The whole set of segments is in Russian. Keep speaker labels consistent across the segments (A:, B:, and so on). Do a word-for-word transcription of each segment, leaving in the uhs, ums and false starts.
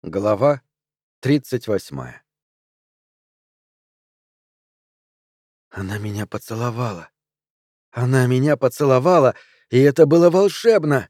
A: Глава тридцать восьмая. Она меня поцеловала. Она меня поцеловала, и это было волшебно!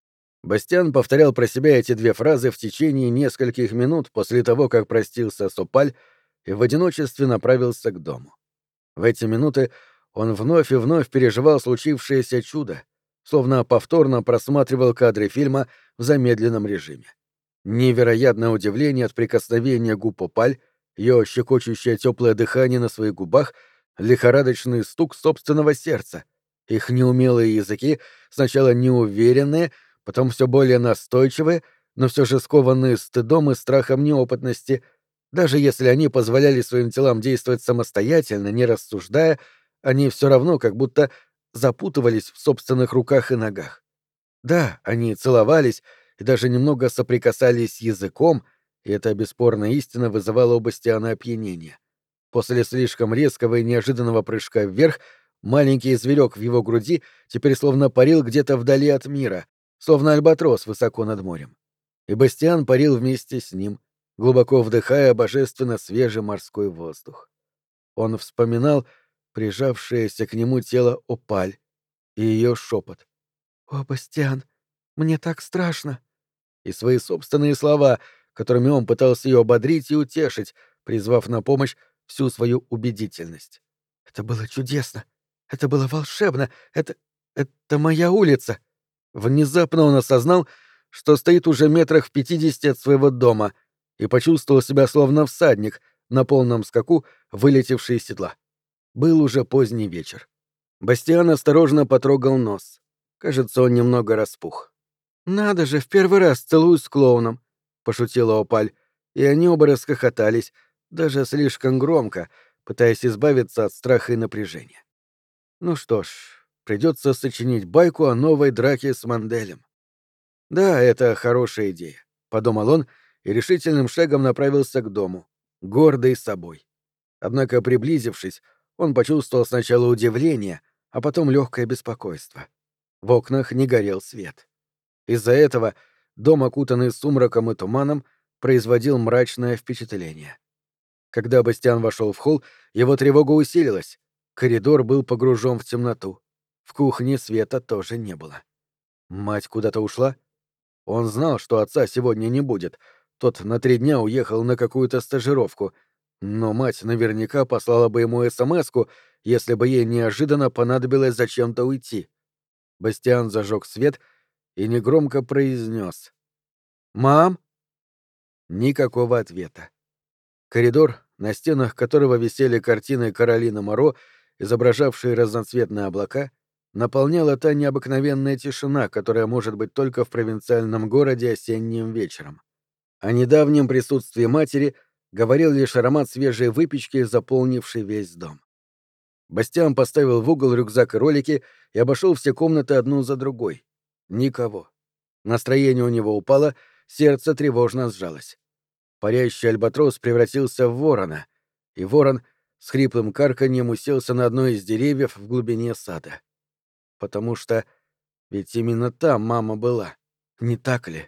A: Бастиан повторял про себя эти две фразы в течение нескольких минут после того, как простился с Опаль и в одиночестве направился к дому. В эти минуты он вновь и вновь переживал случившееся чудо, словно повторно просматривал кадры фильма в замедленном режиме. Невероятное удивление от прикосновения губ Опаль, ее щекочущее теплое дыхание на своих губах, лихорадочный стук собственного сердца, их неумелые языки, сначала неуверенные, потом все более настойчивые, но все же скованные стыдом и страхом неопытности. Даже если они позволяли своим телам действовать самостоятельно, не рассуждая, они все равно как будто запутывались в собственных руках и ногах. Да, они целовались и даже немного соприкасались языком, и эта бесспорная истина вызывала у Бастиана опьянение. После слишком резкого и неожиданного прыжка вверх маленький зверек в его груди теперь словно парил где-то вдали от мира, словно альбатрос высоко над морем. И Бастиан парил вместе с ним, глубоко вдыхая божественно свежий морской воздух. Он вспоминал прижавшееся к нему тело Опаль и ее шепот. «О, Бастиан, мне так страшно!» И свои собственные слова, которыми он пытался ее ободрить и утешить, призвав на помощь всю свою убедительность. «Это было чудесно! Это было волшебно! Это... это моя улица!» Внезапно он осознал, что стоит уже метрах в пятидесяти от своего дома, и почувствовал себя словно всадник, на полном скаку, вылетевший из седла. Был уже поздний вечер. Бастиан осторожно потрогал нос. Кажется, он немного распух. «Надо же, в первый раз целуюсь с клоуном», — пошутила Опаль, и они оба расхохотались, даже слишком громко, пытаясь избавиться от страха и напряжения. Ну что ж, придется сочинить байку о новой драке с Манделем. «Да, это хорошая идея», — подумал он и решительным шагом направился к дому, гордый собой. Однако, приблизившись, он почувствовал сначала удивление, а потом легкое беспокойство. В окнах не горел свет. Из-за этого дом, окутанный сумраком и туманом, производил мрачное впечатление. Когда Бастиан вошел в холл, его тревога усилилась. Коридор был погружен в темноту. В кухне света тоже не было. Мать куда-то ушла? Он знал, что отца сегодня не будет. Тот на три дня уехал на какую-то стажировку. Но мать наверняка послала бы ему эсэмэску, если бы ей неожиданно понадобилось зачем-то уйти. Бастиан зажег свет и негромко произнес: «Мам?» Никакого ответа. Коридор, на стенах которого висели картины Каролины Моро, изображавшие разноцветные облака, наполняла та необыкновенная тишина, которая может быть только в провинциальном городе осенним вечером. О недавнем присутствии матери говорил лишь аромат свежей выпечки, заполнивший весь дом. Бастиан поставил в угол рюкзак и ролики и обошел все комнаты одну за другой. Никого. Настроение у него упало, сердце тревожно сжалось. Парящий альбатрос превратился в ворона, и ворон с хриплым карканьем уселся на одной из деревьев в глубине сада. Потому что ведь именно там мама была, не так ли?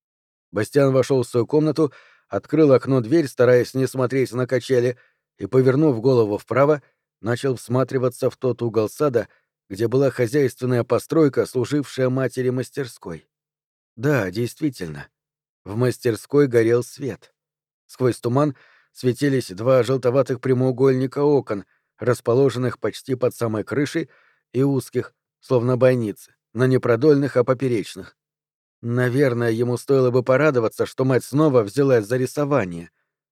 A: Бастиан вошел в свою комнату, открыл окно-дверь, стараясь не смотреть на качели, и, повернув голову вправо, начал всматриваться в тот угол сада, где была хозяйственная постройка, служившая матери мастерской. Да, действительно, в мастерской горел свет. Сквозь туман светились два желтоватых прямоугольника окон, расположенных почти под самой крышей, и узких, словно бойницы, но не продольных, а поперечных. Наверное, ему стоило бы порадоваться, что мать снова взялась за рисование,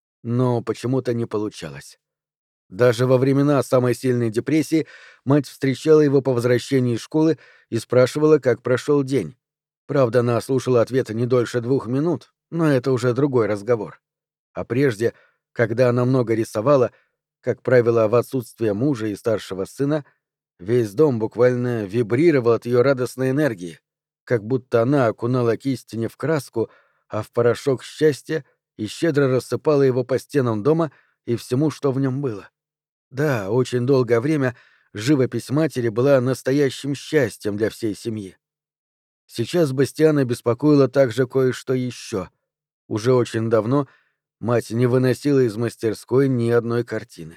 A: но почему-то не получалось. Даже во времена самой сильной депрессии мать встречала его по возвращении из школы и спрашивала, как прошел день. Правда, она слушала ответа не дольше двух минут, но это уже другой разговор. А прежде, когда она много рисовала, как правило, в отсутствие мужа и старшего сына, весь дом буквально вибрировал от ее радостной энергии, как будто она окунала кисть не в краску, а в порошок счастья и щедро рассыпала его по стенам дома и всему, что в нем было. Да, очень долгое время живопись матери была настоящим счастьем для всей семьи. Сейчас Бастиана беспокоило также кое-что еще. Уже очень давно мать не выносила из мастерской ни одной картины.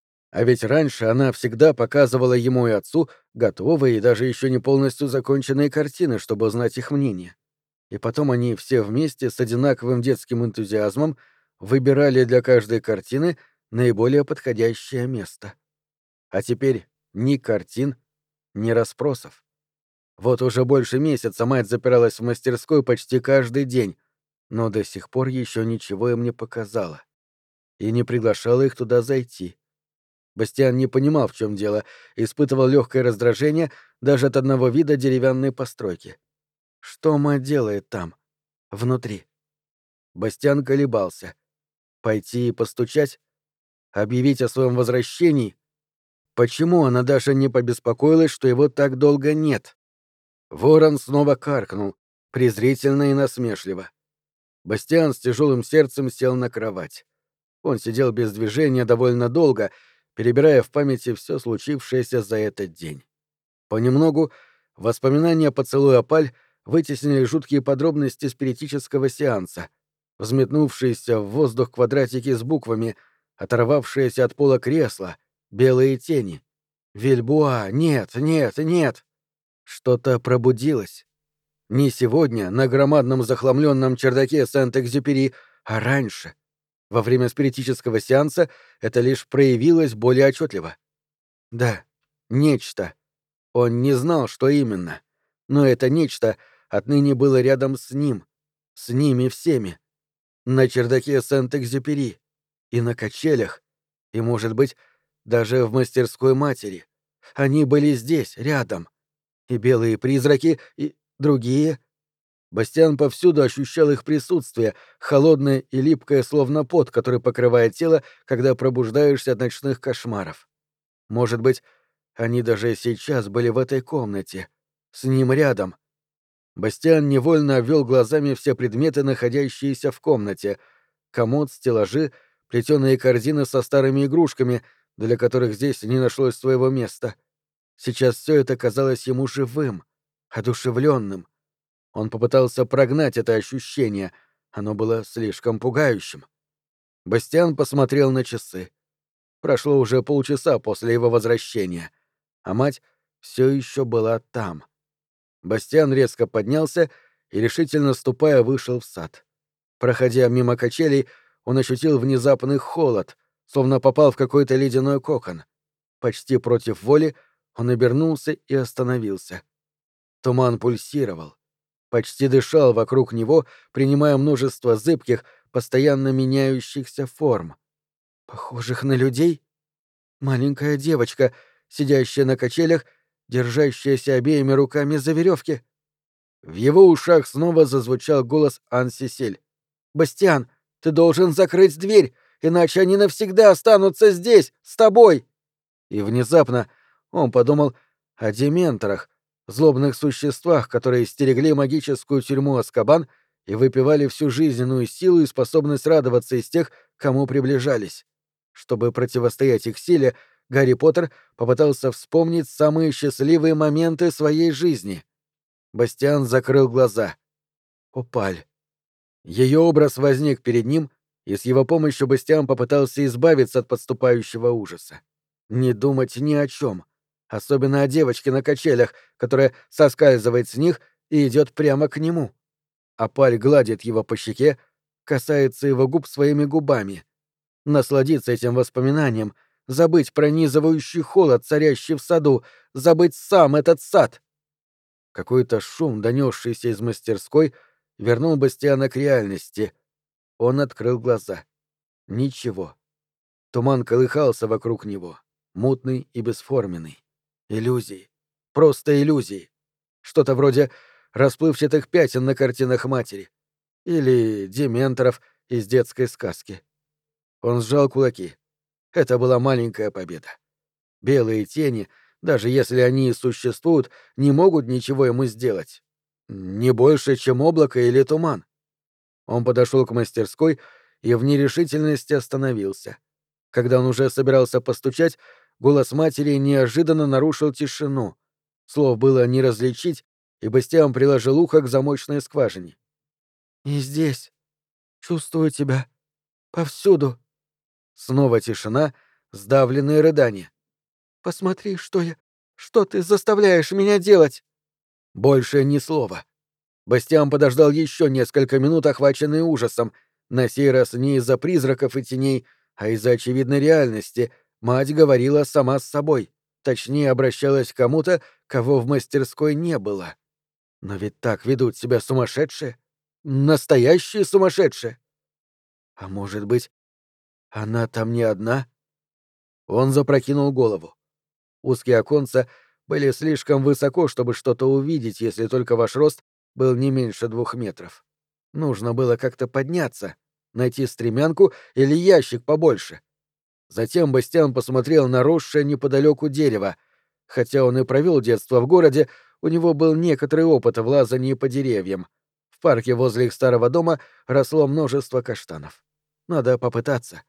A: А ведь раньше она всегда показывала ему и отцу готовые и даже еще не полностью законченные картины, чтобы узнать их мнение. И потом они все вместе с одинаковым детским энтузиазмом выбирали для каждой картины наиболее подходящее место. А теперь ни картин, ни расспросов. Вот уже больше месяца мать запиралась в мастерской почти каждый день, но до сих пор еще ничего им не показала. И не приглашала их туда зайти. Бастиан не понимал, в чем дело, испытывал легкое раздражение даже от одного вида деревянной постройки. Что мать делает там, внутри? Бастиан колебался. Пойти и постучать? Объявить о своем возвращении? Почему она даже не побеспокоилась, что его так долго нет? Ворон снова каркнул, презрительно и насмешливо. Бастиан с тяжелым сердцем сел на кровать. Он сидел без движения довольно долго, перебирая в памяти все случившееся за этот день. Понемногу воспоминания поцелуя Паль вытеснили жуткие подробности спиритического сеанса, взметнувшиеся в воздух квадратики с буквами, оторвавшиеся от пола кресла, белые тени. Вильбуа, нет, нет, нет! Что-то пробудилось. Не сегодня, на громадном захламленном чердаке Сент-Экзюпери, а раньше. Во время спиритического сеанса это лишь проявилось более отчетливо. Да, нечто. Он не знал, что именно. Но это нечто отныне было рядом с ним. С ними всеми. На чердаке Сент-Экзюпери. И на качелях. И, может быть, даже в мастерской матери. Они были здесь, рядом. И белые призраки, и другие. Бастиан повсюду ощущал их присутствие, холодное и липкое, словно пот, который покрывает тело, когда пробуждаешься от ночных кошмаров. Может быть, они даже сейчас были в этой комнате, с ним рядом. Бастиан невольно обвел глазами все предметы, находящиеся в комнате: комод, стеллажи, плетеные корзины со старыми игрушками, для которых здесь не нашлось своего места. Сейчас все это казалось ему живым, одушевленным. Он попытался прогнать это ощущение, оно было слишком пугающим. Бастиан посмотрел на часы. Прошло уже полчаса после его возвращения, а мать все еще была там. Бастиан резко поднялся и, решительно ступая, вышел в сад. Проходя мимо качелей, он ощутил внезапный холод, словно попал в какой-то ледяной кокон. Почти против воли он обернулся и остановился. Туман пульсировал. Почти дышал вокруг него, принимая множество зыбких, постоянно меняющихся форм. Похожих на людей? Маленькая девочка, сидящая на качелях, держащаяся обеими руками за веревки. В его ушах снова зазвучал голос Ан-Сесиль. «Бастиан, ты должен закрыть дверь, иначе они навсегда останутся здесь, с тобой!» И внезапно он подумал о дементорах, злобных существах, которые стерегли магическую тюрьму Азкабан и выпивали всю жизненную силу и способность радоваться из тех, кому приближались. Чтобы противостоять их силе, Гарри Поттер попытался вспомнить самые счастливые моменты своей жизни. Бастиан закрыл глаза. Опаль. Ее образ возник перед ним, и с его помощью Бастиан попытался избавиться от подступающего ужаса. Не думать ни о чем. Особенно о девочке на качелях, которая соскальзывает с них и идет прямо к нему. Опаль гладит его по щеке, касается его губ своими губами. Насладиться этим воспоминанием, забыть пронизывающий холод, царящий в саду, забыть сам этот сад. Какой-то шум, донесшийся из мастерской, вернул Бастиана к реальности. Он открыл глаза. Ничего. Туман колыхался вокруг него, мутный и бесформенный. Иллюзии. Просто иллюзии. Что-то вроде расплывчатых пятен на картинах матери. Или дементоров из детской сказки. Он сжал кулаки. Это была маленькая победа. Белые тени, даже если они и существуют, не могут ничего ему сделать. Не больше, чем облако или туман. Он подошел к мастерской и в нерешительности остановился. Когда он уже собирался постучать, голос матери неожиданно нарушил тишину. Слов было не различить, и Бастиан приложил ухо к замочной скважине. «И здесь. Чувствую тебя повсюду». Снова тишина, сдавленные рыдания. «Посмотри, что я... Что ты заставляешь меня делать?» Больше ни слова. Бастиан подождал еще несколько минут, охваченный ужасом, на сей раз не из-за призраков и теней, а из-за очевидной реальности. Мать говорила сама с собой, точнее обращалась к кому-то, кого в мастерской не было. Но ведь так ведут себя сумасшедшие. Настоящие сумасшедшие. А может быть, она там не одна? Он запрокинул голову. Узкие оконца были слишком высоко, чтобы что-то увидеть, если только ваш рост был не меньше двух метров. Нужно было как-то подняться, найти стремянку или ящик побольше. Затем Бастиан посмотрел на росшее неподалеку дерево. Хотя он и провел детство в городе, у него был некоторый опыт в лазании по деревьям. В парке возле их старого дома росло множество каштанов. Надо попытаться.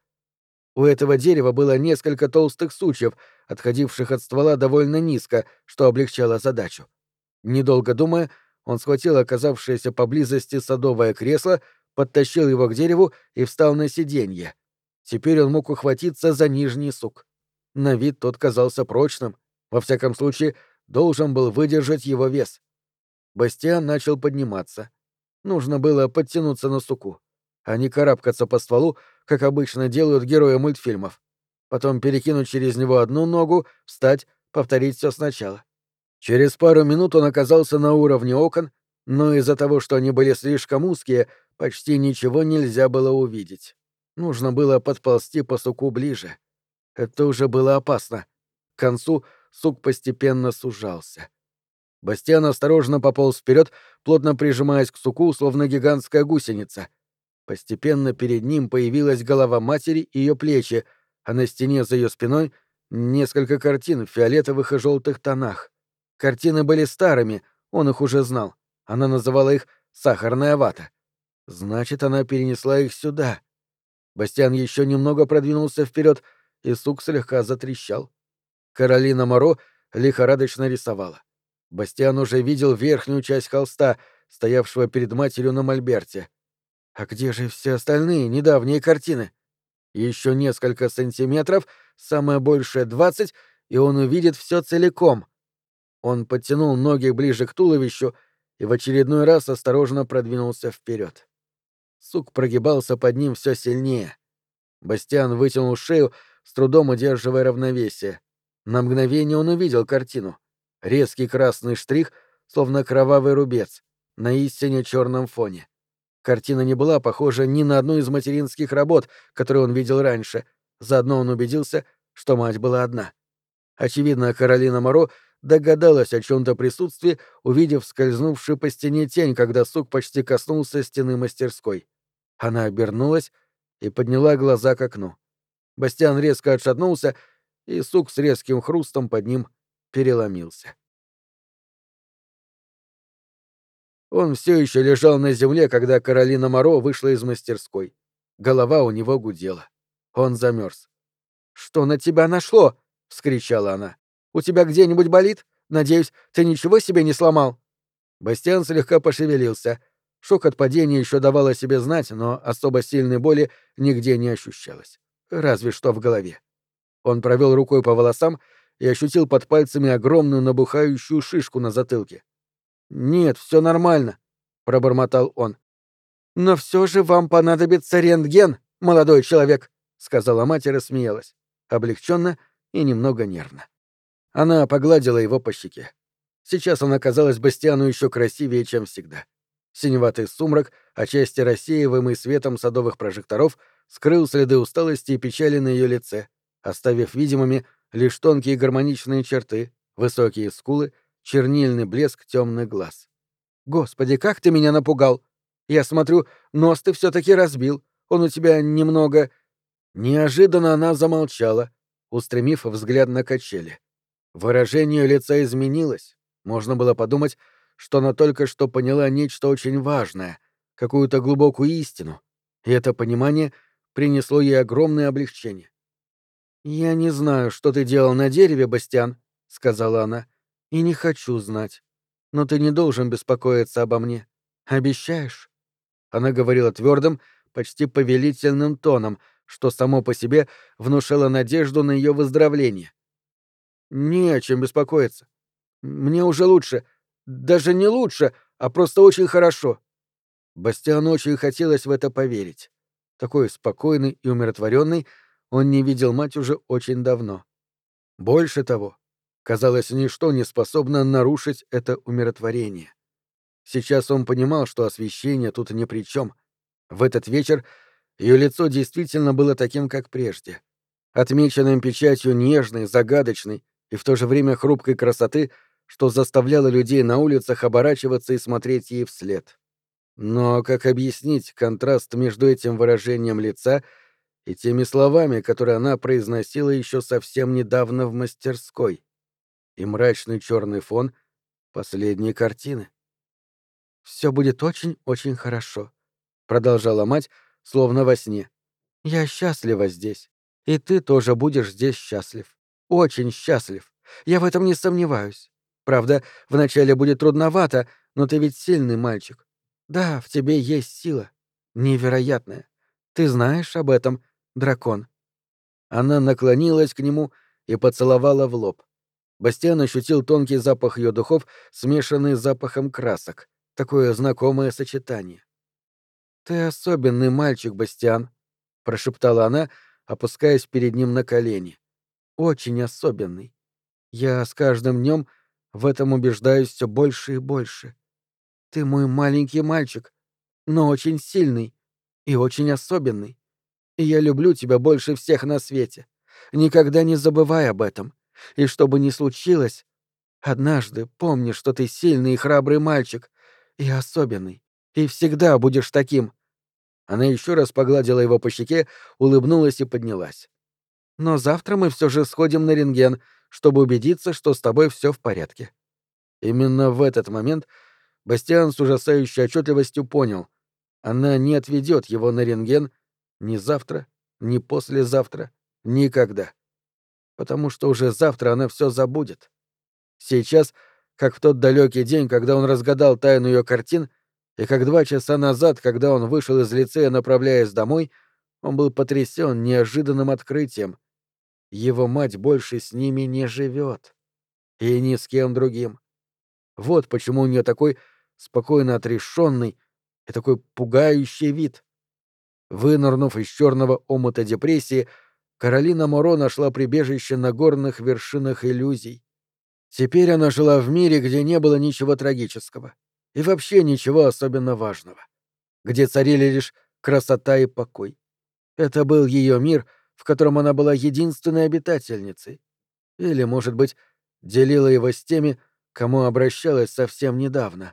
A: У этого дерева было несколько толстых сучьев, отходивших от ствола довольно низко, что облегчало задачу. Недолго думая, он схватил оказавшееся поблизости садовое кресло, подтащил его к дереву и встал на сиденье. Теперь он мог ухватиться за нижний сук. На вид тот казался прочным, во всяком случае, должен был выдержать его вес. Бастиан начал подниматься. Нужно было подтянуться на суку, а не карабкаться по стволу, как обычно делают герои мультфильмов. Потом перекинуть через него одну ногу, встать, повторить все сначала. Через пару минут он оказался на уровне окон, но из-за того, что они были слишком узкие, почти ничего нельзя было увидеть. Нужно было подползти по суку ближе. Это уже было опасно. К концу сук постепенно сужался. Бастиан осторожно пополз вперед, плотно прижимаясь к суку, словно гигантская гусеница. Постепенно перед ним появилась голова матери и ее плечи, а на стене за ее спиной несколько картин в фиолетовых и желтых тонах. Картины были старыми, он их уже знал. Она называла их «сахарная вата». Значит, она перенесла их сюда. Бастиан еще немного продвинулся вперед, и сук слегка затрещал. Каролина Моро лихорадочно рисовала. Бастиан уже видел верхнюю часть холста, стоявшего перед матерью на мольберте. А где же все остальные недавние картины? Еще несколько сантиметров, самое большее двадцать, и он увидит все целиком. Он подтянул ноги ближе к туловищу и в очередной раз осторожно продвинулся вперед. Сук прогибался под ним все сильнее. Бастиан вытянул шею, с трудом удерживая равновесие. На мгновение он увидел картину. Резкий красный штрих, словно кровавый рубец, на истине черном фоне. Картина не была похожа ни на одну из материнских работ, которые он видел раньше. Заодно он убедился, что мать была одна. Очевидно, Каролина Моро догадалась о чем-то присутствии, увидев скользнувшую по стене тень, когда сук почти коснулся стены мастерской. Она обернулась и подняла глаза к окну. Бастиан резко отшатнулся, и сук с резким хрустом под ним переломился. Он все еще лежал на земле, когда Каролина Моро вышла из мастерской. Голова у него гудела. Он замерз. «Что на тебя нашло?» — вскричала она. «У тебя где-нибудь болит? Надеюсь, ты ничего себе не сломал?» Бастиан слегка пошевелился. Шок от падения еще давал о себе знать, но особо сильной боли нигде не ощущалось. Разве что в голове. Он провел рукой по волосам и ощутил под пальцами огромную набухающую шишку на затылке. «Нет, все нормально», — пробормотал он. «Но все же вам понадобится рентген, молодой человек», — сказала мать и рассмеялась, облегченно и немного нервно. Она погладила его по щеке. Сейчас она казалась Бастиану еще красивее, чем всегда. Синеватый сумрак, отчасти рассеиваемый светом садовых прожекторов, скрыл следы усталости и печали на ее лице, оставив видимыми лишь тонкие гармоничные черты, высокие скулы, чернильный блеск темных глаз. «Господи, как ты меня напугал! Я смотрю, нос ты все-таки разбил. Он у тебя немного...» Неожиданно она замолчала, устремив взгляд на качели. Выражение лица изменилось. Можно было подумать, что она только что поняла нечто очень важное, какую-то глубокую истину, и это понимание принесло ей огромное облегчение. «Я не знаю, что ты делал на дереве, Бастиан», — сказала она, — «и не хочу знать. Но ты не должен беспокоиться обо мне. Обещаешь?» Она говорила твердым, почти повелительным тоном, что само по себе внушало надежду на ее выздоровление. «Не о чем беспокоиться. Мне уже лучше. Даже не лучше, а просто очень хорошо». Бастиану очень хотелось в это поверить. Такой спокойный и умиротворенный он не видел мать уже очень давно. Больше того, казалось, ничто не способно нарушить это умиротворение. Сейчас он понимал, что освещение тут ни при чем. В этот вечер ее лицо действительно было таким, как прежде. Отмеченным печатью нежной, загадочной и в то же время хрупкой красоты, что заставляло людей на улицах оборачиваться и смотреть ей вслед. Но как объяснить контраст между этим выражением лица и теми словами, которые она произносила еще совсем недавно в мастерской? И мрачный черный фон последней картины. «Все будет очень-очень хорошо», — продолжала мать, словно во сне. «Я счастлива здесь. И ты тоже будешь здесь счастлив. Очень счастлив. Я в этом не сомневаюсь. Правда, вначале будет трудновато, но ты ведь сильный мальчик. Да, в тебе есть сила. Невероятная. Ты знаешь об этом, дракон». Она наклонилась к нему и поцеловала в лоб. Бастиан ощутил тонкий запах ее духов, смешанный с запахом красок. Такое знакомое сочетание. «Ты особенный мальчик, Бастиан», — прошептала она, опускаясь перед ним на колени. «Очень особенный. Я с каждым днем в этом убеждаюсь все больше и больше. Ты мой маленький мальчик, но очень сильный и очень особенный. И я люблю тебя больше всех на свете. Никогда не забывай об этом. И что бы ни случилось, однажды помни, что ты сильный и храбрый мальчик, и особенный, и всегда будешь таким». Она еще раз погладила его по щеке, улыбнулась и поднялась. «Но завтра мы все же сходим на рентген, чтобы убедиться, что с тобой все в порядке». Именно в этот момент Бастиан с ужасающей отчетливостью понял — она не отведет его на рентген ни завтра, ни послезавтра, никогда. Потому что уже завтра она все забудет. Сейчас, как в тот далекий день, когда он разгадал тайну ее картин, и как два часа назад, когда он вышел из лицея, направляясь домой, он был потрясен неожиданным открытием. Его мать больше с ними не живет. И ни с кем другим. Вот почему у нее такой спокойно отрешенный и такой пугающий вид. Вынырнув из черного омута депрессии, Каролина Моро нашла прибежище на горных вершинах иллюзий. Теперь она жила в мире, где не было ничего трагического и вообще ничего особенно важного, где царили лишь красота и покой. Это был ее мир, в котором она была единственной обитательницей. Или, может быть, делила его с теми, кому обращалась совсем недавно.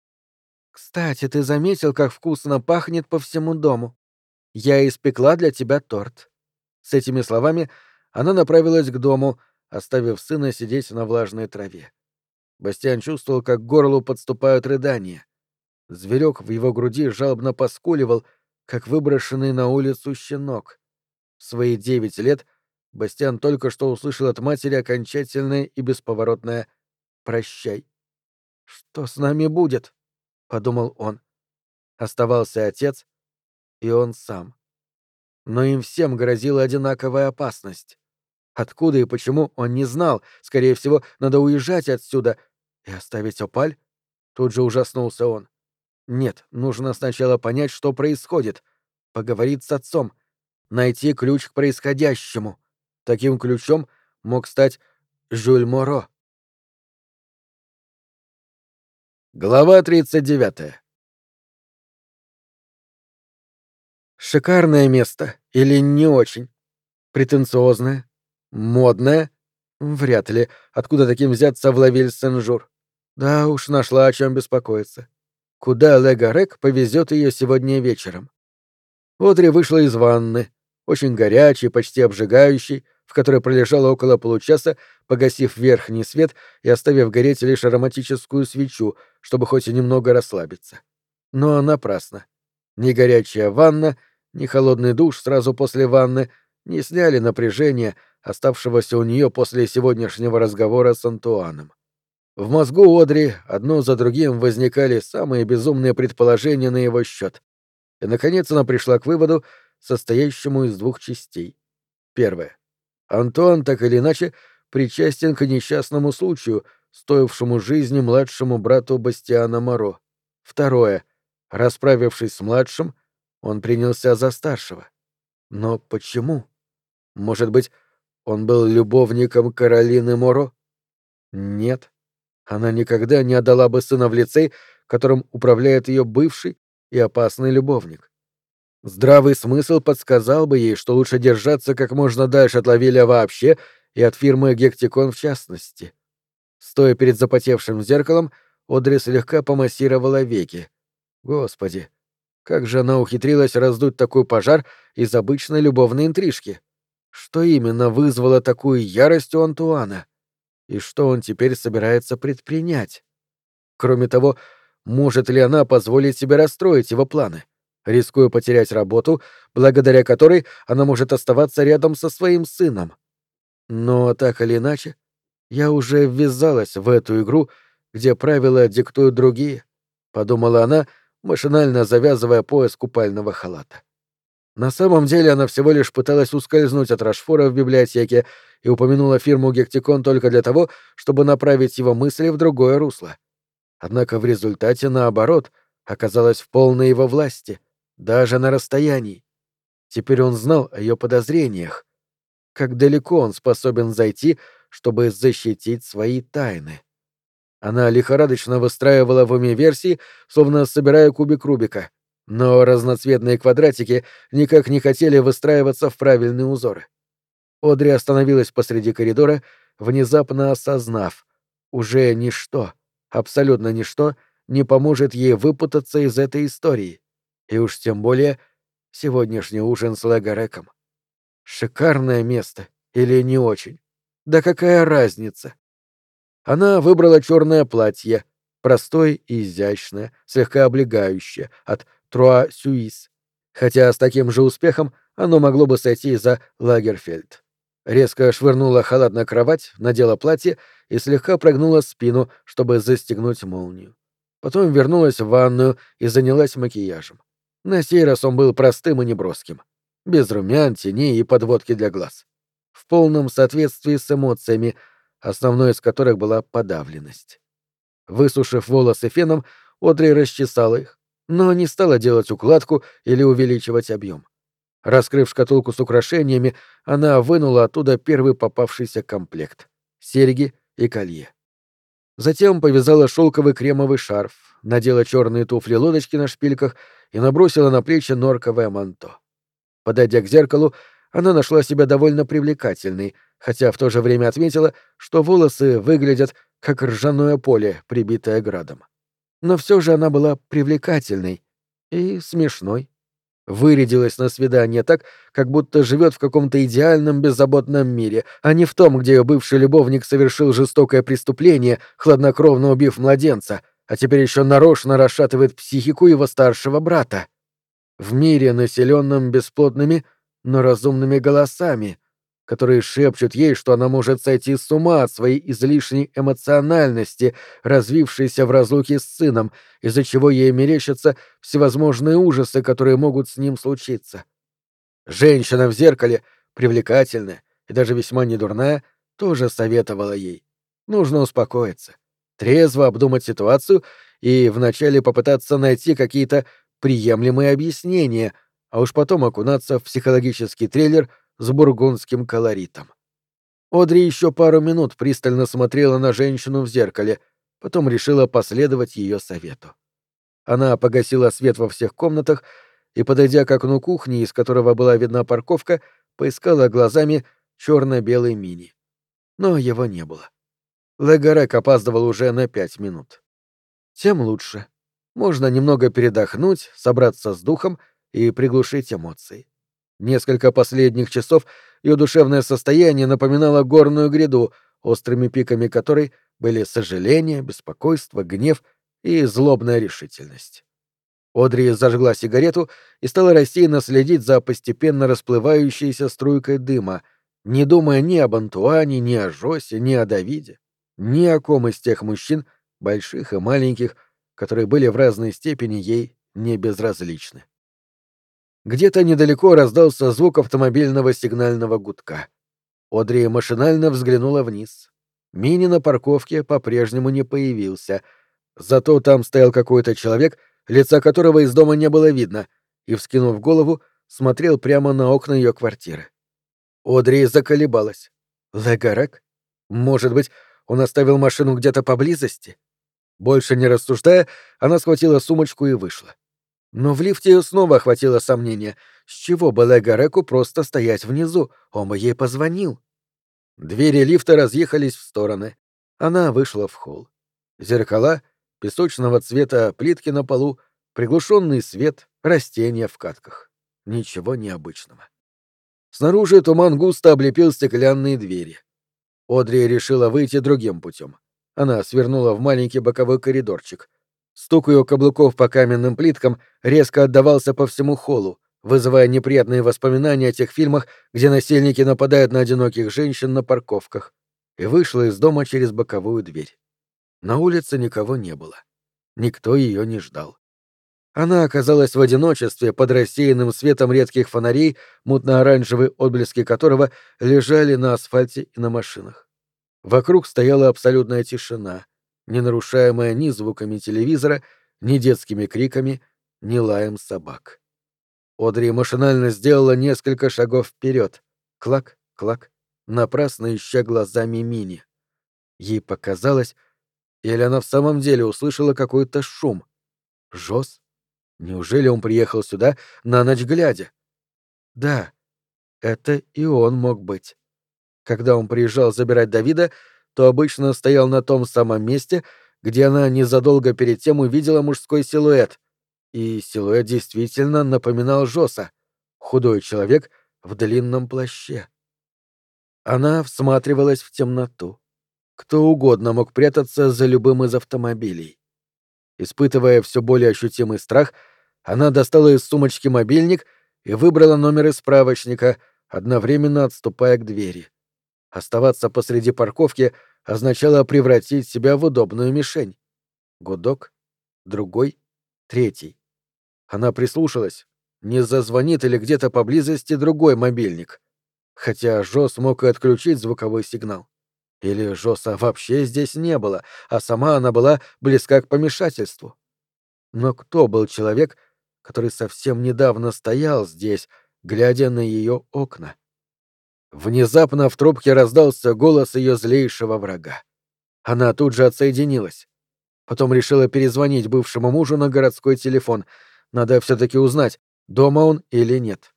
A: «Кстати, ты заметил, как вкусно пахнет по всему дому? Я испекла для тебя торт». С этими словами она направилась к дому, оставив сына сидеть на влажной траве. Бастиан чувствовал, как к горлу подступают рыдания. Зверек в его груди жалобно поскуливал, как выброшенный на улицу щенок. В свои девять лет Бастиан только что услышал от матери окончательное и бесповоротное «прощай». «Что с нами будет?» — подумал он. Оставался отец и он сам. Но им всем грозила одинаковая опасность. Откуда и почему, он не знал. Скорее всего, надо уезжать отсюда и оставить Опаль. Тут же ужаснулся он. Нет, нужно сначала понять, что происходит. Поговорить с отцом. Найти ключ к происходящему. Таким ключом мог стать Жюль Моро. Глава тридцать девятая. Шикарное место или не очень? Претенциозное? Модное? Вряд ли. Откуда таким взяться в Лавиль-Сен-Жур? Да уж, нашла о чем беспокоиться. Куда Легарек повезет ее сегодня вечером? Одри вышла из ванны, очень горячей, почти обжигающей, в которой пролежала около получаса, погасив верхний свет и оставив гореть лишь ароматическую свечу, чтобы хоть и немного расслабиться. Но напрасно. Ни горячая ванна, ни холодный душ сразу после ванны не сняли напряжение, оставшегося у нее после сегодняшнего разговора с Антуаном. В мозгу Одри одно за другим возникали самые безумные предположения на его счет. И, наконец, она пришла к выводу, состоящему из двух частей. Первое. Антуан так или иначе причастен к несчастному случаю, стоившему жизни младшему брату Бастиана Моро. Второе. Расправившись с младшим, он принялся за старшего. Но почему? Может быть, он был любовником Каролины Моро? Нет. Она никогда не отдала бы сына в лицей, которым управляет ее бывший и опасный любовник. Здравый смысл подсказал бы ей, что лучше держаться как можно дальше от Лавеля вообще и от фирмы Гектикон в частности. Стоя перед запотевшим зеркалом, Одри слегка помассировала веки. Господи, как же она ухитрилась раздуть такой пожар из обычной любовной интрижки? Что именно вызвало такую ярость у Антуана? И что он теперь собирается предпринять? Кроме того, может ли она позволить себе расстроить его планы, рискуя потерять работу, благодаря которой она может оставаться рядом со своим сыном? Но так или иначе, я уже ввязалась в эту игру, где правила диктуют другие, — подумала она, машинально завязывая пояс купального халата. На самом деле она всего лишь пыталась ускользнуть от Рашфора в библиотеке и упомянула фирму Гектикон только для того, чтобы направить его мысли в другое русло. Однако в результате, наоборот, оказалась в полной его власти, даже на расстоянии. Теперь он знал о ее подозрениях. Как далеко он способен зайти, чтобы защитить свои тайны. Она лихорадочно выстраивала в уме версии, словно собирая кубик Рубика, но разноцветные квадратики никак не хотели выстраиваться в правильные узоры. Одри остановилась посреди коридора, внезапно осознав, уже ничто, абсолютно ничто, не поможет ей выпутаться из этой истории, и уж тем более сегодняшний ужин с Легареком. Шикарное место или не очень? Да какая разница? Она выбрала черное платье, простое и изящное, слегка облегающее, от Труа Сюис, хотя с таким же успехом оно могло бы сойти за Лагерфельд. Резко швырнула халат на кровать, надела платье и слегка прогнула спину, чтобы застегнуть молнию. Потом вернулась в ванную и занялась макияжем. На сей раз он был простым и неброским. Без румян, теней и подводки для глаз. В полном соответствии с эмоциями, основной из которых была подавленность. Высушив волосы феном, Одри расчесала их, но не стала делать укладку или увеличивать объем. Раскрыв шкатулку с украшениями, она вынула оттуда первый попавшийся комплект — серьги и колье. Затем повязала шелковый кремовый шарф, надела черные туфли-лодочки на шпильках и набросила на плечи норковое манто. Подойдя к зеркалу, она нашла себя довольно привлекательной, хотя в то же время отметила, что волосы выглядят как ржаное поле, прибитое градом. Но все же она была привлекательной и смешной. Вырядилась на свидание так, как будто живет в каком-то идеальном беззаботном мире, а не в том, где ее бывший любовник совершил жестокое преступление, хладнокровно убив младенца, а теперь еще нарочно расшатывает психику его старшего брата. В мире, населенном бесплотными, но разумными голосами, которые шепчут ей, что она может сойти с ума от своей излишней эмоциональности, развившейся в разлуке с сыном, из-за чего ей мерещатся всевозможные ужасы, которые могут с ним случиться. Женщина в зеркале, привлекательная и даже весьма недурная, тоже советовала ей. Нужно успокоиться, трезво обдумать ситуацию и вначале попытаться найти какие-то приемлемые объяснения, а уж потом окунаться в психологический триллер с бургундским колоритом. Одри еще пару минут пристально смотрела на женщину в зеркале, потом решила последовать ее совету. Она погасила свет во всех комнатах и, подойдя к окну кухни, из которого была видна парковка, поискала глазами черно-белый мини. Но его не было. Легарек опаздывал уже на пять минут. Тем лучше. Можно немного передохнуть, собраться с духом и приглушить эмоции. Несколько последних часов ее душевное состояние напоминало горную гряду, острыми пиками которой были сожаление, беспокойство, гнев и злобная решительность. Одри зажгла сигарету и стала рассеянно следить за постепенно расплывающейся струйкой дыма, не думая ни об Антуане, ни о Жосе, ни о Давиде, ни о ком из тех мужчин, больших и маленьких, которые были в разной степени ей не безразличны. Где-то недалеко раздался звук автомобильного сигнального гудка. Одри машинально взглянула вниз. Мини на парковке по-прежнему не появился. Зато там стоял какой-то человек, лица которого из дома не было видно, и, вскинув голову, смотрел прямо на окна ее квартиры. Одри заколебалась. Легарек? Может быть, он оставил машину где-то поблизости? Больше не рассуждая, она схватила сумочку и вышла. Но в лифте ее снова охватило сомнение. С чего бы Легареку просто стоять внизу? Он бы ей позвонил. Двери лифта разъехались в стороны. Она вышла в холл. Зеркала, песочного цвета плитки на полу, приглушенный свет, растения в катках. Ничего необычного. Снаружи туман густо облепил стеклянные двери. Одри решила выйти другим путем. Она свернула в маленький боковой коридорчик. Стук ее каблуков по каменным плиткам резко отдавался по всему холлу, вызывая неприятные воспоминания о тех фильмах, где насильники нападают на одиноких женщин на парковках, и вышла из дома через боковую дверь. На улице никого не было. Никто ее не ждал. Она оказалась в одиночестве под рассеянным светом редких фонарей, мутно-оранжевые отблески которого лежали на асфальте и на машинах. Вокруг стояла абсолютная тишина, не нарушаемая ни звуками телевизора, ни детскими криками, ни лаем собак. Одри машинально сделала несколько шагов вперед. Клак, клак, напрасно ища глазами Мини. Ей показалось, или она в самом деле услышала какой-то шум. Жоз? Неужели он приехал сюда на ночь глядя? Да, это и он мог быть. Когда он приезжал забирать Давида, то обычно стоял на том самом месте, где она незадолго перед тем увидела мужской силуэт. И силуэт действительно напоминал Жоса, худой человек в длинном плаще. Она всматривалась в темноту. Кто угодно мог прятаться за любым из автомобилей. Испытывая все более ощутимый страх, она достала из сумочки мобильник и выбрала номер из справочника, одновременно отступая к двери. Оставаться посреди парковки означало превратить себя в удобную мишень. Гудок, другой, третий. Она прислушалась, не зазвонит или где-то поблизости другой мобильник. Хотя Жос мог и отключить звуковой сигнал. Или Жоса вообще здесь не было, а сама она была близка к помешательству. Но кто был человек, который совсем недавно стоял здесь, глядя на ее окна? Внезапно в трубке раздался голос ее злейшего врага. Она тут же отсоединилась. Потом решила перезвонить бывшему мужу на городской телефон. Надо все-таки узнать, дома он или нет.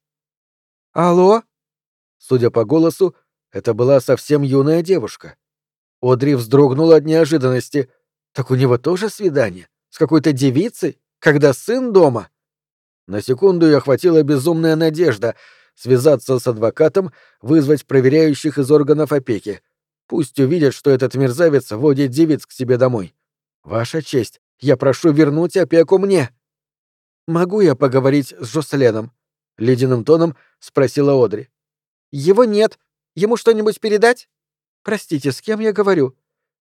A: «Алло?» Судя по голосу, это была совсем юная девушка. Одри вздрогнула от неожиданности. Так у него тоже свидание? С какой-то девицей? Когда сын дома? На секунду ее охватила безумная надежда связаться с адвокатом, вызвать проверяющих из органов опеки. Пусть увидят, что этот мерзавец водит девиц к себе домой. Ваша честь, я прошу вернуть опеку мне. Могу я поговорить с Жосленом? Ледяным тоном спросила Одри. Его нет. Ему что-нибудь передать? Простите, с кем я говорю?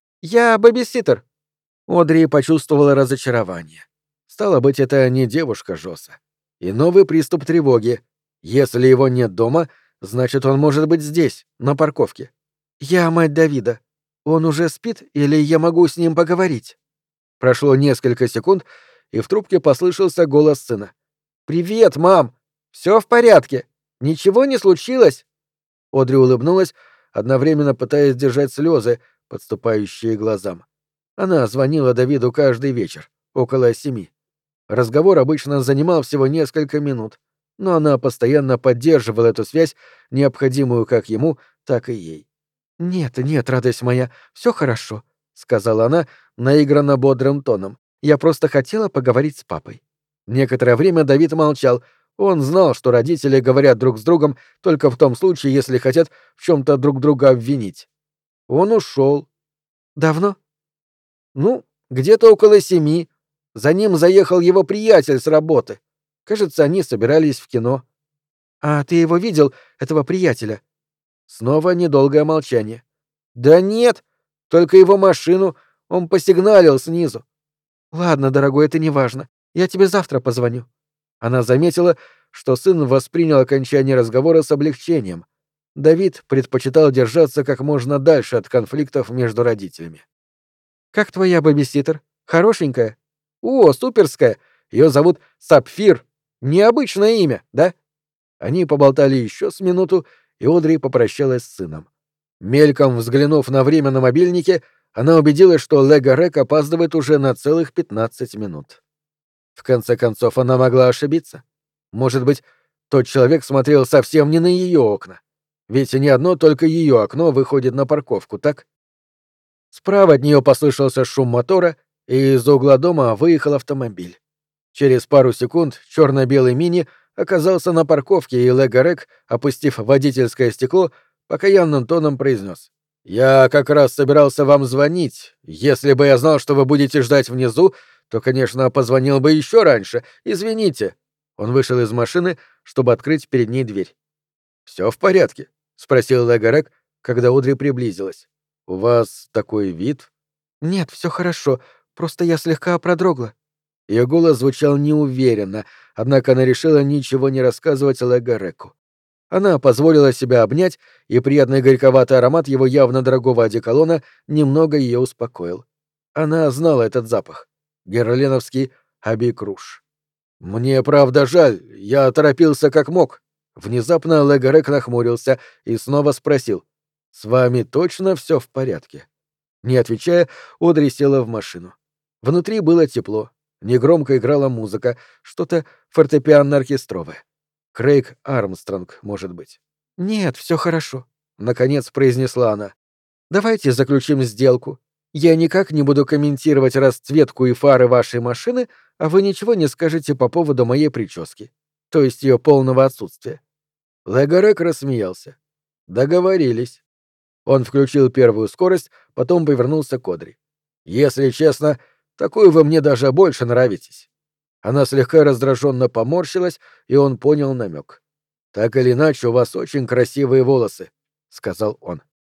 A: Я бэбиситер. Одри почувствовала разочарование. Стало быть, это не девушка Жоса. И новый приступ тревоги. Если его нет дома, значит, он может быть здесь, на парковке. Я мать Давида. Он уже спит, или я могу с ним поговорить? Прошло несколько секунд, и в трубке послышался голос сына. «Привет, мам! Все в порядке? Ничего не случилось?» Одри улыбнулась, одновременно пытаясь держать слезы, подступающие к глазам. Она звонила Давиду каждый вечер, около семи. Разговор обычно занимал всего несколько минут, но она постоянно поддерживала эту связь, необходимую как ему, так и ей. «Нет, нет, радость моя, все хорошо», — сказала она наигранно бодрым тоном. «Я просто хотела поговорить с папой». Некоторое время Давид молчал. Он знал, что родители говорят друг с другом только в том случае, если хотят в чем-то друг друга обвинить. Он ушел. «Давно?» «Ну, где-то около семи. За ним заехал его приятель с работы. Кажется, они собирались в кино». «А ты его видел, этого приятеля?» Снова недолгое молчание. «Да нет, только его машину. Он посигналил снизу». «Ладно, дорогой, это не важно. Я тебе завтра позвоню». Она заметила, что сын воспринял окончание разговора с облегчением. Давид предпочитал держаться как можно дальше от конфликтов между родителями. «Как твоя бэбиситер? Хорошенькая?» «О, суперская! Ее зовут Сапфир. Необычное имя, да?» Они поболтали еще с минуту, и Одри попрощалась с сыном. Мельком взглянув на время на мобильнике, она убедилась, что Лего Рек опаздывает уже на целых пятнадцать минут. В конце концов, она могла ошибиться. Может быть, тот человек смотрел совсем не на ее окна. Ведь не одно только ее окно выходит на парковку, так? Справа от нее послышался шум мотора, и из угла дома выехал автомобиль. Через пару секунд черно-белый мини оказался на парковке, и Лего Рек, опустив водительское стекло, покаянным тоном произнес: «Я как раз собирался вам звонить. Если бы я знал, что вы будете ждать внизу, то, конечно, позвонил бы еще раньше. Извините». Он вышел из машины, чтобы открыть перед ней дверь. «Все в порядке?» — спросил Лего Рек, когда Одри приблизилась. «У вас такой вид?» «Нет, все хорошо. Просто я слегка продрогла». Ее голос звучал неуверенно, однако она решила ничего не рассказывать Лего Реку. Она позволила себя обнять, и приятный горьковатый аромат его явно дорогого одеколона немного ее успокоил. Она знала этот запах. Герленовский Абикруш. «Мне правда жаль, я торопился как мог». Внезапно Лего Рек нахмурился и снова спросил: «С вами точно все в порядке?» Не отвечая, Одри села в машину. Внутри было тепло, негромко играла музыка, что-то фортепианно-оркестровое. Крейг Армстронг, может быть. «Нет, все хорошо», — наконец произнесла она. «Давайте заключим сделку. Я никак не буду комментировать расцветку и фары вашей машины, а вы ничего не скажете по поводу моей прически, то есть ее полного отсутствия». Лего Рек рассмеялся. «Договорились». Он включил первую скорость, потом повернулся к Одри. «Если честно, такую вы мне даже больше нравитесь». Она слегка раздраженно поморщилась, и он понял намек. «Так или иначе, у вас очень красивые волосы», — сказал он.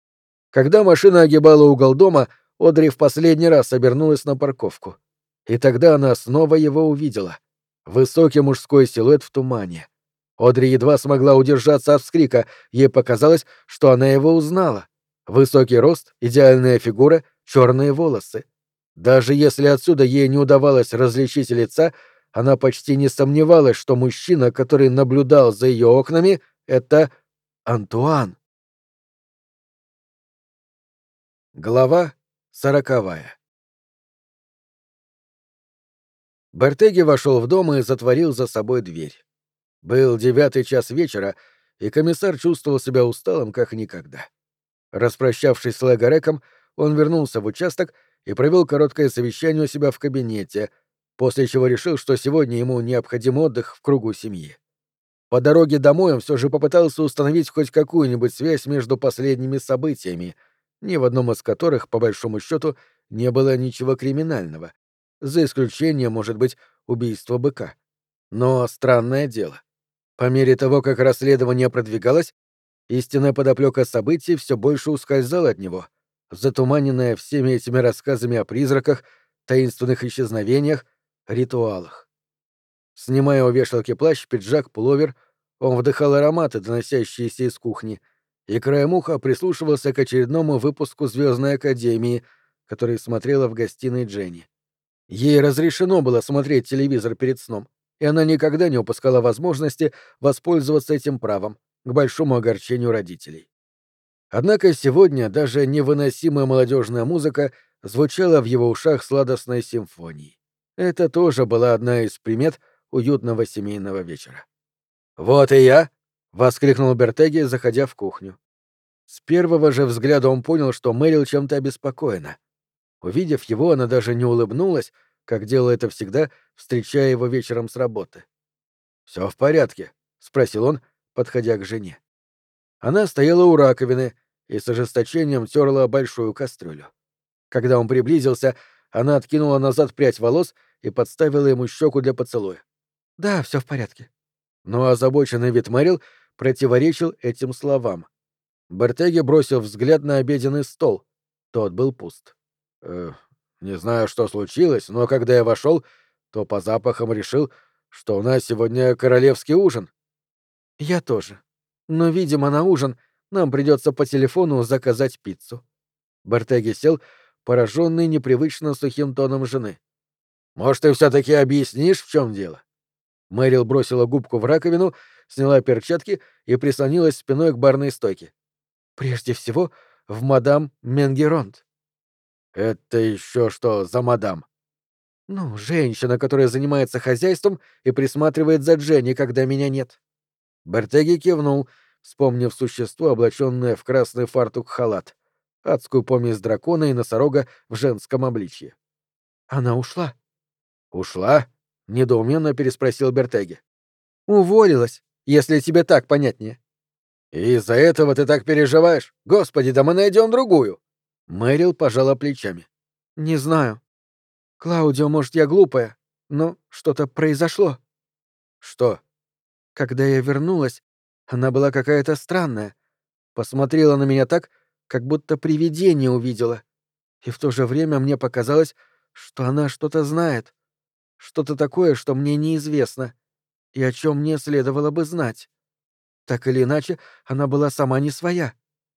A: Когда машина огибала угол дома, Одри в последний раз обернулась на парковку. И тогда она снова его увидела. Высокий мужской силуэт в тумане. Одри едва смогла удержаться от вскрика, ей показалось, что она его узнала. Высокий рост, идеальная фигура, черные волосы. Даже если отсюда ей не удавалось различить лица, она почти не сомневалась, что мужчина, который наблюдал за ее окнами, — это Антуан. Глава сороковая. Бертеги вошел в дом и затворил за собой дверь. Был девятый час вечера, и комиссар чувствовал себя усталым, как никогда. Распрощавшись с Лего Реком, он вернулся в участок и провел короткое совещание у себя в кабинете, после чего решил, что сегодня ему необходим отдых в кругу семьи. По дороге домой он все же попытался установить хоть какую-нибудь связь между последними событиями, ни в одном из которых, по большому счету, не было ничего криминального, за исключением, может быть, убийства быка. Но странное дело. По мере того, как расследование продвигалось, истинная подоплека событий все больше ускользала от него, затуманенная всеми этими рассказами о призраках, таинственных исчезновениях, ритуалах. Снимая у вешалки плащ, пиджак, пуловер, он вдыхал ароматы, доносящиеся из кухни, и краем уха прислушивался к очередному выпуску «Звездной академии», который смотрела в гостиной Дженни. Ей разрешено было смотреть телевизор перед сном, и она никогда не упускала возможности воспользоваться этим правом, к большому огорчению родителей. Однако сегодня даже невыносимая молодежная музыка звучала в его ушах сладостной симфонией. Это тоже была одна из примет уютного семейного вечера. «Вот и я!» — воскликнул Бертеги, заходя в кухню. С первого же взгляда он понял, что Мэрил чем-то обеспокоена. Увидев его, она даже не улыбнулась, как делала это всегда, встречая его вечером с работы. «Все в порядке?» — спросил он, подходя к жене. Она стояла у раковины и с ожесточением терла большую кастрюлю. Когда он приблизился, она откинула назад прядь волос и подставила ему щеку для поцелуя. «Да, все в порядке». Но озабоченный вид Мэрил противоречил этим словам. Бертеги бросил взгляд на обеденный стол. Тот был пуст. «Э, не знаю, что случилось, но когда я вошел, то по запахам решил, что у нас сегодня королевский ужин».
B: Я тоже. Но, видимо, на ужин нам придется по телефону заказать пиццу.
A: Бертеги сел, пораженный непривычно сухим тоном жены. «Может, ты все-таки объяснишь, в чем дело?» Мэрил бросила губку в раковину, сняла перчатки и прислонилась спиной к барной стойке.
B: Прежде всего, в мадам Менгеронт.
A: «Это еще что за мадам?»
B: Ну, женщина, которая занимается хозяйством и присматривает за Дженни, когда меня нет.
A: Бертеги кивнул, вспомнив существо, облаченное в красный фартук-халат, адскую помесь дракона и носорога в женском обличье.
B: Она ушла.
A: «Ушла?» — недоуменно переспросил Бертеги.
B: Уволилась, если тебе так понятнее.
A: «И из-за этого ты так переживаешь? Господи, да мы найдем другую!» Мэрил пожала плечами.
B: Не знаю. Клаудио, может, я глупая, но что-то произошло.
A: «Что?»
B: Когда я вернулась, она была какая-то странная. Посмотрела на меня так, как будто привидение увидела. И в то же время мне показалось, что она что-то знает. Что-то такое, что мне неизвестно, и о чем мне следовало бы знать. Так или иначе, она была сама не своя.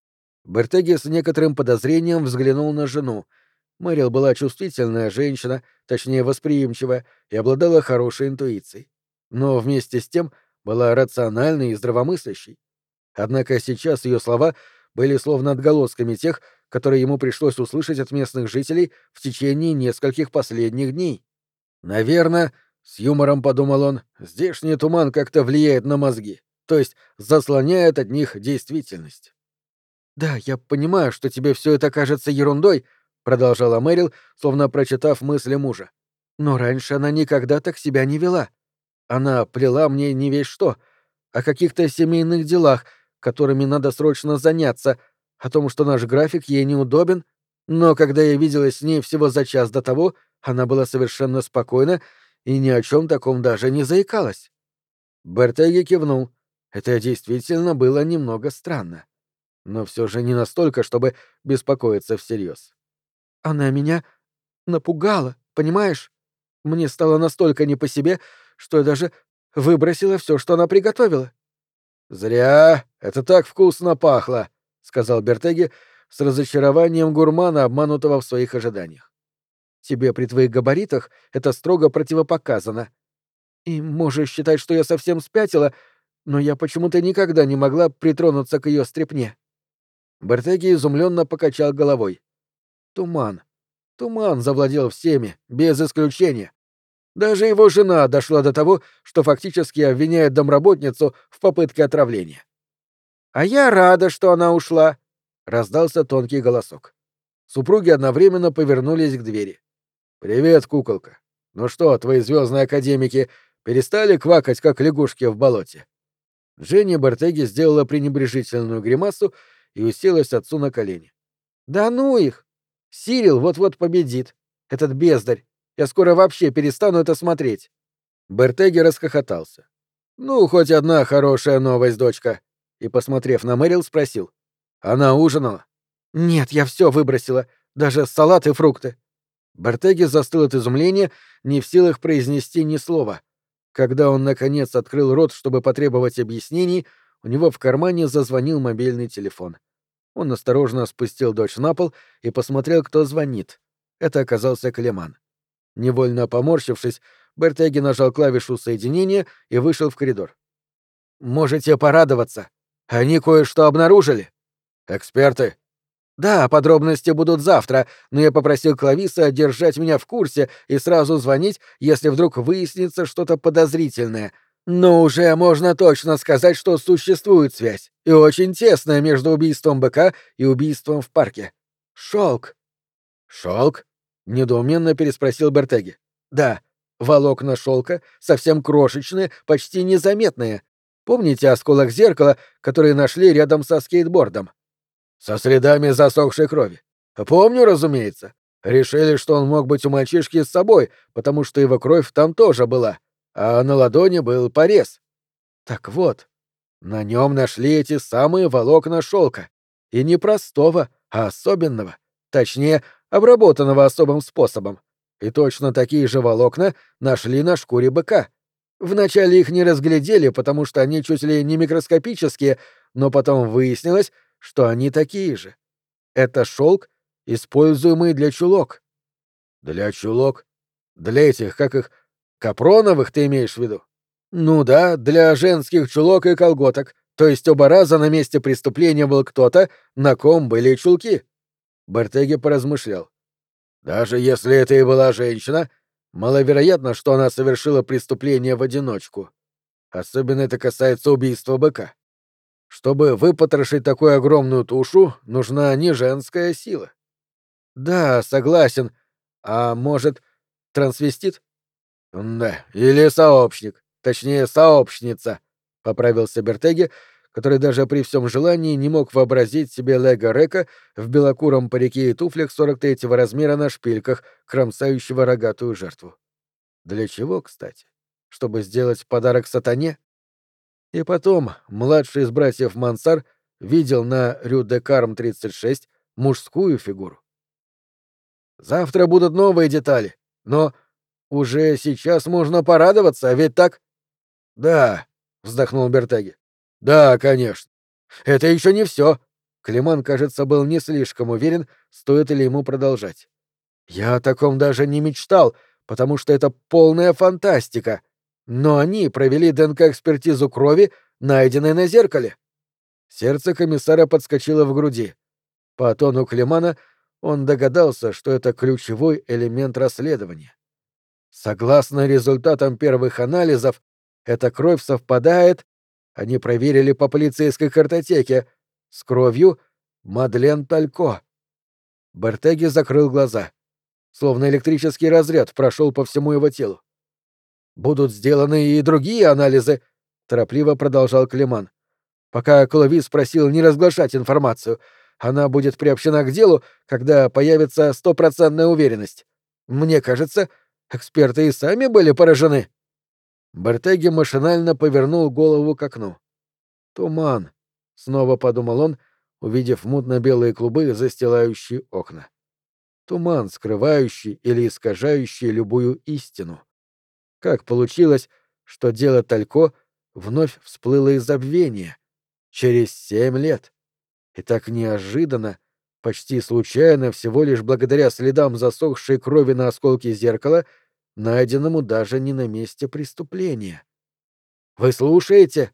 A: Бертеги с некоторым подозрением взглянул на жену. Мэрил была чувствительная женщина, точнее восприимчивая, и обладала хорошей интуицией. Но вместе с тем была рациональной и здравомыслящей. Однако сейчас ее слова были словно отголосками тех, которые ему пришлось услышать от местных жителей в течение нескольких последних дней. «Наверное, — с юмором подумал он, — здешний туман как-то влияет на мозги, то есть заслоняет от них действительность».
B: «Да, я понимаю, что тебе все это кажется ерундой», — продолжала Мэрил, словно прочитав мысли мужа. «Но раньше она никогда так себя не вела. Она плела мне не весь что, о каких-то семейных делах, которыми надо срочно заняться, о том, что наш график ей неудобен, но когда я виделась с ней всего за час до того, она была совершенно спокойна и ни о чем таком даже не заикалась».
A: Бертеги кивнул. Это действительно было немного странно. Но все же не настолько, чтобы беспокоиться всерьез.
B: Она меня напугала, понимаешь? Мне стало настолько не по себе, что я даже выбросила все, что она приготовила.
A: «Зря. Это так вкусно пахло», — сказал Бертеги с разочарованием гурмана, обманутого в своих ожиданиях.
B: «Тебе при твоих габаритах это строго противопоказано. И можешь считать, что я совсем спятила, но я почему-то никогда не могла притронуться к ее стряпне».
A: Бертеги изумленно покачал головой. Туман. Туман завладел всеми, без исключения. Даже его жена дошла до того, что фактически обвиняет домработницу в попытке отравления. «А я рада, что она ушла», — раздался тонкий голосок. Супруги одновременно повернулись к двери. «Привет, куколка. Ну что, твои звездные академики перестали квакать, как лягушки в болоте?» Женя Бертеги сделала пренебрежительную гримасу и уселась отцу на колени. «Да ну их! Сирил вот-вот победит. Этот бездарь. Я скоро вообще перестану это смотреть». Бертеги расхохотался. «Ну, хоть одна хорошая новость, дочка». И, посмотрев на Мэрил, спросил. «Она ужинала?»
B: «Нет, я все выбросила. Даже салат и фрукты».
A: Бертеги застыл от изумления, не в силах произнести ни слова. Когда он, наконец, открыл рот, чтобы потребовать объяснений, у него в кармане зазвонил мобильный телефон. Он осторожно спустил дочь на пол и посмотрел, кто звонит. Это оказался Клеман. Невольно поморщившись, Бертеги нажал клавишу соединения и вышел в коридор. «Можете порадоваться. Они кое-что обнаружили». «Эксперты?» «Да, подробности будут завтра, но я попросил Клависа держать меня в курсе и сразу звонить, если вдруг выяснится что-то подозрительное. Но уже можно точно сказать, что существует связь, и очень тесная между убийством быка и убийством в парке. Шелк». «Шелк?» — недоуменно переспросил Бертеги. «Да, волокна шелка совсем крошечные, почти незаметные. Помните осколок зеркала, который нашли рядом со скейтбордом?» «Со следами засохшей крови. Помню, разумеется. Решили, что он мог быть у мальчишки с собой, потому что его кровь там тоже была, а на ладони был порез. Так вот, на нем нашли эти самые волокна шелка. И не простого, а особенного. Точнее, обработанного особым способом. И точно такие же волокна нашли на шкуре быка.
B: Вначале их не разглядели, потому что они чуть ли не микроскопические, но потом выяснилось, что они такие же. Это шелк, используемый для чулок. Для чулок? Для этих, как их, капроновых ты имеешь в виду? Ну да, для женских чулок и колготок. То есть оба раза на месте преступления был кто-то, на ком были чулки. Бертеги поразмышлял. Даже если это и была женщина, маловероятно, что она совершила преступление в одиночку. Особенно это касается убийства быка. Чтобы выпотрошить такую огромную тушу, нужна не женская сила. Да, согласен. А может, трансвестит? Да, или сообщник. Точнее, сообщница, — поправился Бертеги, который даже при всем желании не мог вообразить себе Лего Река в белокуром парике и туфлях сорок третьего размера на шпильках, кромсающего рогатую жертву. Для чего, кстати? Чтобы сделать подарок сатане? И потом младший из братьев Мансар видел на Рю-де-Карм тридцать шесть мужскую фигуру. Завтра будут новые детали, но уже сейчас можно порадоваться, ведь так? Да, вздохнул Бертеги. Да, конечно. Это еще не все. Климан, кажется, был не слишком уверен, стоит ли ему продолжать. Я о таком даже не мечтал, потому что это полная фантастика. Но они провели ДНК-экспертизу крови, найденной на зеркале. Сердце комиссара подскочило в груди. По тону Климана он догадался, что это ключевой элемент расследования. Согласно результатам первых анализов, эта кровь совпадает, они проверили по полицейской картотеке, с кровью Мадлен Талько. Бертеги закрыл глаза. Словно электрический разряд прошел по всему его телу. «Будут сделаны и другие анализы», — торопливо продолжал Климан. «Пока Кловис просил не разглашать информацию, она будет приобщена к делу, когда появится стопроцентная уверенность. Мне кажется, эксперты и сами были поражены». Бертеги машинально повернул голову к окну. «Туман», — снова подумал он, увидев мутно-белые клубы, застилающие окна. Туман, скрывающий или искажающий любую истину. Как получилось, что дело Талько вновь всплыло из забвения? Через семь лет. И так неожиданно, почти случайно, всего лишь благодаря следам засохшей крови на осколке зеркала, найденному даже не на месте преступления. «Вы слушаете?»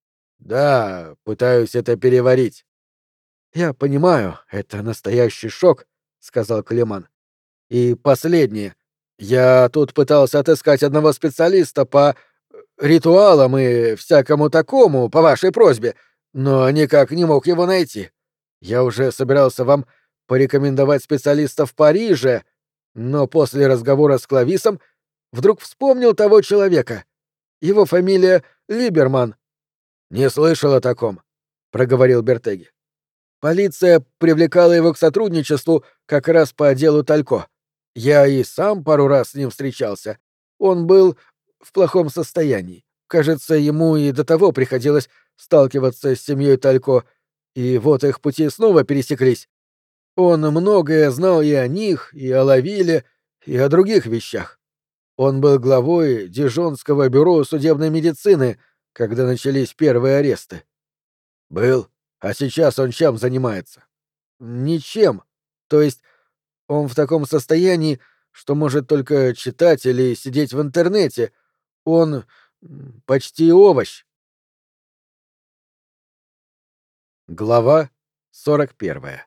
B: «Да, пытаюсь это переварить». «Я понимаю, это настоящий шок», — сказал Климан. «И последнее. Я тут пытался отыскать одного специалиста по ритуалам и всякому такому, по вашей просьбе, но никак не мог его найти. Я уже собирался вам порекомендовать специалиста в Париже, но после разговора с Клависом вдруг вспомнил того человека. Его фамилия Либерман». «Не слышал о таком», — проговорил Бертеги. «Полиция привлекала его к сотрудничеству как раз по делу Талько. Я и сам пару раз с ним встречался. Он был в плохом состоянии. Кажется, ему и до того приходилось сталкиваться с семьей Талько, и вот их пути снова пересеклись. Он многое знал и о них, и о Лавиле, и о других вещах. Он был главой Дижонского бюро судебной медицины, когда начались первые аресты. Был. А сейчас он чем занимается? Ничем. То есть он в таком состоянии, что может только читать или сидеть в интернете. Он м, почти овощ. Глава сорок первая.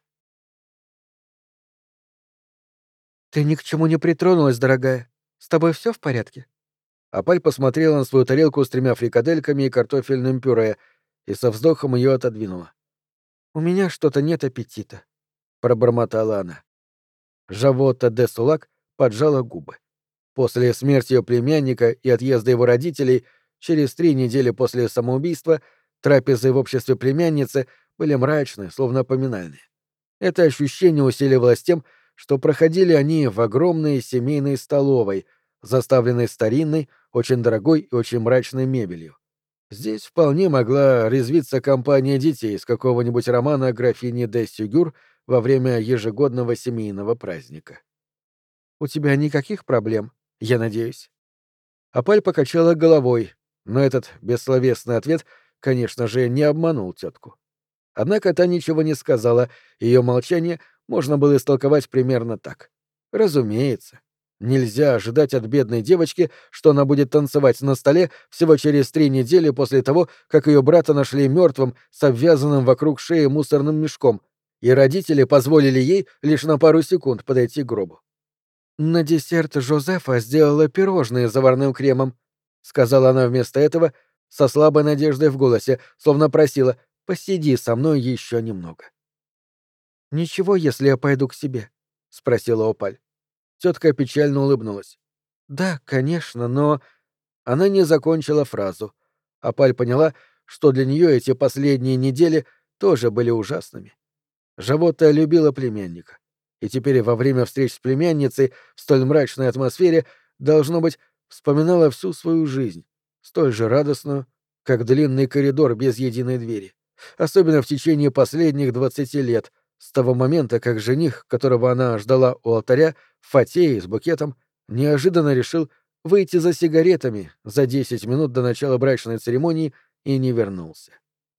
B: «Ты ни к чему не притронулась, дорогая. С тобой все в порядке?» Апаль посмотрела на свою тарелку с тремя фрикадельками и картофельным пюре и со вздохом ее отодвинула. «У меня что-то нет аппетита», — пробормотала она. Жавота де Сулак поджала губы. После смерти ее племянника и отъезда его родителей, через три недели после самоубийства, трапезы в обществе племянницы были мрачны, словно поминальные. Это ощущение усиливалось тем, что проходили они в огромной семейной столовой, заставленной старинной, очень дорогой и очень мрачной мебелью. Здесь вполне могла резвиться компания детей из какого-нибудь романа графини де Сюгюр во время ежегодного семейного праздника. «У тебя никаких проблем, я надеюсь?» Апаль покачала головой, но этот бессловесный ответ, конечно же, не обманул тетку. Однако та ничего не сказала, ее молчание можно было истолковать примерно так. Разумеется, нельзя ожидать от бедной девочки, что она будет танцевать на столе всего через три недели после того, как ее брата нашли мертвым с обвязанным вокруг шеи мусорным мешком, и родители позволили ей лишь на пару секунд подойти к гробу. «На десерт Жозефа сделала пирожные с заварным кремом», — сказала она вместо этого со слабой надеждой в голосе, словно просила: «Посиди со мной еще немного». «Ничего, если я пойду к себе?» — спросила Опаль. Тетка печально улыбнулась. «Да, конечно, но...» Она не закончила фразу. Опаль поняла, что для нее эти последние недели тоже были ужасными. Животта любила племянника. И теперь во время встреч с племянницей в столь мрачной атмосфере, должно быть, вспоминала всю свою жизнь, столь же радостную, как длинный коридор без единой двери. Особенно в течение последних двадцати лет, с того момента, как жених, которого она ждала у алтаря, в фатее с букетом, неожиданно решил выйти за сигаретами за десять минут до начала брачной церемонии и не вернулся.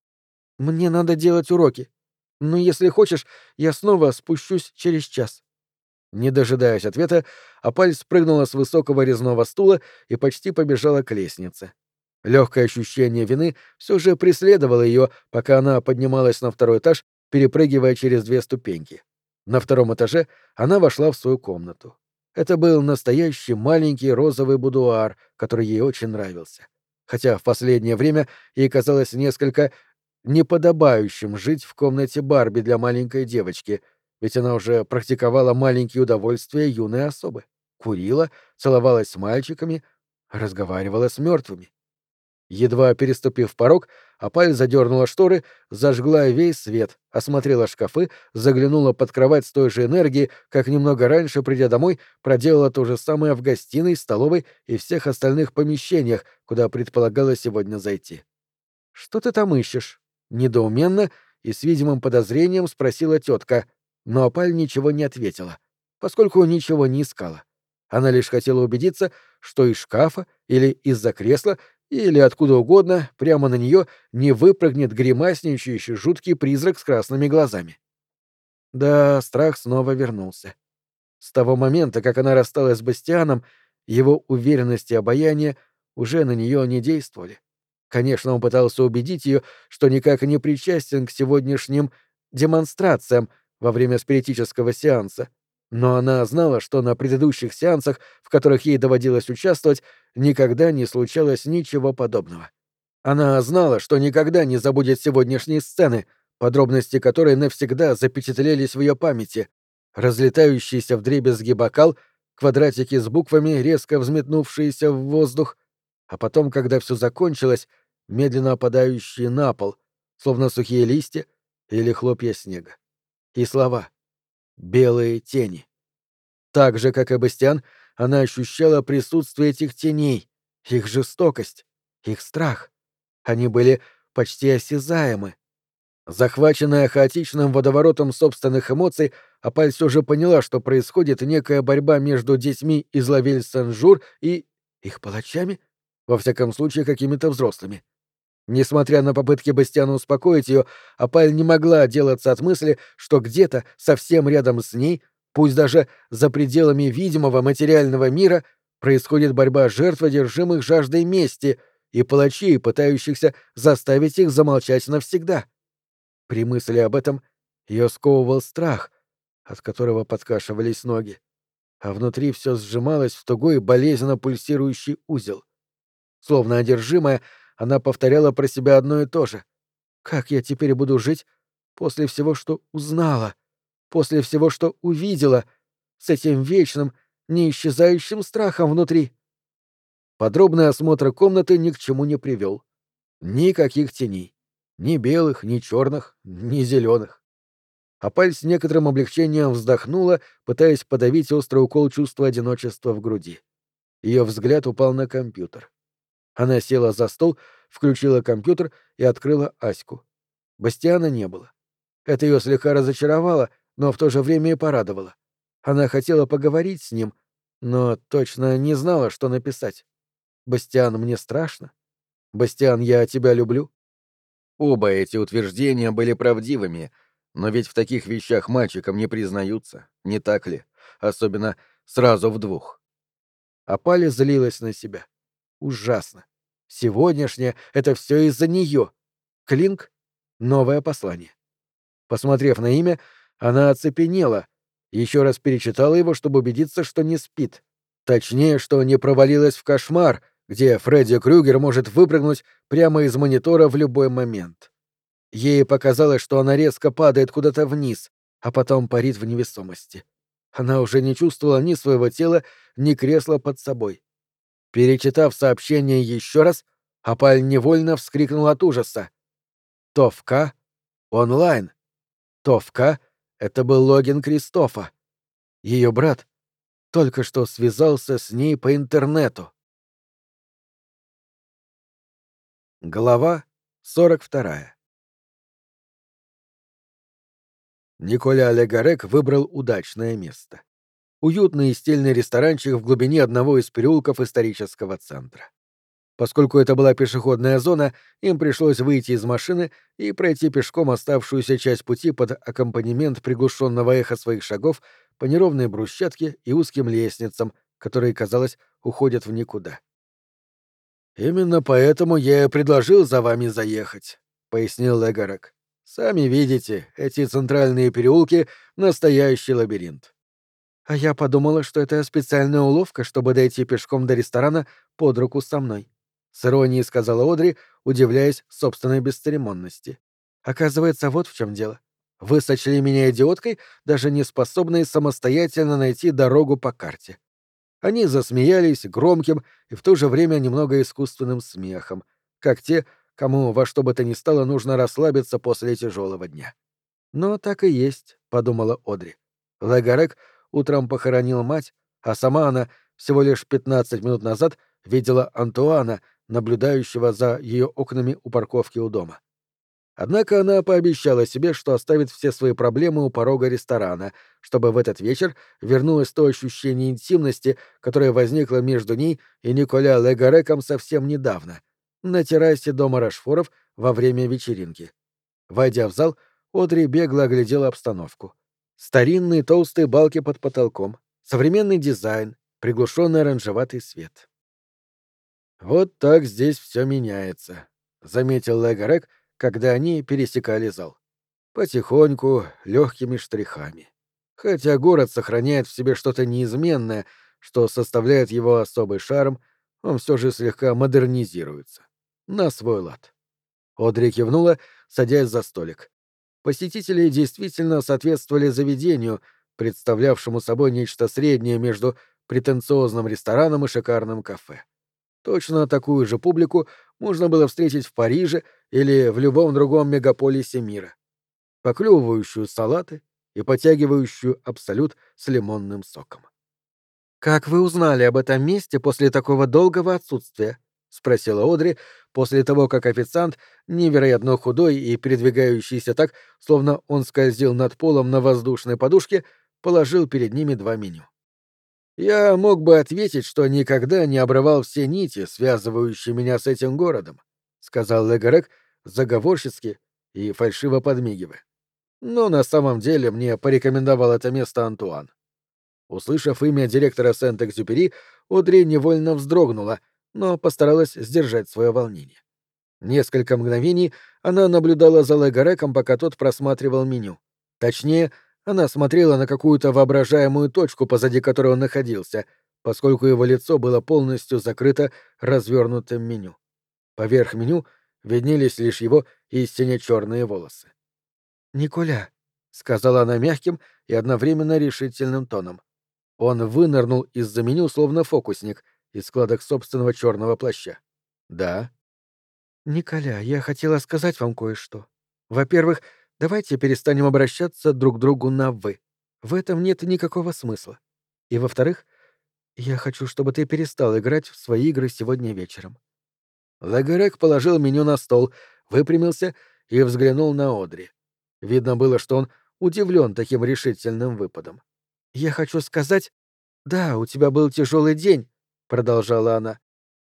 B: «Мне надо делать уроки. Но если хочешь, я снова спущусь через час». Не дожидаясь ответа, Апаль спрыгнула с высокого резного стула и почти побежала к лестнице. Легкое ощущение вины все же преследовало ее, пока она поднималась на второй этаж, перепрыгивая через две ступеньки. На втором этаже она вошла в свою комнату. Это был настоящий маленький розовый будуар, который ей очень нравился. Хотя в последнее время ей казалось несколько неподобающим жить в комнате Барби для маленькой девочки, ведь она уже практиковала маленькие удовольствия юной особы. Курила, целовалась с мальчиками, разговаривала с мертвыми. Едва переступив порог, Апаль задернула шторы, зажгла весь свет, осмотрела шкафы, заглянула под кровать с той же энергией, как немного раньше, придя домой, проделала то же самое в гостиной, столовой и всех остальных помещениях, куда предполагала сегодня зайти. «Что ты там ищешь?» — недоуменно и с видимым подозрением спросила тетка, но Апаль ничего не ответила, поскольку ничего не искала. Она лишь хотела убедиться, что из шкафа или из-за кресла или откуда угодно прямо на нее не выпрыгнет гримасничающий жуткий призрак с красными глазами. Да, страх снова вернулся. С того момента, как она рассталась с Бастианом, его уверенность и обаяние уже на нее не действовали. Конечно, он пытался убедить ее, что никак не причастен к сегодняшним демонстрациям во время спиритического сеанса, но она знала, что на предыдущих сеансах, в которых ей доводилось участвовать, никогда не случалось ничего подобного. Она знала, что никогда не забудет сегодняшней сцены, подробности которой навсегда запечатлелись в ее памяти. Разлетающийся вдребезги бокал, квадратики с буквами, резко взметнувшиеся в воздух, а потом, когда все закончилось, медленно опадающие на пол, словно сухие листья или хлопья снега. И слова «белые тени». Так же, как и Бастиан, она ощущала присутствие этих теней, их жестокость, их страх. Они были почти осязаемы. Захваченная хаотичным водоворотом собственных эмоций, Апаль все же поняла, что происходит некая борьба между детьми из Лавель-Сен-Жур и... их палачами? Во всяком случае, какими-то взрослыми. Несмотря на попытки Бастиана успокоить ее, Апаль не могла отделаться от мысли, что где-то, совсем рядом с ней, пусть даже за пределами видимого материального мира, происходит борьба жертв, одержимых жаждой мести, и палачей, пытающихся заставить их замолчать навсегда. При мысли об этом ее сковывал страх, от которого подкашивались ноги, а внутри все сжималось в тугой болезненно пульсирующий узел. Словно одержимая, она повторяла про себя одно и то же. «Как я теперь буду жить после всего, что узнала, после всего, что увидела, с этим вечным, неисчезающим страхом внутри?» Подробный осмотр комнаты ни к чему не привел. Никаких теней. Ни белых, ни черных, ни зеленых. Апаль с некоторым облегчением вздохнула, пытаясь подавить острый укол чувства одиночества в груди. Ее взгляд упал на компьютер. Она села за стол, включила компьютер и открыла Аську. Бастиана не было. Это ее слегка разочаровало, но в то же время и порадовало. Она хотела поговорить с ним, но точно не знала, что написать. Бастиан, мне страшно. Бастиан, я тебя люблю.
A: Оба эти утверждения были правдивыми, но ведь в таких вещах мальчикам не признаются, не так ли? Особенно сразу в двух.
B: А Паля злилась на себя. Ужасно. Сегодняшнее — это все из-за нее. Клинк — новое послание. Посмотрев на имя, она оцепенела, еще раз перечитала его, чтобы убедиться, что не спит. Точнее, что не провалилась в кошмар, где Фредди Крюгер может выпрыгнуть прямо из монитора в любой момент. Ей показалось, что она резко падает куда-то вниз, а потом парит в невесомости. Она уже не чувствовала ни своего тела, ни кресла под собой. Перечитав сообщение еще раз, Апаль невольно вскрикнул от ужаса. Товка онлайн. Товка — это был логин Кристофа. Ее брат только что связался с ней по интернету. Глава сорок вторая. Николя Легарек выбрал удачное место. Уютный и стильный ресторанчик в глубине одного из переулков исторического центра. Поскольку это была пешеходная зона, им пришлось выйти из машины и пройти пешком оставшуюся часть пути под аккомпанемент приглушенного эха своих шагов по неровной брусчатке и узким лестницам, которые, казалось, уходят в никуда. «Именно поэтому я и предложил за вами заехать», — пояснил Легарек. «Сами видите, эти центральные переулки — настоящий лабиринт». «А я подумала, что это специальная уловка, чтобы дойти пешком до ресторана под руку со мной», — с иронией сказала Одри, удивляясь собственной бесцеремонности. «Оказывается, вот в чем дело. Вы сочли меня идиоткой, даже не способной самостоятельно найти дорогу по карте». Они засмеялись громким и в то же время немного искусственным смехом, как те, кому во что бы то ни стало нужно расслабиться после тяжелого дня. «Но так и есть», — подумала Одри. Легарек утром похоронил мать, а сама она всего лишь пятнадцать минут назад видела Антуана, наблюдающего за ее окнами у парковки у дома. Однако она пообещала себе, что оставит все свои проблемы у порога ресторана, чтобы в этот вечер вернулось то ощущение интимности, которое возникло между ней и Николя Легареком совсем недавно, на террасе дома Рашфоров во время вечеринки. Войдя в зал, Одри бегло оглядела обстановку. Старинные толстые балки под потолком, современный дизайн, приглушенный оранжеватый свет. «Вот так здесь все меняется», — заметил Легарек, когда они пересекали зал. Потихоньку, легкими штрихами. Хотя город сохраняет в себе что-то неизменное, что составляет его особый шарм, он все же слегка модернизируется. На свой лад. Одри кивнула, садясь за столик. Посетители действительно соответствовали заведению, представлявшему собой нечто среднее между претенциозным рестораном и шикарным кафе. Точно такую же публику можно было встретить в Париже или в любом другом мегаполисе мира, поклевывающую салаты и потягивающую абсолют с лимонным соком. «Как вы узнали об этом месте после такого долгого отсутствия?» — спросила Одри после того, как официант, невероятно худой и передвигающийся так, словно он скользил над полом на воздушной подушке, положил перед ними два меню. «Я мог бы ответить, что никогда не обрывал все нити, связывающие меня с этим городом», — сказал Легарек заговорщицки и фальшиво подмигивая. «Но на самом деле мне порекомендовал это место Антуан». Услышав имя директора Сент-Экзюпери, Одри невольно вздрогнула, но постаралась сдержать свое волнение. Несколько мгновений она наблюдала за Легареком, пока тот просматривал меню. Точнее, она смотрела на какую-то воображаемую точку, позади которой он находился, поскольку его лицо было полностью закрыто развернутым меню. Поверх меню виднелись лишь его истинно черные волосы. «Николя», — сказала она мягким и одновременно решительным тоном. Он вынырнул из-за меню, словно фокусник, из складок собственного черного плаща. «Да». «Николя, я хотела сказать вам кое-что. Во-первых, давайте перестанем обращаться друг к другу на «вы». В этом нет никакого смысла. И во-вторых, я хочу, чтобы ты перестал играть в свои игры сегодня вечером». Лагарек положил меню на стол, выпрямился и взглянул на Одри. Видно было, что он удивлен таким решительным выпадом. «Я хочу сказать...» «Да, у тебя был тяжелый день», — продолжала она.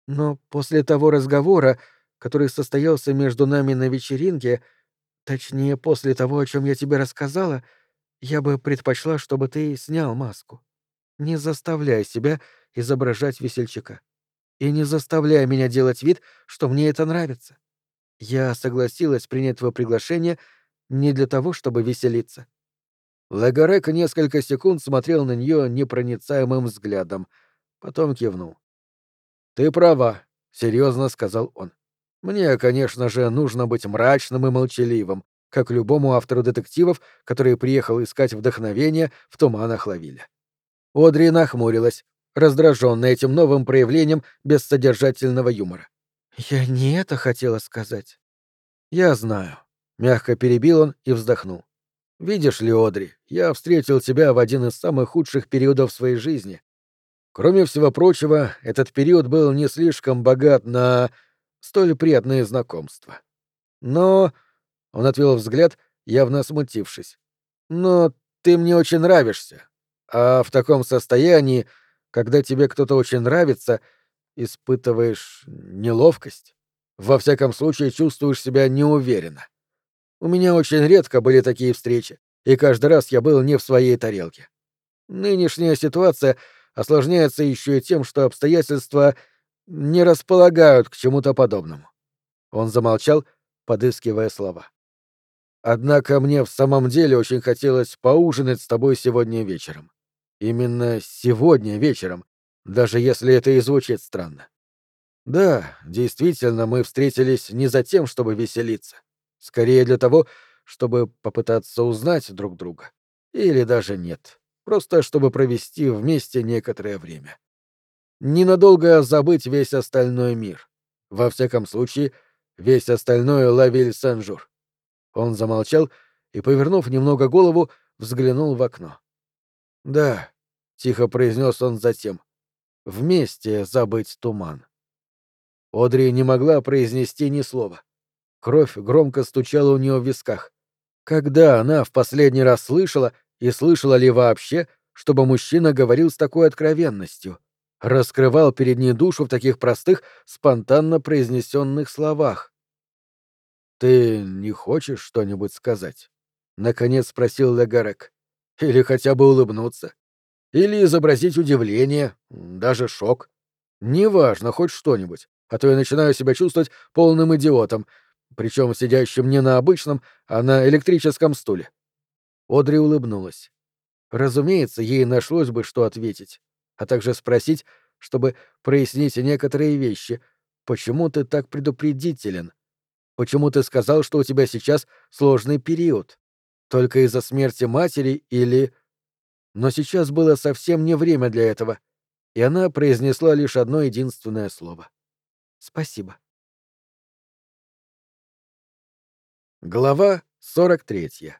B: Но после того разговора, который состоялся между нами на вечеринке, точнее, после того, о чем я тебе рассказала, я бы предпочла, чтобы ты снял маску. Не заставляй себя изображать весельчака. И не заставляй меня делать вид, что мне это нравится. Я согласилась принять твое приглашение не для того, чтобы веселиться. Лагарек несколько секунд смотрел на нее непроницаемым взглядом, потом кивнул. «Ты права», — серьезно сказал он. «Мне, конечно же, нужно быть мрачным и молчаливым, как любому автору детективов, который приехал искать вдохновение в туманах Лавиля». Одри нахмурилась, раздраженная этим новым проявлением бессодержательного юмора. «Я не это хотела сказать». «Я знаю», — мягко перебил он и вздохнул. «Видишь ли, Одри, я встретил тебя в один из самых худших периодов своей жизни. Кроме всего прочего, этот период был не слишком богат на столь приятные знакомства. Но...» — он отвел взгляд, явно смутившись. «Но ты мне очень нравишься. А в таком состоянии, когда тебе кто-то очень нравится, испытываешь неловкость. Во всяком случае, чувствуешь себя неуверенно. У меня очень редко были такие встречи, и каждый раз я был не в своей тарелке. Нынешняя ситуация осложняется еще и тем, что обстоятельства не располагают к чему-то подобному». Он замолчал, подыскивая слова. «Однако мне в самом деле очень хотелось поужинать с тобой сегодня вечером. Именно сегодня вечером, даже если это и звучит странно. Да, действительно, мы встретились не за тем, чтобы веселиться. Скорее для того, чтобы попытаться узнать друг друга. Или даже нет. Просто чтобы провести вместе некоторое время. Ненадолго забыть весь остальной мир. Во всяком случае, весь остальной Лавиль Сен-Жур». Он замолчал и, повернув немного голову, взглянул в окно. «Да», — тихо произнес он затем, — «вместе забыть туман». Одри не могла произнести ни слова. Кровь громко стучала у нее в висках. Когда она в последний раз слышала, и слышала ли вообще, чтобы мужчина говорил с такой откровенностью, раскрывал перед ней душу в таких простых, спонтанно произнесенных словах? «Ты не хочешь что-нибудь сказать?» — наконец спросил Легарек. «Или хотя бы улыбнуться? Или изобразить удивление, даже шок? Неважно, хоть что-нибудь, а то я начинаю себя чувствовать полным идиотом, причем сидящим не на обычном, а на электрическом стуле». Одри улыбнулась. Разумеется, ей нашлось бы, что ответить, а также спросить, чтобы прояснить некоторые вещи. «Почему ты так предупредителен? Почему ты сказал, что у тебя сейчас сложный период? Только из-за смерти матери или...» Но сейчас было совсем не время для этого, и она произнесла лишь одно единственное слово. «Спасибо». Глава сорок третья.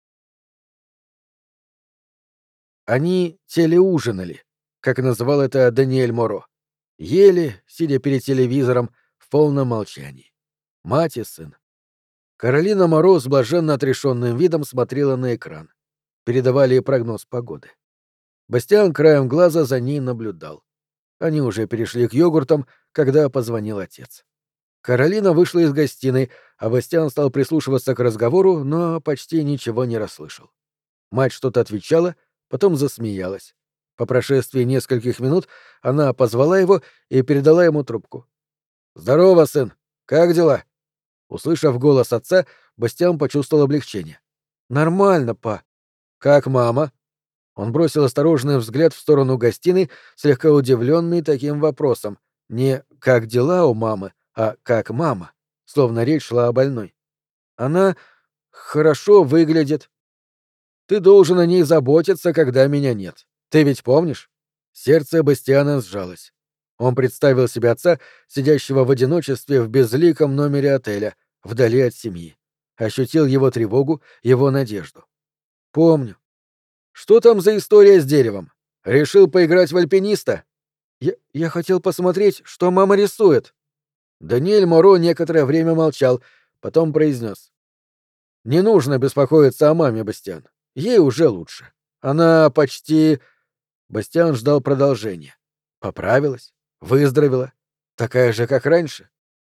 B: Они телеужинали, как называл это Даниэль Моро. Ели, сидя перед телевизором, в полном молчании. Мать и сын. Каролина Моро с блаженно отрешенным видом смотрела на экран. Передавали прогноз погоды. Бастиан краем глаза за ней наблюдал. Они уже перешли к йогуртам, когда позвонил отец. Каролина вышла из гостиной, а Бастиан стал прислушиваться к разговору, но почти ничего не расслышал. Мать что-то отвечала, потом засмеялась. По прошествии нескольких минут она позвала его и передала ему трубку. «Здорово, сын! Как дела?» Услышав голос отца, Бастиан почувствовал облегчение. «Нормально, па. Как мама?» Он бросил осторожный взгляд в сторону гостиной, слегка удивленный таким вопросом. Не «как дела у мамы», а «как мама», словно речь шла о больной. «Она хорошо выглядит. Ты должен о ней заботиться, когда меня нет. Ты ведь помнишь?» Сердце Бастиана сжалось. Он представил себе отца, сидящего в одиночестве в безликом номере отеля, вдали от семьи. Ощутил его тревогу, его надежду. «Помню. Что там за история с деревом? Решил поиграть в альпиниста?» Я, я хотел посмотреть, что мама рисует». Даниэль Моро некоторое время молчал, потом произнес: «Не нужно беспокоиться о маме, Бастиан. Ей уже лучше. Она почти...» Бастиан ждал продолжения. «Поправилась? Выздоровела?» Такая же, как раньше?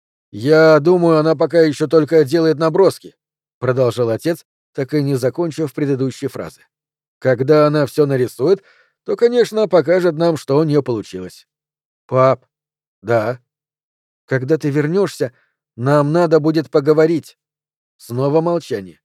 B: Я думаю, она пока еще только делает наброски, продолжал отец, так и не закончив предыдущие фразы. Когда она все нарисует, то, конечно, покажет нам, что у нее получилось. Пап, да. Когда ты вернешься, нам надо будет поговорить. Снова молчание.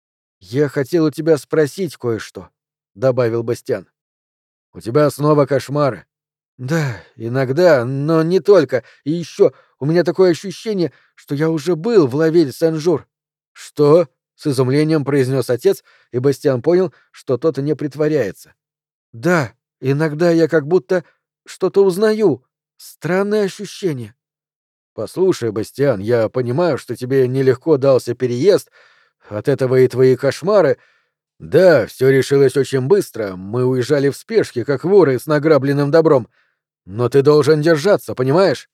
B: Я хотел у тебя спросить кое-что, добавил Бастиан. У тебя снова кошмары. Да, иногда, но не только. И еще у меня такое ощущение, что я уже был в Лавиль-Сен-Жур. Что? С изумлением произнес отец, и Бастиан понял, что тот не притворяется. Да, иногда я как будто что-то узнаю. Странное ощущение. Послушай, Бастиан, я понимаю, что тебе нелегко дался переезд, от этого и твои кошмары. Да, все решилось очень быстро, мы уезжали в спешке, как воры с награбленным добром. Но ты должен держаться, понимаешь?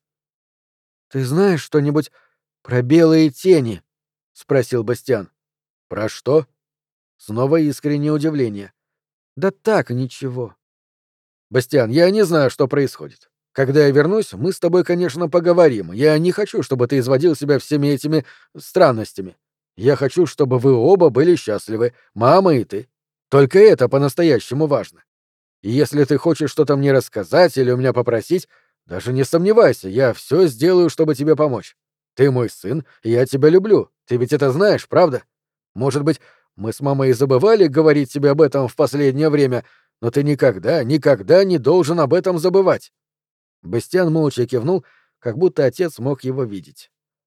B: Ты знаешь что-нибудь про белые тени? Спросил Бастиан. Про что? Снова искреннее удивление. Да так, ничего. Бастиан, я не знаю, что происходит. Когда я вернусь, мы с тобой, конечно, поговорим. Я не хочу, чтобы ты изводил себя всеми этими странностями. Я хочу, чтобы вы оба были счастливы, мама и ты. Только это по-настоящему важно. И если ты хочешь что-то мне рассказать или у меня попросить, даже не сомневайся, я все сделаю, чтобы тебе помочь. Ты мой сын, и я тебя люблю. Ты ведь это знаешь, правда? Может быть, мы с мамой и забывали говорить тебе об этом в последнее время, но ты никогда, никогда не должен об этом забывать. Бастиан молча кивнул, как будто отец мог его видеть.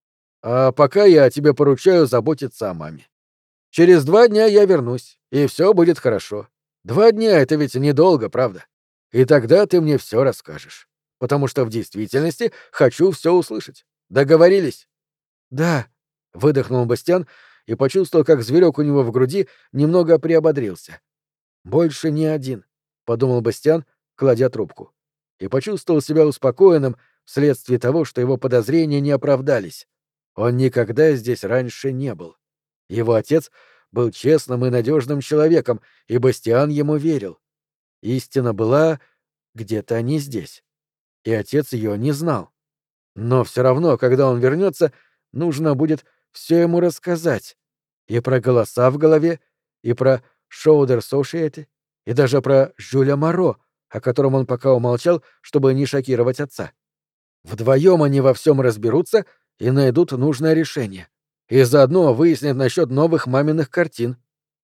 B: А пока я тебе поручаю заботиться о маме. Через два дня я вернусь, и все будет хорошо. Два дня — это ведь недолго, правда? И тогда ты мне все расскажешь. Потому что в действительности хочу все услышать. Договорились? Да, выдохнул Бастиан и почувствовал, как зверек у него в груди немного приободрился. Больше не один, подумал Бастиан, кладя трубку. И почувствовал себя успокоенным вследствие того, что его подозрения не оправдались. Он никогда здесь раньше не был. Его отец был честным и надежным человеком, и Бастиан ему верил. Истина была где-то не здесь, и отец ее не знал. Но все равно, когда он вернется, нужно будет все ему рассказать. И про голоса в голове, и про Шоудер Сошиэти, и даже про Жюля Моро, о котором он пока умолчал, чтобы не шокировать отца. Вдвоем они во всем разберутся и найдут нужное решение. И заодно выяснят насчет новых маминых картин.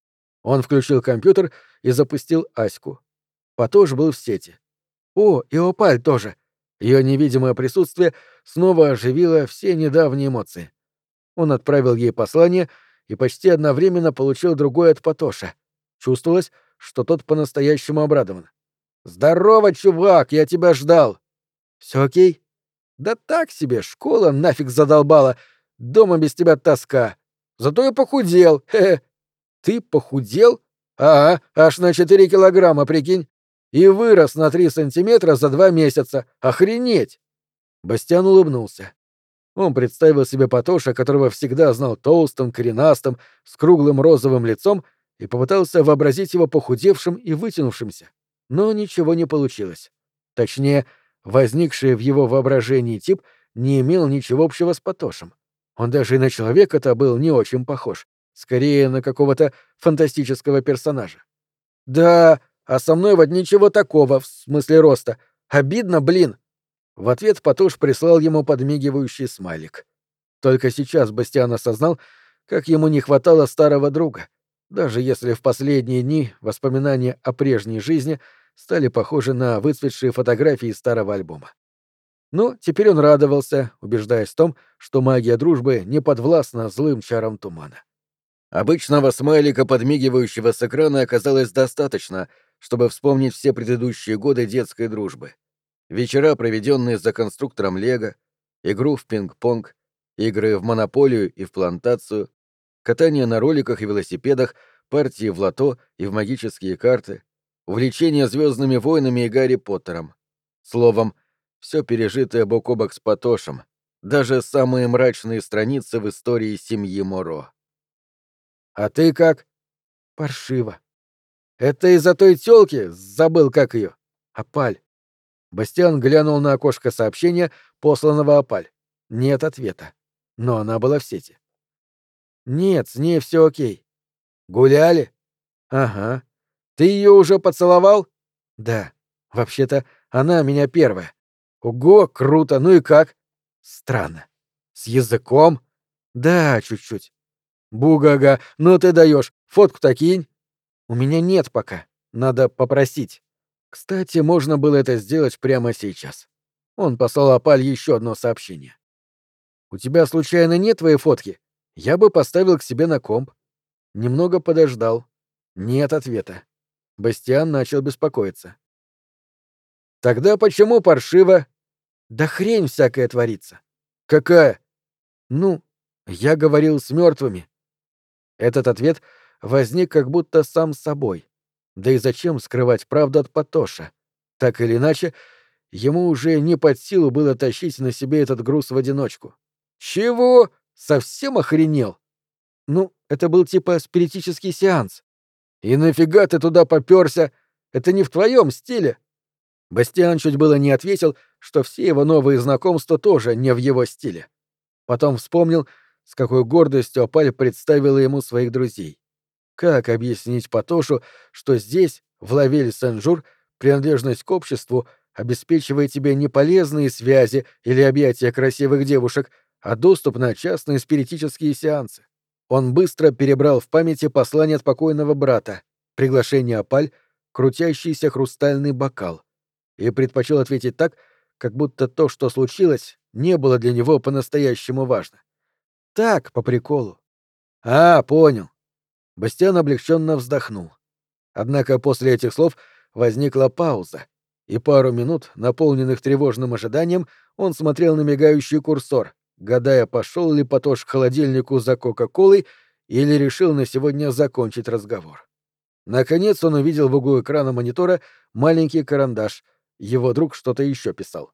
B: Он включил компьютер и запустил Аську. Патош был в сети. О, и Опаль тоже. Ее невидимое присутствие снова оживило все недавние эмоции. Он отправил ей послание и почти одновременно получил другое от Патоша. Чувствовалось, что тот по-настоящему обрадован. «Здорово, чувак, я тебя ждал!» «Все окей?» «Да так себе, школа нафиг задолбала. Дома без тебя тоска. Зато я похудел, хе-хе». «Ты похудел? Ага, аж на четыре килограмма, прикинь. И вырос на три сантиметра за два месяца. Охренеть!» Бастиан улыбнулся. Он представил себе Патоша, которого всегда знал толстым, коренастым, с круглым розовым лицом, и попытался вообразить его похудевшим и вытянувшимся. Но ничего не получилось. Точнее, возникший в его воображении тип не имел ничего общего с Патошем. Он даже и на человека-то был не очень похож. Скорее, на какого-то фантастического персонажа. «Да, а со мной вот ничего такого, в смысле роста. Обидно, блин!» В ответ Патош прислал ему подмигивающий смайлик. Только сейчас Бастиан осознал, как ему не хватало старого друга, даже если в последние дни воспоминания о прежней жизни стали похожи на выцветшие фотографии старого альбома. Но теперь он радовался, убеждаясь в том, что магия дружбы не подвластна злым чарам тумана. Обычного смайлика, подмигивающего с экрана, оказалось достаточно, чтобы вспомнить все предыдущие годы детской дружбы. Вечера, проведенные за конструктором Лего, игру в пинг-понг, игры в монополию и в плантацию, катание на роликах и велосипедах, партии в лото и в магические карты, увлечение «Звездными войнами» и Гарри Поттером. Словом, все пережитое бок о бок с Патошем, даже самые мрачные страницы в истории семьи Моро. «А ты как?» «Паршиво. Это из-за той тёлки, забыл, как ее. Опаль.
A: Бастиан глянул на окошко сообщения, посланного Апаль. Нет ответа. Но она была в сети. «Нет, с ней все окей». «Гуляли?» «Ага. Ты ее уже поцеловал?» «Да. Вообще-то, она меня первая». «Ого, круто! Ну и как?» «Странно». «С языком?» «Да, чуть-чуть». «Бугага, ну ты даешь. Фотку-то кинь». «У меня нет пока. Надо попросить». Кстати, можно было это сделать прямо сейчас. Он послал Апаль еще одно сообщение. «У тебя случайно нет твоей фотки? Я бы поставил к себе на комп». Немного подождал. Нет ответа. Бастиан начал беспокоиться. «Тогда почему паршиво?» «Да хрень всякая творится». «Какая?» «Ну, я говорил с мертвыми». Этот ответ возник как будто сам собой. Да и зачем скрывать правду от Патоша? Так или иначе, ему уже не под силу было тащить на себе этот груз в одиночку. «Чего? Совсем охренел?» «Ну, это был типа спиритический сеанс». «И нафига ты туда попёрся? Это не в твоем стиле». Бастиан чуть было не ответил, что все его новые знакомства тоже не в его стиле. Потом вспомнил, с какой гордостью Апаль представила ему своих друзей. Как объяснить Патошу, что здесь, в Лавель-Сен-Жур, принадлежность к обществу обеспечивает тебе не полезные связи или объятия красивых девушек, а доступ на частные спиритические сеансы? Он быстро перебрал в памяти послание от покойного брата, приглашение Апаль, крутящийся хрустальный бокал, и предпочел ответить так, как будто то, что случилось, не было для него по-настоящему важно. Так, по приколу. «А, понял». Бастиан облегченно вздохнул. Однако после этих слов возникла пауза, и пару минут, наполненных тревожным ожиданием, он смотрел на мигающий курсор, гадая, пошел ли Патош к холодильнику за Кока-Колой или решил на сегодня закончить разговор. Наконец он увидел в углу экрана монитора маленький карандаш. Его друг что-то еще писал.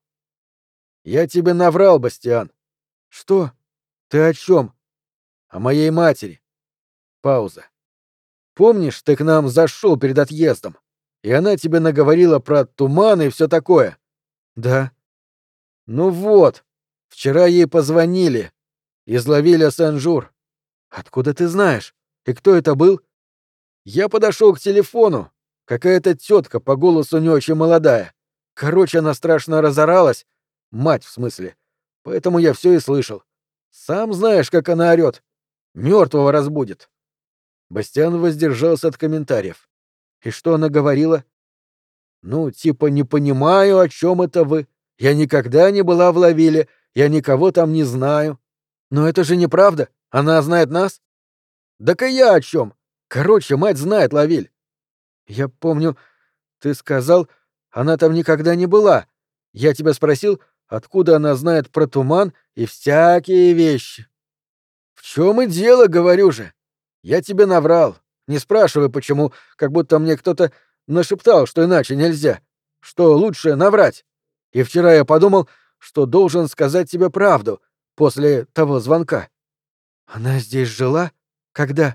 A: «Я тебе наврал, Бастиан». «Что? Ты о чем?» «О моей матери». Пауза. «Помнишь, ты к нам зашел перед отъездом, и она тебе наговорила про туман и все такое?» «Да». «Ну вот, вчера ей позвонили. Из Лавиля Сен-Жур». «Откуда ты знаешь? И кто это был?» «Я подошел к телефону. Какая-то тетка, по голосу не очень молодая. Короче, она страшно разоралась. Мать, в смысле. Поэтому я все и слышал. Сам знаешь, как она орет. Мертвого разбудит». Бастиан воздержался от комментариев. «И что она говорила?» «Ну, типа, не понимаю, о чем это вы. Я никогда не была в Лавиле, я никого там не знаю». «Но это же неправда. Она знает нас?» «Так и я о чем. Короче, мать знает Лавиль». «Я помню, ты сказал, она там никогда не была. Я тебя спросил, откуда она знает про туман и всякие вещи». «В чем и дело, говорю же. Я тебе наврал. Не спрашивай, почему, как будто мне кто-то нашептал, что иначе нельзя. Что лучше наврать. И вчера я подумал, что должен сказать тебе правду после того звонка». «Она здесь жила? Когда?»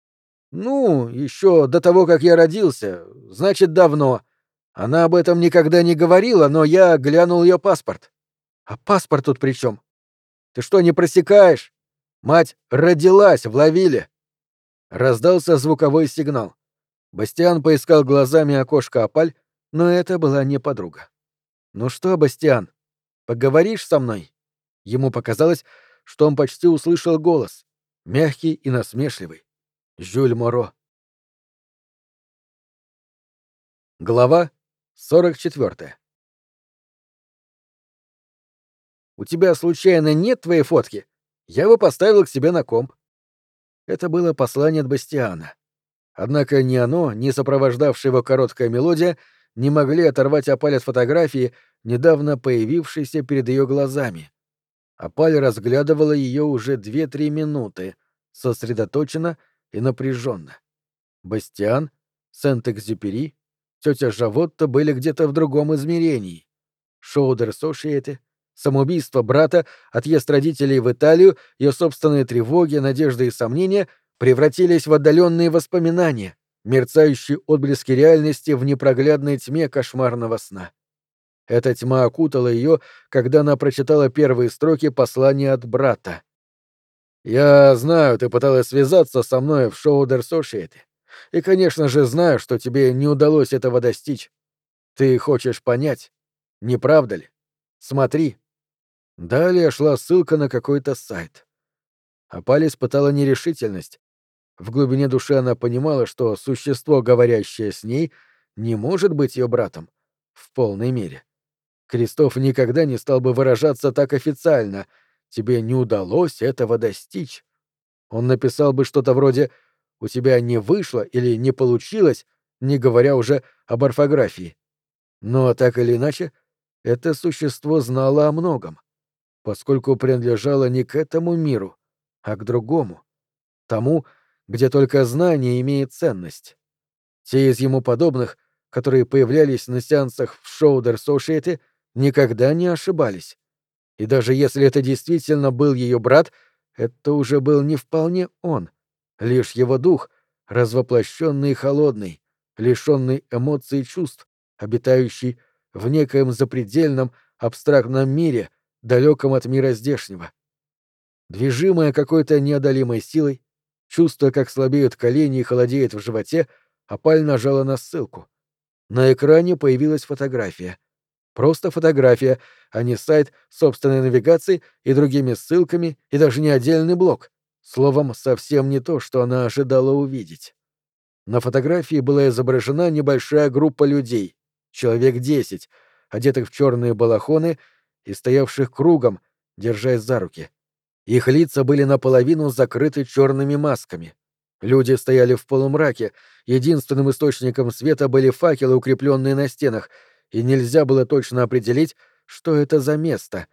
A: «Ну, еще до того, как я родился. Значит, давно. Она об этом никогда не говорила, но я глянул ее паспорт». «А паспорт тут при чем?» «Ты что, не просекаешь? Мать родилась в Лавиле». Раздался звуковой сигнал. Бастиан поискал глазами окошко Апаль, но это была не подруга. «Ну что, Бастиан, поговоришь со мной?» Ему показалось, что он почти услышал голос, мягкий и насмешливый. Жюль Моро. Глава сорок четвёртая. «У тебя случайно нет твоей фотки? Я бы поставил к себе на комп». Это было послание от Бастиана. Однако ни оно, ни сопровождавшая его короткая мелодия не могли оторвать Апаль от фотографии, недавно появившейся перед ее глазами. Апаль разглядывала ее уже две-три минуты, сосредоточенно и напряженно. Бастиан, Сент-Экзюпери, тетя Жавотта были где-то в другом измерении. Шоудер Сошиэте, самоубийство брата, отъезд родителей в Италию, ее собственные тревоги, надежды и сомнения превратились в отдаленные воспоминания, мерцающие отблески реальности в непроглядной тьме кошмарного сна. Эта тьма окутала ее, когда она прочитала первые строки послания от брата. «Я знаю, ты пыталась связаться со мной в Шоудер Сошиэти. И, конечно же, знаю, что тебе не удалось этого достичь. Ты хочешь понять, не правда ли? Смотри». Далее шла ссылка на какой-то сайт. Апаль испытала нерешительность. В глубине души она понимала, что существо, говорящее с ней, не может быть ее братом. В полной мере. Кристоф никогда не стал бы выражаться так официально. «Тебе не удалось этого достичь». Он написал бы что-то вроде «У тебя не вышло» или «не получилось», не говоря уже об орфографии. Но так или иначе, это существо знало о многом, поскольку принадлежало не к этому миру, а к другому, тому, где только знание имеет ценность. Те из ему подобных, которые появлялись на сеансах в Шоудер Сошиэти, никогда не ошибались. И даже если это действительно был ее брат, это уже был не вполне он, лишь его дух, развоплощенный и холодный, лишенный эмоций и чувств, обитающий в некоем запредельном, абстрактном мире, далеком от мира здешнего. Движимая какой-то неодолимой силой, чувствуя, как слабеют колени и холодеет в животе, Апаль нажала на ссылку. На экране появилась фотография. Просто фотография, а не сайт собственной навигации и другими ссылками, и даже не отдельный блок. Словом, совсем не то, что она ожидала увидеть. На фотографии была изображена небольшая группа людей, человек десять, одетых в черные балахоны и стоявших кругом, держась за руки. Их лица были наполовину закрыты черными масками. Люди стояли в полумраке, единственным источником света были факелы, укрепленные на стенах, и нельзя было точно определить, что это за место.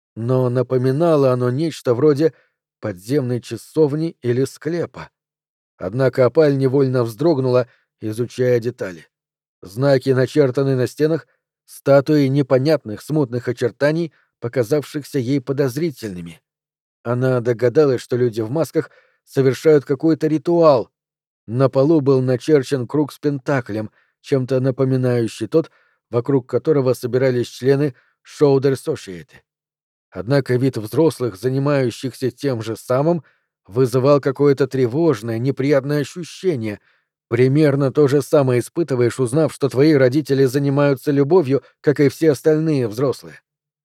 A: Но напоминало оно нечто вроде подземной часовни или склепа. Однако Апаль невольно вздрогнула, изучая детали. Знаки, начертанные на стенах, статуи непонятных смутных очертаний, показавшихся ей подозрительными. Она догадалась, что люди в масках совершают какой-то ритуал. На полу был начерчен круг с пентаклем, чем-то напоминающий тот, вокруг которого собирались члены Шоудер Сошиэти. Однако вид взрослых, занимающихся тем же самым, вызывал какое-то тревожное, неприятное ощущение. Примерно то же самое испытываешь, узнав, что твои родители занимаются любовью, как и все остальные взрослые.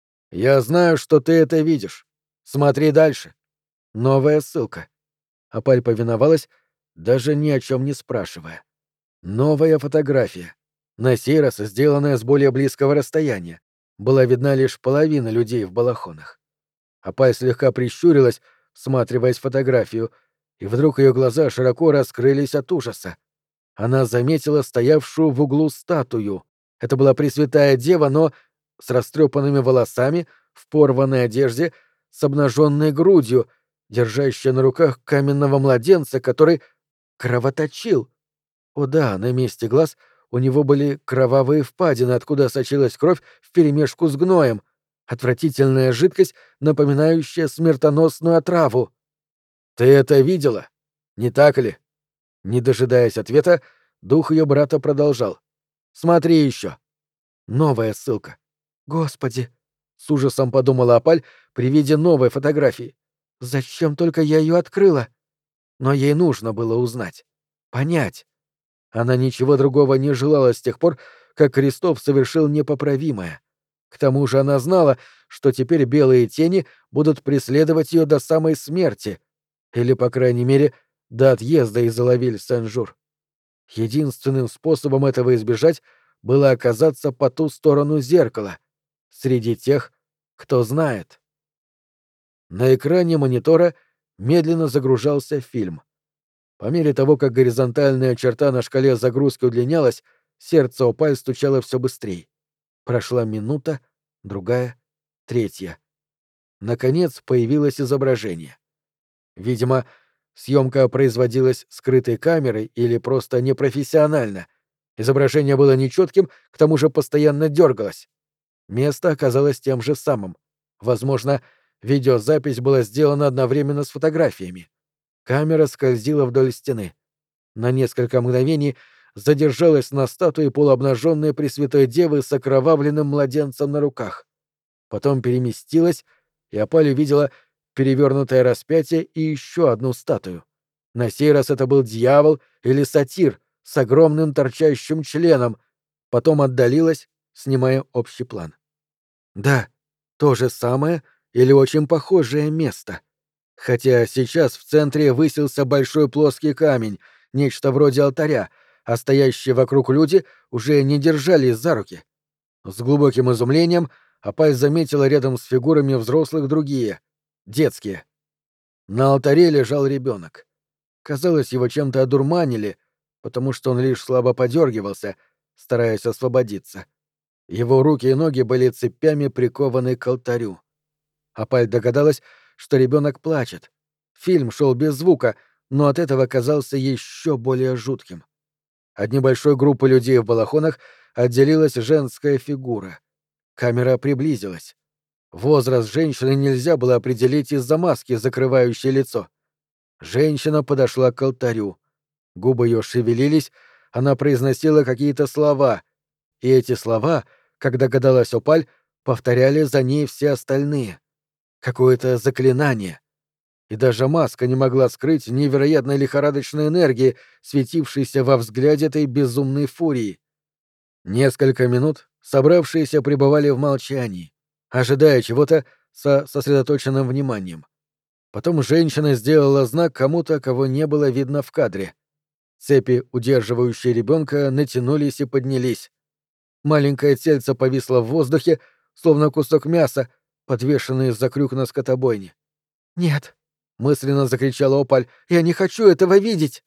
A: «Я знаю, что ты это видишь. Смотри дальше». Новая ссылка. Апаль повиновалась, даже ни о чем не спрашивая. Новая фотография. На сей раз сделанная с более близкого расстояния. Была видна лишь половина людей в балахонах. Апаль слегка прищурилась, всматриваясь в фотографию, и вдруг ее глаза широко раскрылись от ужаса. Она заметила стоявшую в углу статую. Это была Пресвятая Дева, но с растрепанными волосами, в порванной одежде, с обнаженной грудью, держащая на руках каменного младенца, который кровоточил. О да, на месте глаз у него были кровавые впадины, откуда сочилась кровь вперемешку с гноем, отвратительная жидкость, напоминающая смертоносную отраву. «Ты это видела? Не так ли?» Не дожидаясь ответа, дух ее брата продолжал. «Смотри еще». Новая ссылка. «Господи!» — с ужасом подумала Апаль при виде новой фотографии. «Зачем только я ее открыла?» Но ей нужно было узнать. Понять. Она ничего другого не желала с тех пор, как Крестов совершил непоправимое. К тому же она знала, что теперь белые тени будут преследовать ее до самой смерти, или, по крайней мере, до отъезда из Лавиль-Сен-Жур. Единственным способом этого избежать было оказаться по ту сторону зеркала, среди тех, кто знает. На экране монитора медленно загружался фильм. По мере того, как горизонтальная черта на шкале загрузки удлинялась, сердце Опаль стучало все быстрее. Прошла минута, другая, третья. Наконец появилось изображение. Видимо, съемка производилась скрытой камерой или просто непрофессионально. Изображение было нечетким, к тому же постоянно дергалось. Место оказалось тем же самым. Возможно, видеозапись была сделана одновременно с фотографиями. Камера скользила вдоль стены. На несколько мгновений задержалась на статуе полуобнаженной Пресвятой Девы с окровавленным младенцем на руках. Потом переместилась, и Апаль увидела перевернутое распятие и еще одну статую. На сей раз это был дьявол или сатир с огромным торчащим членом. Потом отдалилась, снимая общий план. Да, то же самое или очень похожее место. Хотя сейчас в центре высился большой плоский камень, нечто вроде алтаря, а стоящие вокруг люди уже не держались за руки. С глубоким изумлением Апаль заметила рядом с фигурами взрослых другие, детские. На алтаре лежал ребенок. Казалось, его чем-то одурманили, потому что он лишь слабо подергивался, стараясь освободиться. Его руки и ноги были цепями прикованы к алтарю. Апаль догадалась, что ребенок плачет. Фильм шел без звука, но от этого казался еще более жутким. От небольшой группы людей в балахонах отделилась женская фигура. Камера приблизилась. Возраст женщины нельзя было определить из-за маски, закрывающей лицо. Женщина подошла к алтарю. Губы ее шевелились, она произносила какие-то слова, и эти слова, как догадалась Опаль, повторяли за ней все остальные. Какое-то заклинание. И даже маска не могла скрыть невероятной лихорадочной энергии, светившейся во взгляде этой безумной фурии. Несколько минут собравшиеся пребывали в молчании, ожидая чего-то со сосредоточенным вниманием. Потом женщина сделала знак кому-то, кого не было видно в кадре. Цепи, удерживающие ребенка, натянулись и поднялись. Маленькое тельце повисло в воздухе, словно кусок мяса, подвешенный за крюк на скотобойне. «Нет!» — мысленно закричала Опаль. «Я не хочу этого видеть!»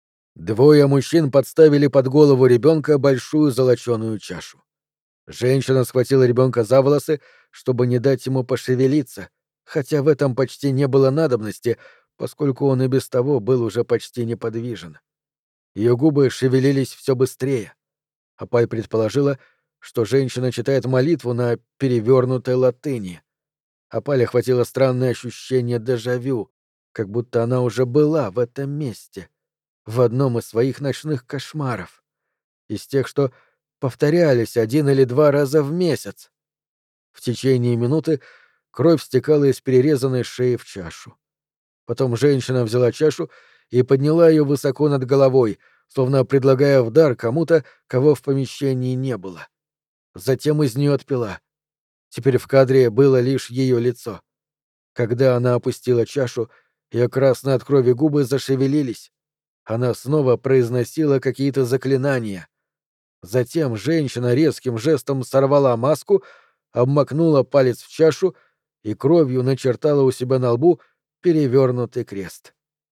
A: Двое мужчин подставили под голову ребенка большую золоченую чашу. Женщина схватила ребенка за волосы, чтобы не дать ему пошевелиться, хотя в этом почти не было надобности, поскольку он и без того был уже почти неподвижен. Ее губы шевелились все быстрее. Апаль предположила, что женщина читает молитву на перевернутой латыни. Апаль охватило странное ощущение дежавю, как будто она уже была в этом месте, в одном из своих ночных кошмаров, из тех, что повторялись один или два раза в месяц. В течение минуты кровь стекала из перерезанной шеи в чашу. Потом женщина взяла чашу и подняла ее высоко над головой, словно предлагая в дар кому-то, кого в помещении не было. Затем из нее отпила. Теперь в кадре было лишь ее лицо. Когда она опустила чашу, ее красные от крови губы зашевелились. Она снова произносила какие-то заклинания. Затем женщина резким жестом сорвала маску, обмакнула палец в чашу и кровью начертала у себя на лбу перевернутый крест.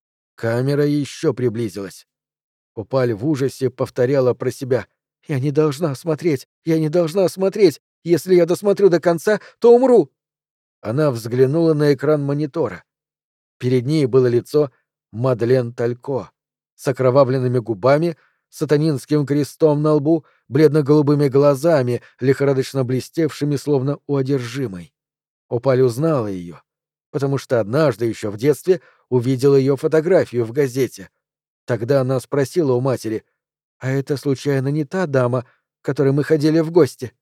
A: Камера еще приблизилась. Опаль в ужасе повторяла про себя: «Я не должна смотреть! Я не должна смотреть! Если я досмотрю до конца, то умру!» Она взглянула на экран монитора. Перед ней было лицо Мадлен Талько с окровавленными губами, сатанинским крестом на лбу, бледно-голубыми глазами, лихорадочно блестевшими, словно у одержимой. Опаль узнала ее, потому что однажды еще в детстве увидела ее фотографию в газете. Тогда она спросила у матери: «А это, случайно, не та дама, к которой мы ходили в гости?»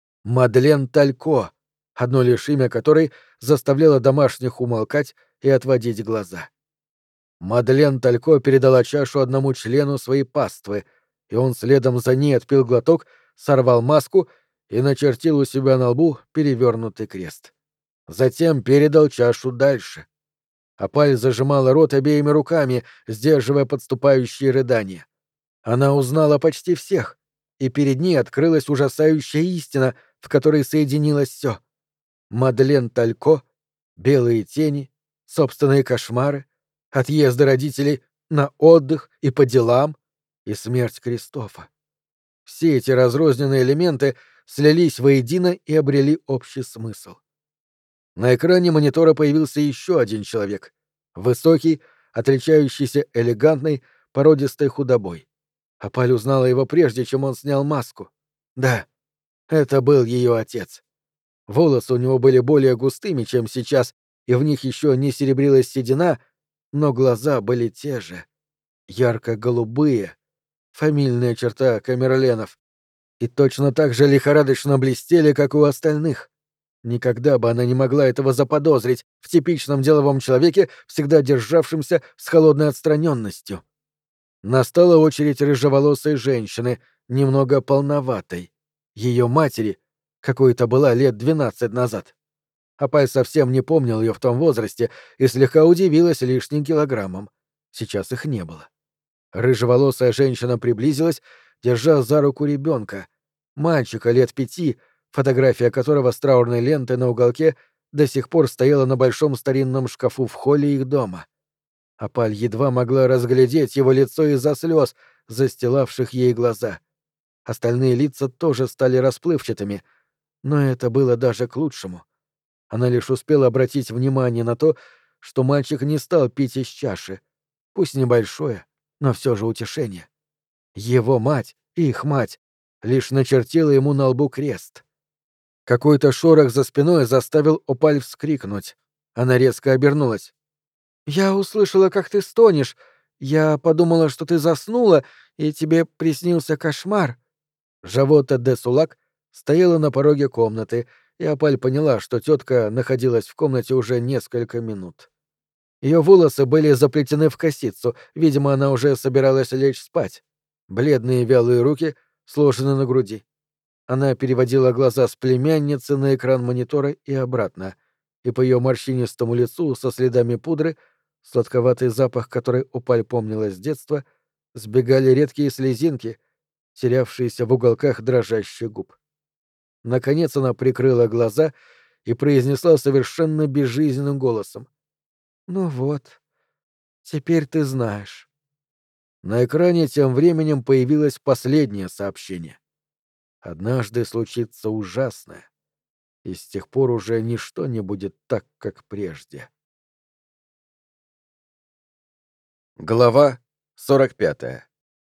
A: Мадлен Талько, одно лишь имя которой заставляло домашних умолкать и отводить глаза. Мадлен Талько передала чашу одному члену своей паствы, и он следом за ней отпил глоток, сорвал маску и начертил у себя на лбу перевернутый крест. Затем передал чашу дальше. Апаль зажимала рот обеими руками, сдерживая подступающие рыдания. Она узнала почти всех, и перед ней открылась ужасающая истина, в которой соединилось все. Мадлен Талько, белые тени, собственные кошмары, отъезды родителей на отдых и по делам, и смерть Кристофа. Все эти разрозненные элементы слились воедино и обрели общий смысл. На экране монитора появился еще один человек. Высокий, отличающийся элегантной, породистой худобой. Апаль узнала его прежде, чем он снял маску. Да, это был ее отец. Волосы у него были более густыми, чем сейчас, и в них еще не серебрилась седина, но глаза были те же, ярко-голубые,
B: фамильная черта Камерленов, и точно так же лихорадочно блестели, как у остальных. Никогда бы она не могла этого заподозрить в типичном деловом человеке, всегда державшемся с холодной отстраненностью. Настала очередь рыжеволосой женщины, немного полноватой. Ее матери, какой-то была лет двенадцать назад. Апаль совсем не помнил ее в том возрасте и слегка удивилась лишним килограммам. Сейчас их не было. Рыжеволосая женщина приблизилась, держа за руку ребенка, мальчика лет пяти, фотография которого с траурной лентой на уголке до сих пор стояла на большом старинном шкафу в холле их дома. Апаль едва могла разглядеть его лицо из-за слез, застилавших ей глаза. Остальные лица тоже стали расплывчатыми, но это было даже к лучшему. Она лишь успела обратить внимание на то, что мальчик не стал пить из чаши, пусть небольшое, но все же утешение. Его мать, их мать, лишь начертила ему на лбу крест. Какой-то шорох за спиной заставил Опаль вскрикнуть. Она резко обернулась. «Я услышала, как ты стонешь. Я подумала, что ты заснула, и тебе приснился кошмар». Жавота де Сулак стояла на пороге комнаты, и Апаль поняла, что тетка находилась в комнате уже несколько минут. Ее волосы были заплетены в косицу, видимо, она уже собиралась лечь спать. Бледные вялые руки сложены на груди. Она переводила глаза с племянницы на экран монитора и обратно, и по ее морщинистому лицу со следами пудры, сладковатый запах, который Опаль помнила с детства, сбегали редкие слезинки, терявшиеся в уголках дрожащих губ. Наконец она прикрыла глаза и произнесла совершенно безжизненным голосом: «Ну вот, теперь ты знаешь». На экране тем временем появилось последнее сообщение. Однажды случится ужасное, и с тех пор уже ничто не будет так, как прежде.
A: Глава сорок пятая.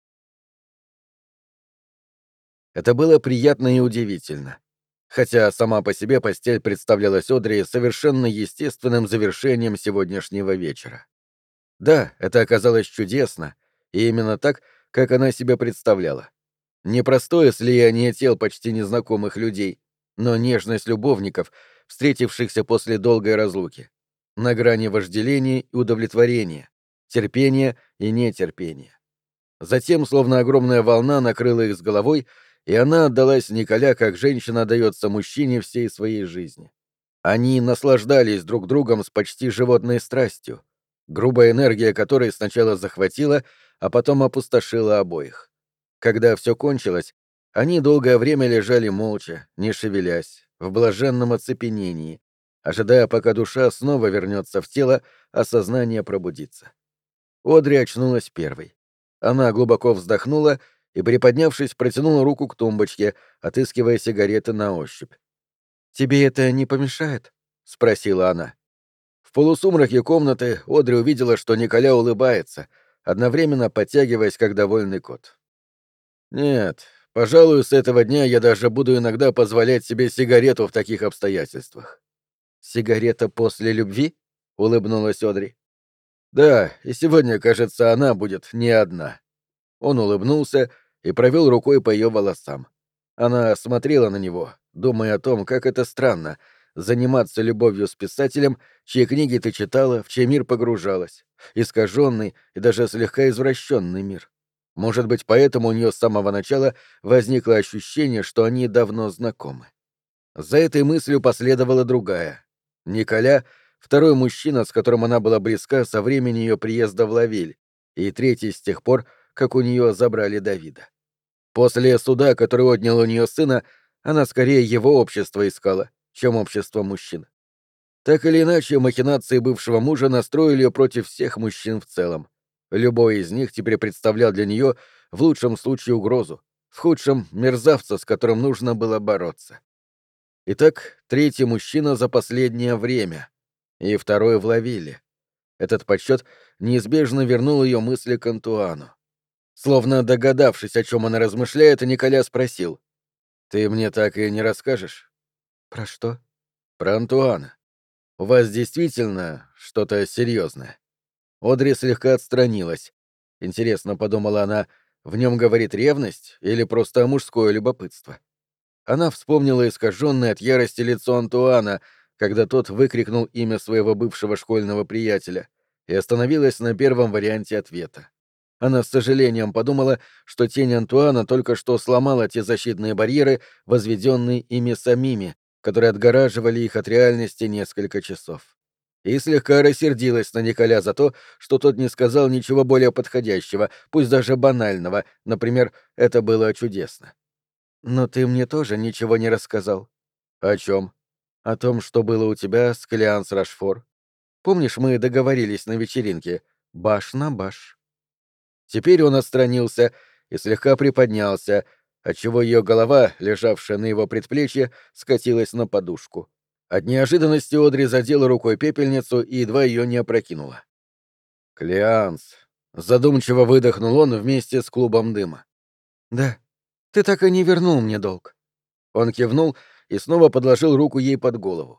A: Это было приятно и удивительно. Хотя сама по себе постель представлялась Одри совершенно естественным завершением сегодняшнего вечера. Да, это оказалось чудесно, и именно так, как она себе представляла. Непростое слияние тел почти незнакомых людей, но нежность любовников, встретившихся после долгой разлуки. На грани вожделения и удовлетворения, терпения и нетерпения. Затем, словно огромная волна, накрыла их с головой, и она отдалась Николя, как женщина отдается мужчине всей своей жизни. Они наслаждались друг другом с почти животной страстью, грубая энергия которой сначала захватила, а потом опустошила обоих. Когда все кончилось, они долгое время лежали молча, не шевелясь, в блаженном оцепенении, ожидая, пока душа снова вернется в тело, а сознание пробудится. Одри очнулась первой. Она глубоко вздохнула и, приподнявшись, протянула руку к тумбочке, отыскивая сигареты на ощупь. «Тебе это не помешает?» — спросила она. В полусумраке комнаты Одри увидела, что Николя улыбается, одновременно подтягиваясь, как довольный кот. «Нет, пожалуй, с этого дня я даже буду иногда позволять себе сигарету в таких обстоятельствах». «Сигарета после любви?» — улыбнулась Одри. «Да, и сегодня, кажется, она будет не одна». Он улыбнулся и провел рукой по ее волосам. Она смотрела на него, думая о том, как это странно — заниматься любовью с писателем, чьи книги ты читала, в чей мир погружалась, искаженный и даже слегка извращенный мир. Может быть, поэтому у нее с самого начала возникло ощущение, что они давно знакомы. За этой мыслью последовала другая. Николя — второй мужчина, с которым она была близка со времени ее приезда в Лавиль, и третий с тех пор, как у нее забрали Давида. После суда, который отнял у нее сына, она скорее его общество искала, чем общество мужчин. Так или иначе, махинации бывшего мужа настроили ее против всех мужчин в целом. Любой из них теперь представлял для нее в лучшем случае угрозу, в худшем — мерзавца, с которым нужно было бороться. Итак, третий мужчина за последнее время, и второй в Лавиле. Этот подсчет неизбежно вернул ее мысли к Антуану. Словно догадавшись, о чем она размышляет, Николя спросил: «Ты мне так и не расскажешь?»
B: «Про что?»
A: «Про Антуана. У вас действительно что-то серьезное?» Одри слегка отстранилась. Интересно, подумала она, В нем говорит ревность или просто мужское любопытство? Она вспомнила искаженное от ярости лицо Антуана, когда тот выкрикнул имя своего бывшего школьного приятеля, и остановилась на первом варианте ответа. Она с сожалением подумала, что тень Антуана только что сломала те защитные барьеры, возведенные ими самими, которые отгораживали их от реальности несколько часов. И слегка рассердилась на Николя за то, что тот не сказал ничего более подходящего, пусть даже банального, например, «это было чудесно». «Но ты мне тоже ничего не рассказал». «О чем?» «О том, что было у тебя с Клеанс Рашфор. Помнишь, мы договорились на вечеринке? Баш на баш». Теперь он отстранился и слегка приподнялся, отчего ее голова, лежавшая на его предплечье, скатилась на подушку. От неожиданности Одри задела рукой пепельницу и едва ее не опрокинула. «Клеанс», — задумчиво выдохнул он вместе с клубом дыма. «Да, ты так и не вернул мне долг». Он кивнул и снова подложил руку ей под голову.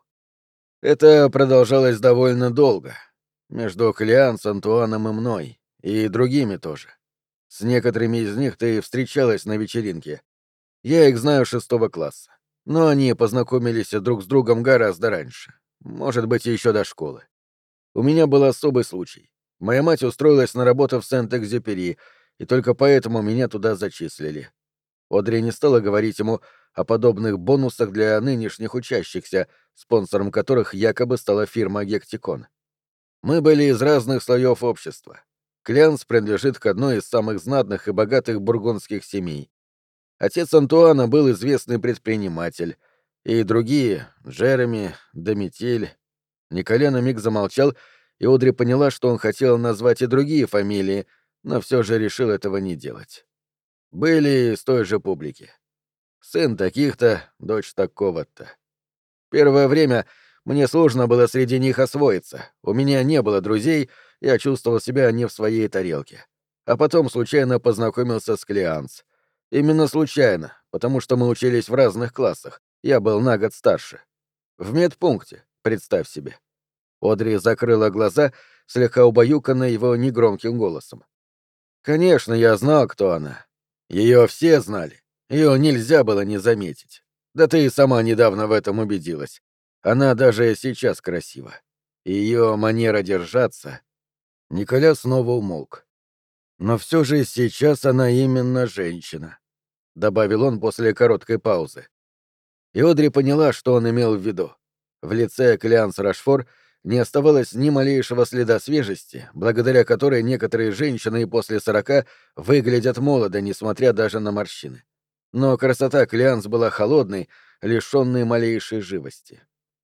A: Это продолжалось довольно долго. Между Клеанс, Антуаном и мной. И другими тоже. С некоторыми из них ты встречалась на вечеринке. Я их знаю шестого класса. Но они познакомились друг с другом гораздо раньше. Может быть, еще до школы. У меня был особый случай. Моя мать устроилась на работу в Сент-Экзюпери, и только поэтому меня туда зачислили. Одри не стала говорить ему о подобных бонусах для нынешних учащихся, спонсором которых якобы стала фирма «Гектикон». Мы были из разных слоев общества. Клянс принадлежит к одной из самых знатных и богатых бургундских семей. Отец Антуана был известный предприниматель, и другие — Джереми, Дометиль. Николя на миг замолчал, и Одри поняла, что он хотел назвать и другие фамилии, но все же решил этого не делать. Были из той же публики. Сын таких-то, дочь такого-то. Первое время мне сложно было среди них освоиться. У меня не было друзей, я чувствовал себя не в своей тарелке. А потом случайно познакомился с Клеанс. Именно случайно, потому что мы учились в разных классах. Я был на год старше. В медпункте, представь себе. Одри закрыла глаза, слегка убаюканная его негромким голосом. Конечно, я знал, кто она. Ее все знали. Ее нельзя было не заметить. Да ты и сама недавно в этом убедилась. Она даже сейчас красива. Ее манера держаться... Николя снова умолк. Но все же сейчас она именно женщина, — добавил он после короткой паузы. И Одри поняла, что он имел в виду. В лице Клеанс Рашфор не оставалось ни малейшего следа свежести, благодаря которой некоторые женщины и после сорока выглядят молодо, несмотря даже на морщины. Но красота Клеанс была холодной, лишённой малейшей живости.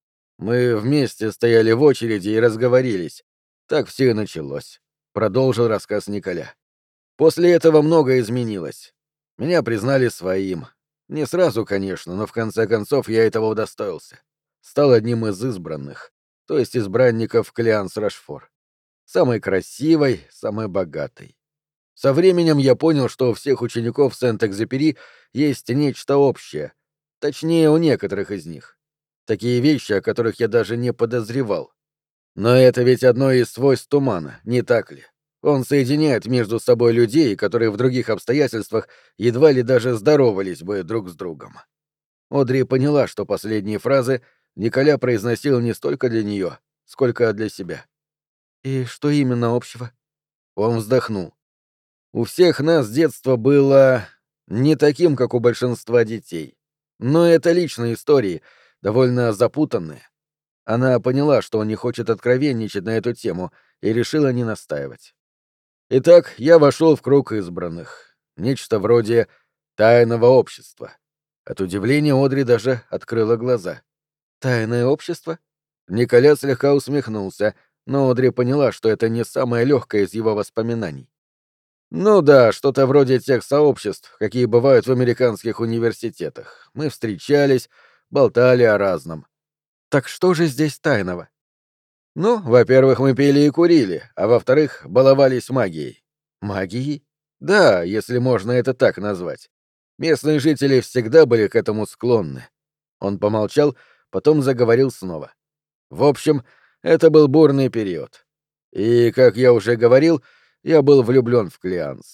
A: Мы вместе стояли в очереди и разговорились. Так все и началось, — продолжил рассказ Николя. После этого многое изменилось. Меня признали своим. Не сразу, конечно, но в конце концов я этого удостоился. Стал одним из избранных, то есть избранников Клеанс Рашфор. Самой красивой, самой богатой. Со временем я понял, что у всех учеников Сент-Экзюпери есть нечто общее. Точнее, у некоторых из них. Такие вещи, о которых я даже не подозревал. Но это ведь одно из свойств тумана, не так ли? Он соединяет между собой людей, которые в других обстоятельствах едва ли даже здоровались бы друг с другом. Одри поняла, что последние фразы Николя произносил не столько для нее, сколько для себя. «И что именно общего?» Он вздохнул. «У всех нас детство было не таким, как у большинства детей. Но это личные истории, довольно запутанные. Она поняла, что он не хочет откровенничать на эту тему, и решила не настаивать. Итак, я вошел в круг избранных. Нечто вроде тайного общества. От удивления Одри даже открыла глаза. «Тайное общество?» Николя слегка усмехнулся, но Одри поняла, что это не самое легкое из его воспоминаний. «Ну да, что-то вроде тех сообществ, какие бывают в американских университетах. Мы встречались, болтали о разном. Так что же здесь тайного?» «Ну, во-первых, мы пили и курили, а во-вторых, баловались магией». «Магией?» «Да, если можно это так назвать. Местные жители всегда были к этому склонны». Он помолчал, потом заговорил снова. «В общем, это был бурный период. И, как я уже говорил, я был влюблен в Клеанс.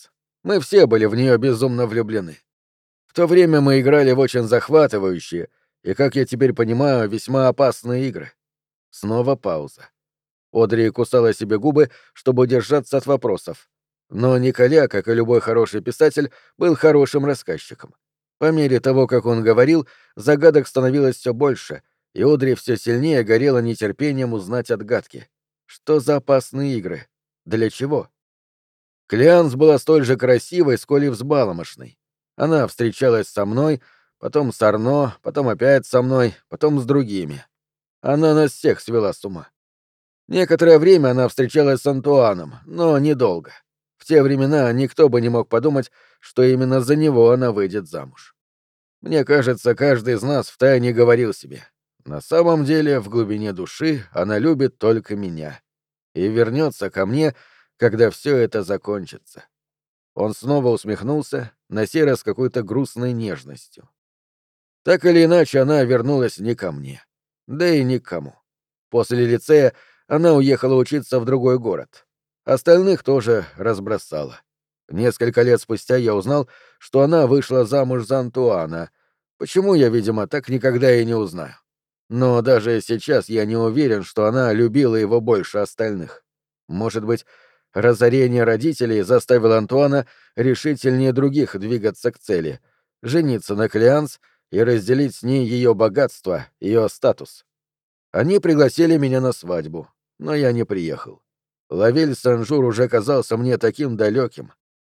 A: Мы все были в нее безумно влюблены. В то время мы играли в очень захватывающие и, как я теперь понимаю, весьма опасные игры. Снова пауза. Одри кусала себе губы, чтобы удержаться от вопросов. Но Николя, как и любой хороший писатель, был хорошим рассказчиком. По мере того, как он говорил, загадок становилось все больше, и Одри все сильнее горела нетерпением узнать отгадки. Что за опасные игры? Для чего? Клеанс была столь же красивой, сколь и взбаломошной. Она встречалась со мной, потом с Арно, потом опять со мной, потом с другими. Она нас всех свела с ума. Некоторое время она встречалась с Антуаном, но недолго. В те времена никто бы не мог подумать, что именно за него она выйдет замуж. Мне кажется, каждый из нас втайне говорил себе: на самом деле, в глубине души она любит только меня и вернется ко мне, когда все это закончится. Он снова усмехнулся, на сей раз с какой-то грустной нежностью. Так или иначе, она вернулась не ко мне. Да и ни к кому. После лицея она уехала учиться в другой город. Остальных тоже разбросала. Несколько лет спустя я узнал, что она вышла замуж за Антуана. Почему, я, видимо, так никогда и не узнаю. Но даже сейчас я не уверен, что она любила его больше остальных. Может быть, разорение родителей заставило Антуана решительнее других двигаться к цели — жениться на Клеанс и разделить с ней ее богатство, ее статус. Они пригласили меня на свадьбу, но я не приехал. Лавель Сен-Жур уже казался мне таким далеким.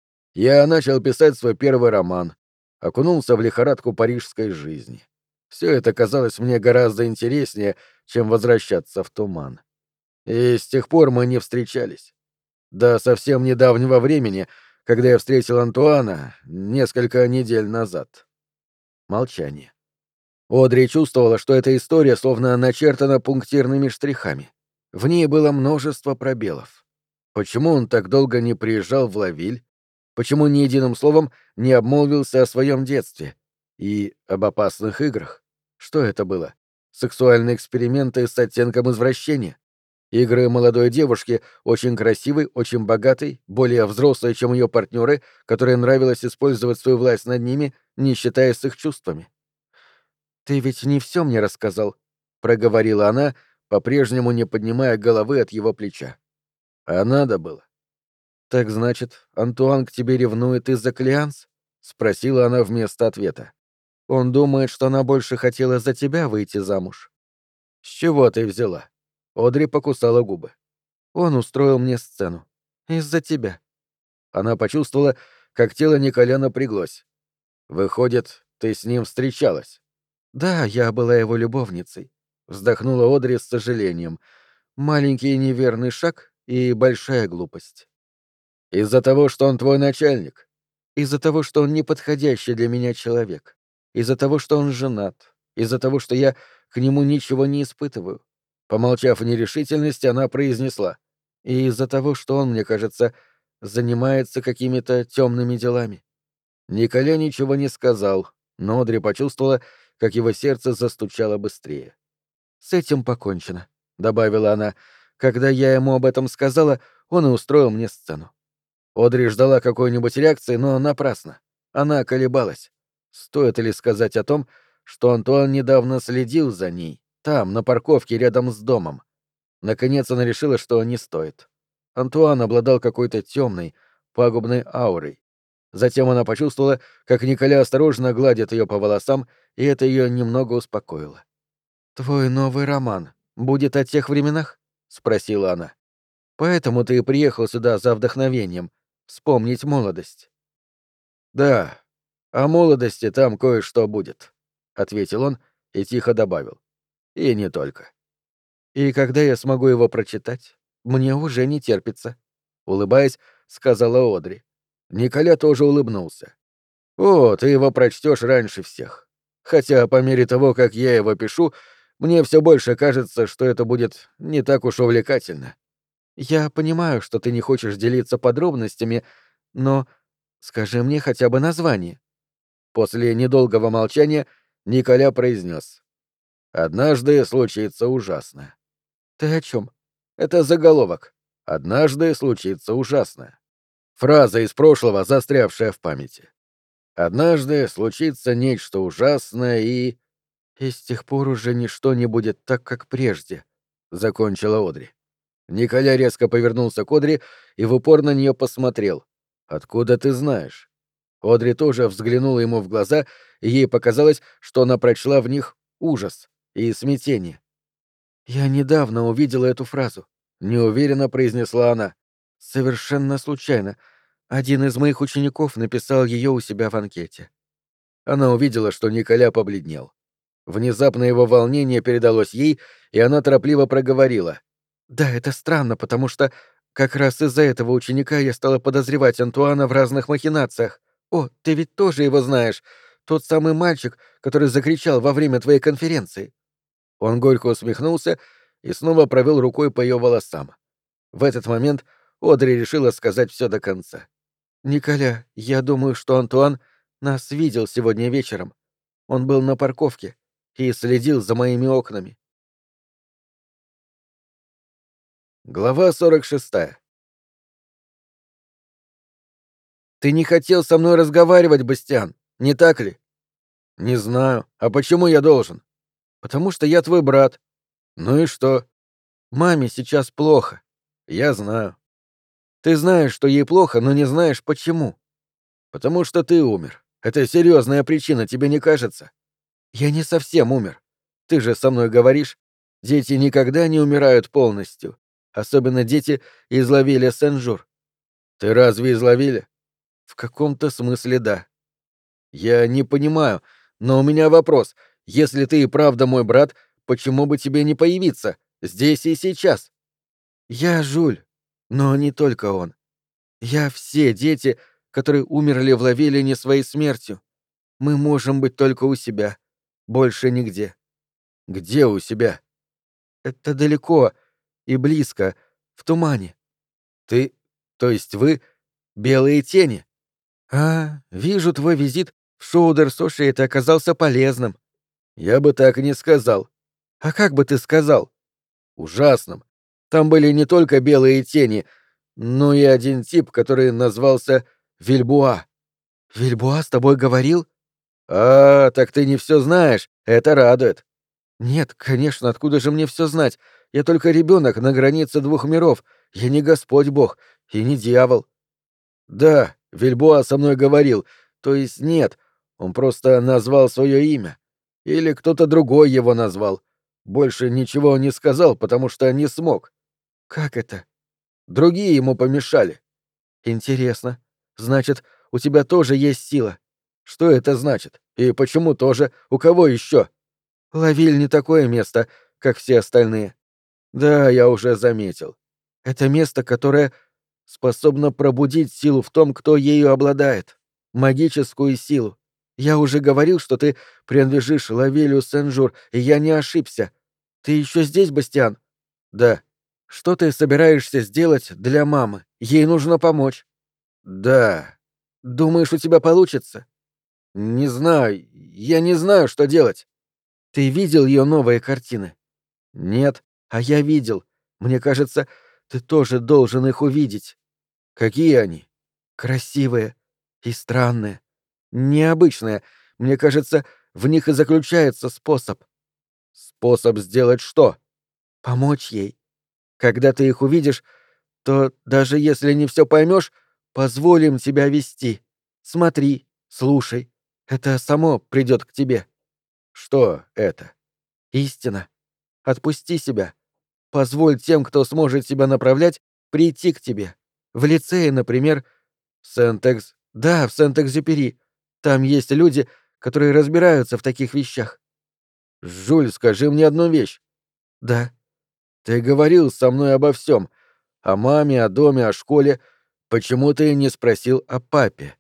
A: Я начал писать свой первый роман, окунулся в лихорадку парижской жизни. Все это казалось мне гораздо интереснее, чем возвращаться в туман. И с тех пор мы не встречались. До совсем недавнего времени, когда я встретил Антуана, несколько недель назад. Молчание. Одри чувствовала, что эта история словно начертана пунктирными штрихами. В ней было множество пробелов. Почему он так долго не приезжал в Лавиль? Почему ни единым словом не обмолвился о своем детстве? И об опасных играх? Что это было? Сексуальные эксперименты с оттенком извращения? Игры молодой девушки, очень красивой, очень богатой, более взрослой, чем ее партнеры, которой нравилось использовать свою власть над ними, не считаясь с их чувствами? «Ты ведь не все мне рассказал», — проговорила она, по-прежнему не поднимая головы от его плеча. «А надо было». «Так значит, Антуан к тебе ревнует из-за Клеанс?» — спросила она вместо ответа. «Он думает, что она больше хотела за тебя выйти замуж». «С чего ты взяла?» Одри покусала губы. «Он устроил мне сцену. Из-за тебя». Она почувствовала, как тело Николя напряглось. «Выходит, ты с ним встречалась?» «Да, я была его любовницей», — вздохнула Одри с сожалением. «Маленький неверный шаг и большая глупость». «Из-за того, что он твой начальник?» «Из-за того, что он неподходящий для меня человек. Из-за того, что он женат. Из-за того, что я к нему ничего не испытываю». Помолчав в нерешительности, она произнесла. «И из-за того, что он, мне кажется, занимается какими-то темными делами». Николя ничего не сказал, но Одри почувствовала, как его сердце застучало быстрее. «С этим покончено», — добавила она. «Когда я ему об этом сказала, он и устроил мне сцену». Одри ждала какой-нибудь реакции, но напрасно. Она колебалась. Стоит ли сказать о том, что Антуан недавно следил за ней, там, на парковке рядом с домом? Наконец она решила, что не стоит. Антуан обладал какой-то темной, пагубной аурой. Затем она почувствовала, как Николя осторожно гладит ее по волосам, и это ее немного успокоило. «Твой новый роман будет о тех временах?» — спросила она. «Поэтому ты приехал сюда за вдохновением, вспомнить молодость». «Да, о молодости там кое-что будет», — ответил он и тихо добавил. «И не только». «И когда я смогу его прочитать? Мне уже не терпится», — улыбаясь, сказала Одри. Николя тоже улыбнулся. «О, ты его прочтешь раньше всех. Хотя по мере того, как я его пишу, мне все больше кажется, что это будет не так уж увлекательно». «Я понимаю, что ты не хочешь делиться подробностями, но скажи мне хотя бы название». После недолгого молчания Николя произнес: «Однажды случится ужасное». «Ты о чем? Это заголовок. «Однажды случится ужасное». Фраза из прошлого, застрявшая в памяти. Однажды случится нечто ужасное и...
B: «И с тех пор уже ничто не будет так, как прежде», — закончила Одри.
A: Николя резко повернулся к Одри и в упор на нее посмотрел. «Откуда ты знаешь?» Одри тоже взглянула ему в глаза, и ей показалось, что она прочла в них ужас и смятение.
B: «Я недавно увидела эту фразу», — неуверенно произнесла она. «Совершенно случайно. Один из моих учеников написал ее у себя в анкете».
A: Она увидела, что Николя побледнел. Внезапно его волнение передалось ей, и она торопливо проговорила.
B: «Да, это странно, потому что как раз из-за этого ученика я стала подозревать Антуана в разных махинациях. О, ты ведь тоже его знаешь. Тот самый мальчик, который закричал во время твоей конференции».
A: Он горько усмехнулся и снова провел рукой по ее волосам. В этот момент Одри решила сказать все до конца.
B: «Николя, я думаю, что Антуан нас видел сегодня вечером. Он был на парковке и следил за моими окнами».
A: Глава сорок шестая.
B: «Ты не хотел со мной разговаривать, Бастиан, не так ли?»
A: «Не знаю. А почему я должен?»
B: «Потому что я твой брат».
A: «Ну и что?»
B: «Маме сейчас плохо».
A: «Я знаю».
B: «Ты знаешь, что ей плохо, но не знаешь, почему».
A: «Потому что ты умер. Это серьезная причина, тебе не кажется?»
B: «Я не совсем умер. Ты же со мной говоришь. Дети никогда не умирают полностью. Особенно дети из Лавиля Сен-Жур».
A: «Ты разве из Лавиля?»
B: «В каком-то смысле да».
A: «Я не понимаю, но у меня вопрос. Если ты и правда мой брат, почему бы тебе не появиться? Здесь и сейчас?»
B: «Я Жюль, но не только он. Я все дети, которые умерли в Лавиле не своей смертью. Мы можем быть только у себя. Больше нигде».
A: «Где у себя?»
B: «Это далеко и близко, в тумане».
A: «Ты... то есть вы... белые тени?»
B: «А, вижу, твой визит в Шоудер-Сошиэт оказался полезным».
A: «Я бы так и не сказал».
B: «А как бы ты сказал?»
A: «Ужасным. Там были не только белые тени, но и один тип, который назвался Вильбуа».
B: «Вильбуа с тобой говорил?»
A: «А, так ты не все знаешь. Это радует».
B: «Нет, конечно, откуда же мне все знать? Я только ребенок на границе двух миров. Я не Господь Бог и не дьявол».
A: «Да, Вильбуа со мной говорил. То есть нет, он просто назвал свое имя. Или кто-то другой его назвал. Больше ничего он не сказал, потому что не смог.
B: «Как это?»
A: Другие ему помешали».
B: «Интересно. Значит, у тебя тоже есть сила».
A: «Что это значит? И почему тоже? У кого еще?»
B: Лавиль не такое место, как все остальные.
A: «Да, я уже заметил.
B: Это место, которое способно пробудить силу в том, кто ею обладает. Магическую силу. Я уже говорил, что ты принадлежишь Лавилю Сен-Жур, и я не ошибся. Ты еще здесь, Бастиан?»
A: Да.
B: «Что ты собираешься сделать для мамы? Ей нужно помочь».
A: Да.
B: «Думаешь, у тебя получится?»
A: Не знаю. Я не знаю, что делать».
B: «Ты видел ее новые картины?»
A: «Нет».
B: «А я видел. Мне кажется, ты тоже должен их увидеть».
A: «Какие они?»
B: «Красивые и странные. Необычные. Мне кажется, в них и заключается способ».
A: «Способ сделать что?»
B: «Помочь ей. Когда ты их увидишь, то даже если не все поймешь, позволим тебя вести. Смотри, слушай. Это само придет к тебе».
A: «Что это?»
B: «Истина. Отпусти себя. Позволь тем, кто сможет тебя направлять, прийти к тебе. В лицее, например, в Сент-Экс... Да, в Сент-Экзюпери. Там есть люди, которые разбираются в таких вещах».
A: «Жюль, скажи мне одну вещь.
B: «Да».
A: Ты говорил со мной обо всем. О маме, о доме, о школе. Почему ты не спросил о папе?»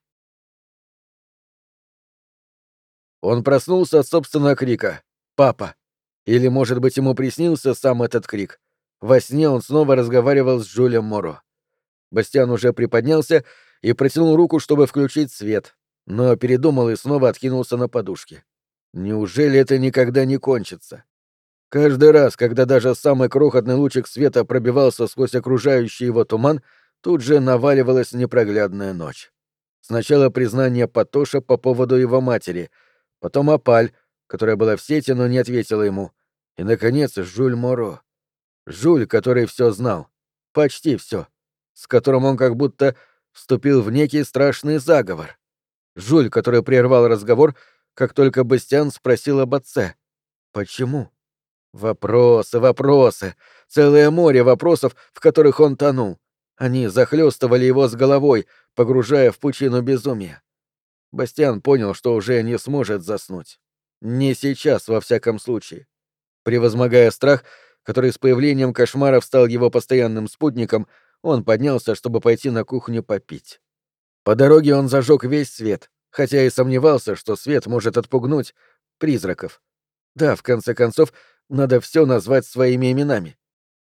A: Он проснулся от собственного крика «Папа!». Или, может быть, ему приснился сам этот крик. Во сне он снова разговаривал с Жюлем Моро. Бастиан уже приподнялся и протянул руку, чтобы включить свет, но передумал и снова откинулся на подушке. Неужели это никогда не кончится? Каждый раз, когда даже самый крохотный лучик света пробивался сквозь окружающий его туман, тут же наваливалась непроглядная ночь. Сначала признание Патоша по поводу его матери, потом Апаль, которая была в сети, но не ответила ему, и, наконец, Жюль Моро. Жюль, который все знал. Почти все. С которым он как будто вступил в некий страшный заговор. Жюль, который прервал разговор, как только Бастиан спросил об отце. Почему? Вопросы, вопросы. Целое море вопросов, в которых он тонул. Они захлестывали его с головой, погружая в пучину безумия. Бастиан понял, что уже не сможет заснуть. Не сейчас, во всяком случае. Превозмогая страх, который с появлением кошмаров стал его постоянным спутником, он поднялся, чтобы пойти на кухню попить. По дороге он зажег весь свет, хотя и сомневался, что свет может отпугнуть призраков. Да, в конце концов, надо все назвать своими именами.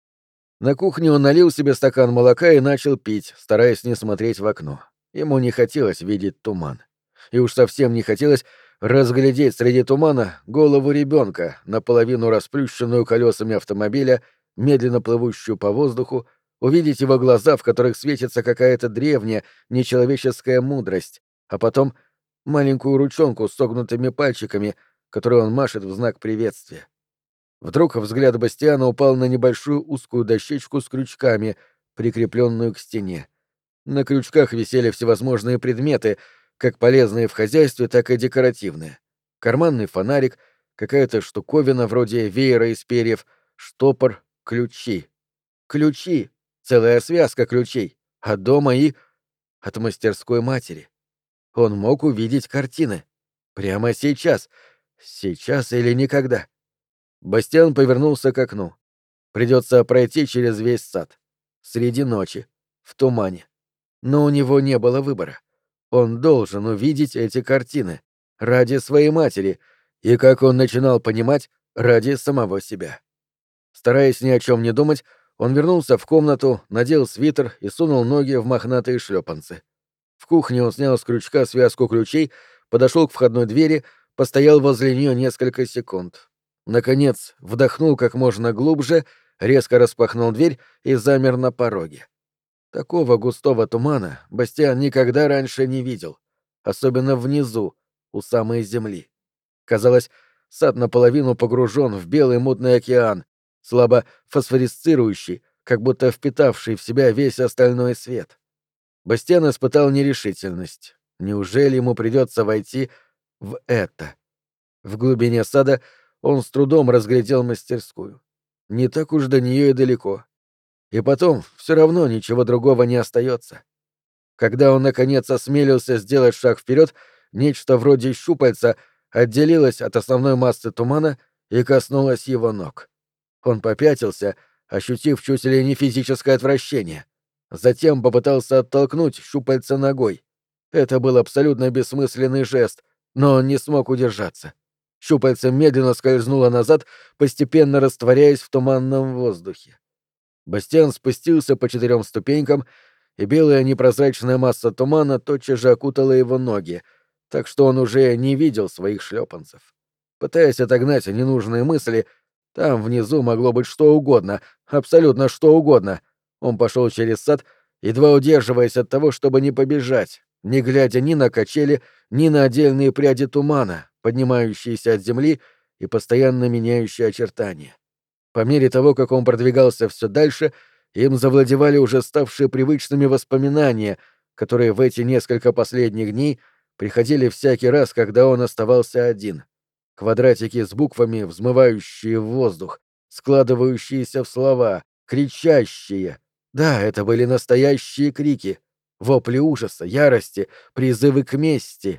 A: На кухне он налил себе стакан молока и начал пить, стараясь не смотреть в окно. Ему не хотелось видеть туман. И уж совсем не хотелось разглядеть среди тумана голову ребенка, наполовину расплющенную колесами автомобиля, медленно плывущую по воздуху, увидеть его глаза, в которых светится какая-то древняя, нечеловеческая мудрость, а потом маленькую ручонку с согнутыми пальчиками, которой он машет в знак приветствия. Вдруг взгляд Бастиана упал на небольшую узкую дощечку с крючками, прикрепленную к стене. На крючках висели всевозможные предметы, как полезные в хозяйстве, так и декоративные. Карманный фонарик, какая-то штуковина вроде веера из перьев, штопор, ключи. Ключи! Целая связка ключей. От дома и... от мастерской матери. Он мог увидеть картины. Прямо сейчас. Сейчас или никогда. Бастиан повернулся к окну. Придется пройти через весь сад. Среди ночи. В тумане. Но у него не было выбора. Он должен увидеть эти картины. Ради своей матери. И, как он начинал понимать, ради самого себя. Стараясь ни о чем не думать, он вернулся в комнату, надел свитер и сунул ноги в мохнатые шлепанцы. В кухне он снял с крючка связку ключей, подошел к входной двери, постоял возле нее несколько секунд. Наконец, вдохнул как можно глубже, резко распахнул дверь и замер на пороге. Такого густого тумана Бастиан никогда раньше не видел, особенно внизу, у самой земли. Казалось, сад наполовину погружен в белый мутный океан, слабо фосфорисцирующий, как будто впитавший в себя весь остальной свет. Бастиан испытал нерешительность. Неужели ему придется войти в это? В глубине сада он с трудом разглядел мастерскую. Не так уж до нее и далеко. И потом все равно ничего другого не остается. Когда он наконец осмелился сделать шаг вперед, нечто вроде щупальца отделилось от основной массы тумана и коснулось его ног. Он попятился, ощутив чуть ли не физическое отвращение. Затем попытался оттолкнуть щупальца ногой. Это был абсолютно бессмысленный жест, но он не смог удержаться. Щупальце медленно скользнуло назад, постепенно растворяясь в туманном воздухе. Бастиан спустился по четырем ступенькам, и белая непрозрачная масса тумана тотчас же окутала его ноги, так что он уже не видел своих шлепанцев. Пытаясь отогнать ненужные мысли, там внизу могло быть что угодно, абсолютно что угодно. Он пошел через сад, едва удерживаясь от того, чтобы не побежать, не глядя ни на качели, ни на отдельные пряди тумана, поднимающиеся от земли и постоянно меняющие очертания. По мере того, как он продвигался все дальше, им завладевали уже ставшие привычными воспоминания, которые в эти несколько последних дней приходили всякий раз, когда он оставался один. Квадратики с буквами, взмывающие в воздух, складывающиеся в слова, кричащие. Да, это были настоящие крики, вопли ужаса, ярости, призывы к мести.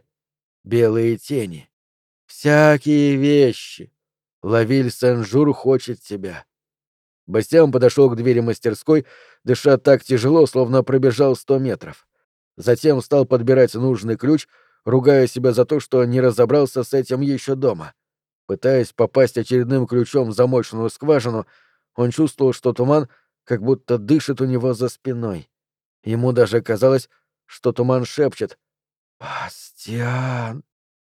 A: Белые тени. Всякие вещи. Лавиль Сен-Жур хочет тебя. Бастиан подошел к двери мастерской, дыша так тяжело, словно пробежал сто метров. Затем стал подбирать нужный ключ, ругая себя за то, что не разобрался с этим еще дома. Пытаясь попасть очередным ключом в замочную скважину, он чувствовал, что туман как будто дышит у него за спиной. Ему даже казалось, что туман шепчет: «Бастиан!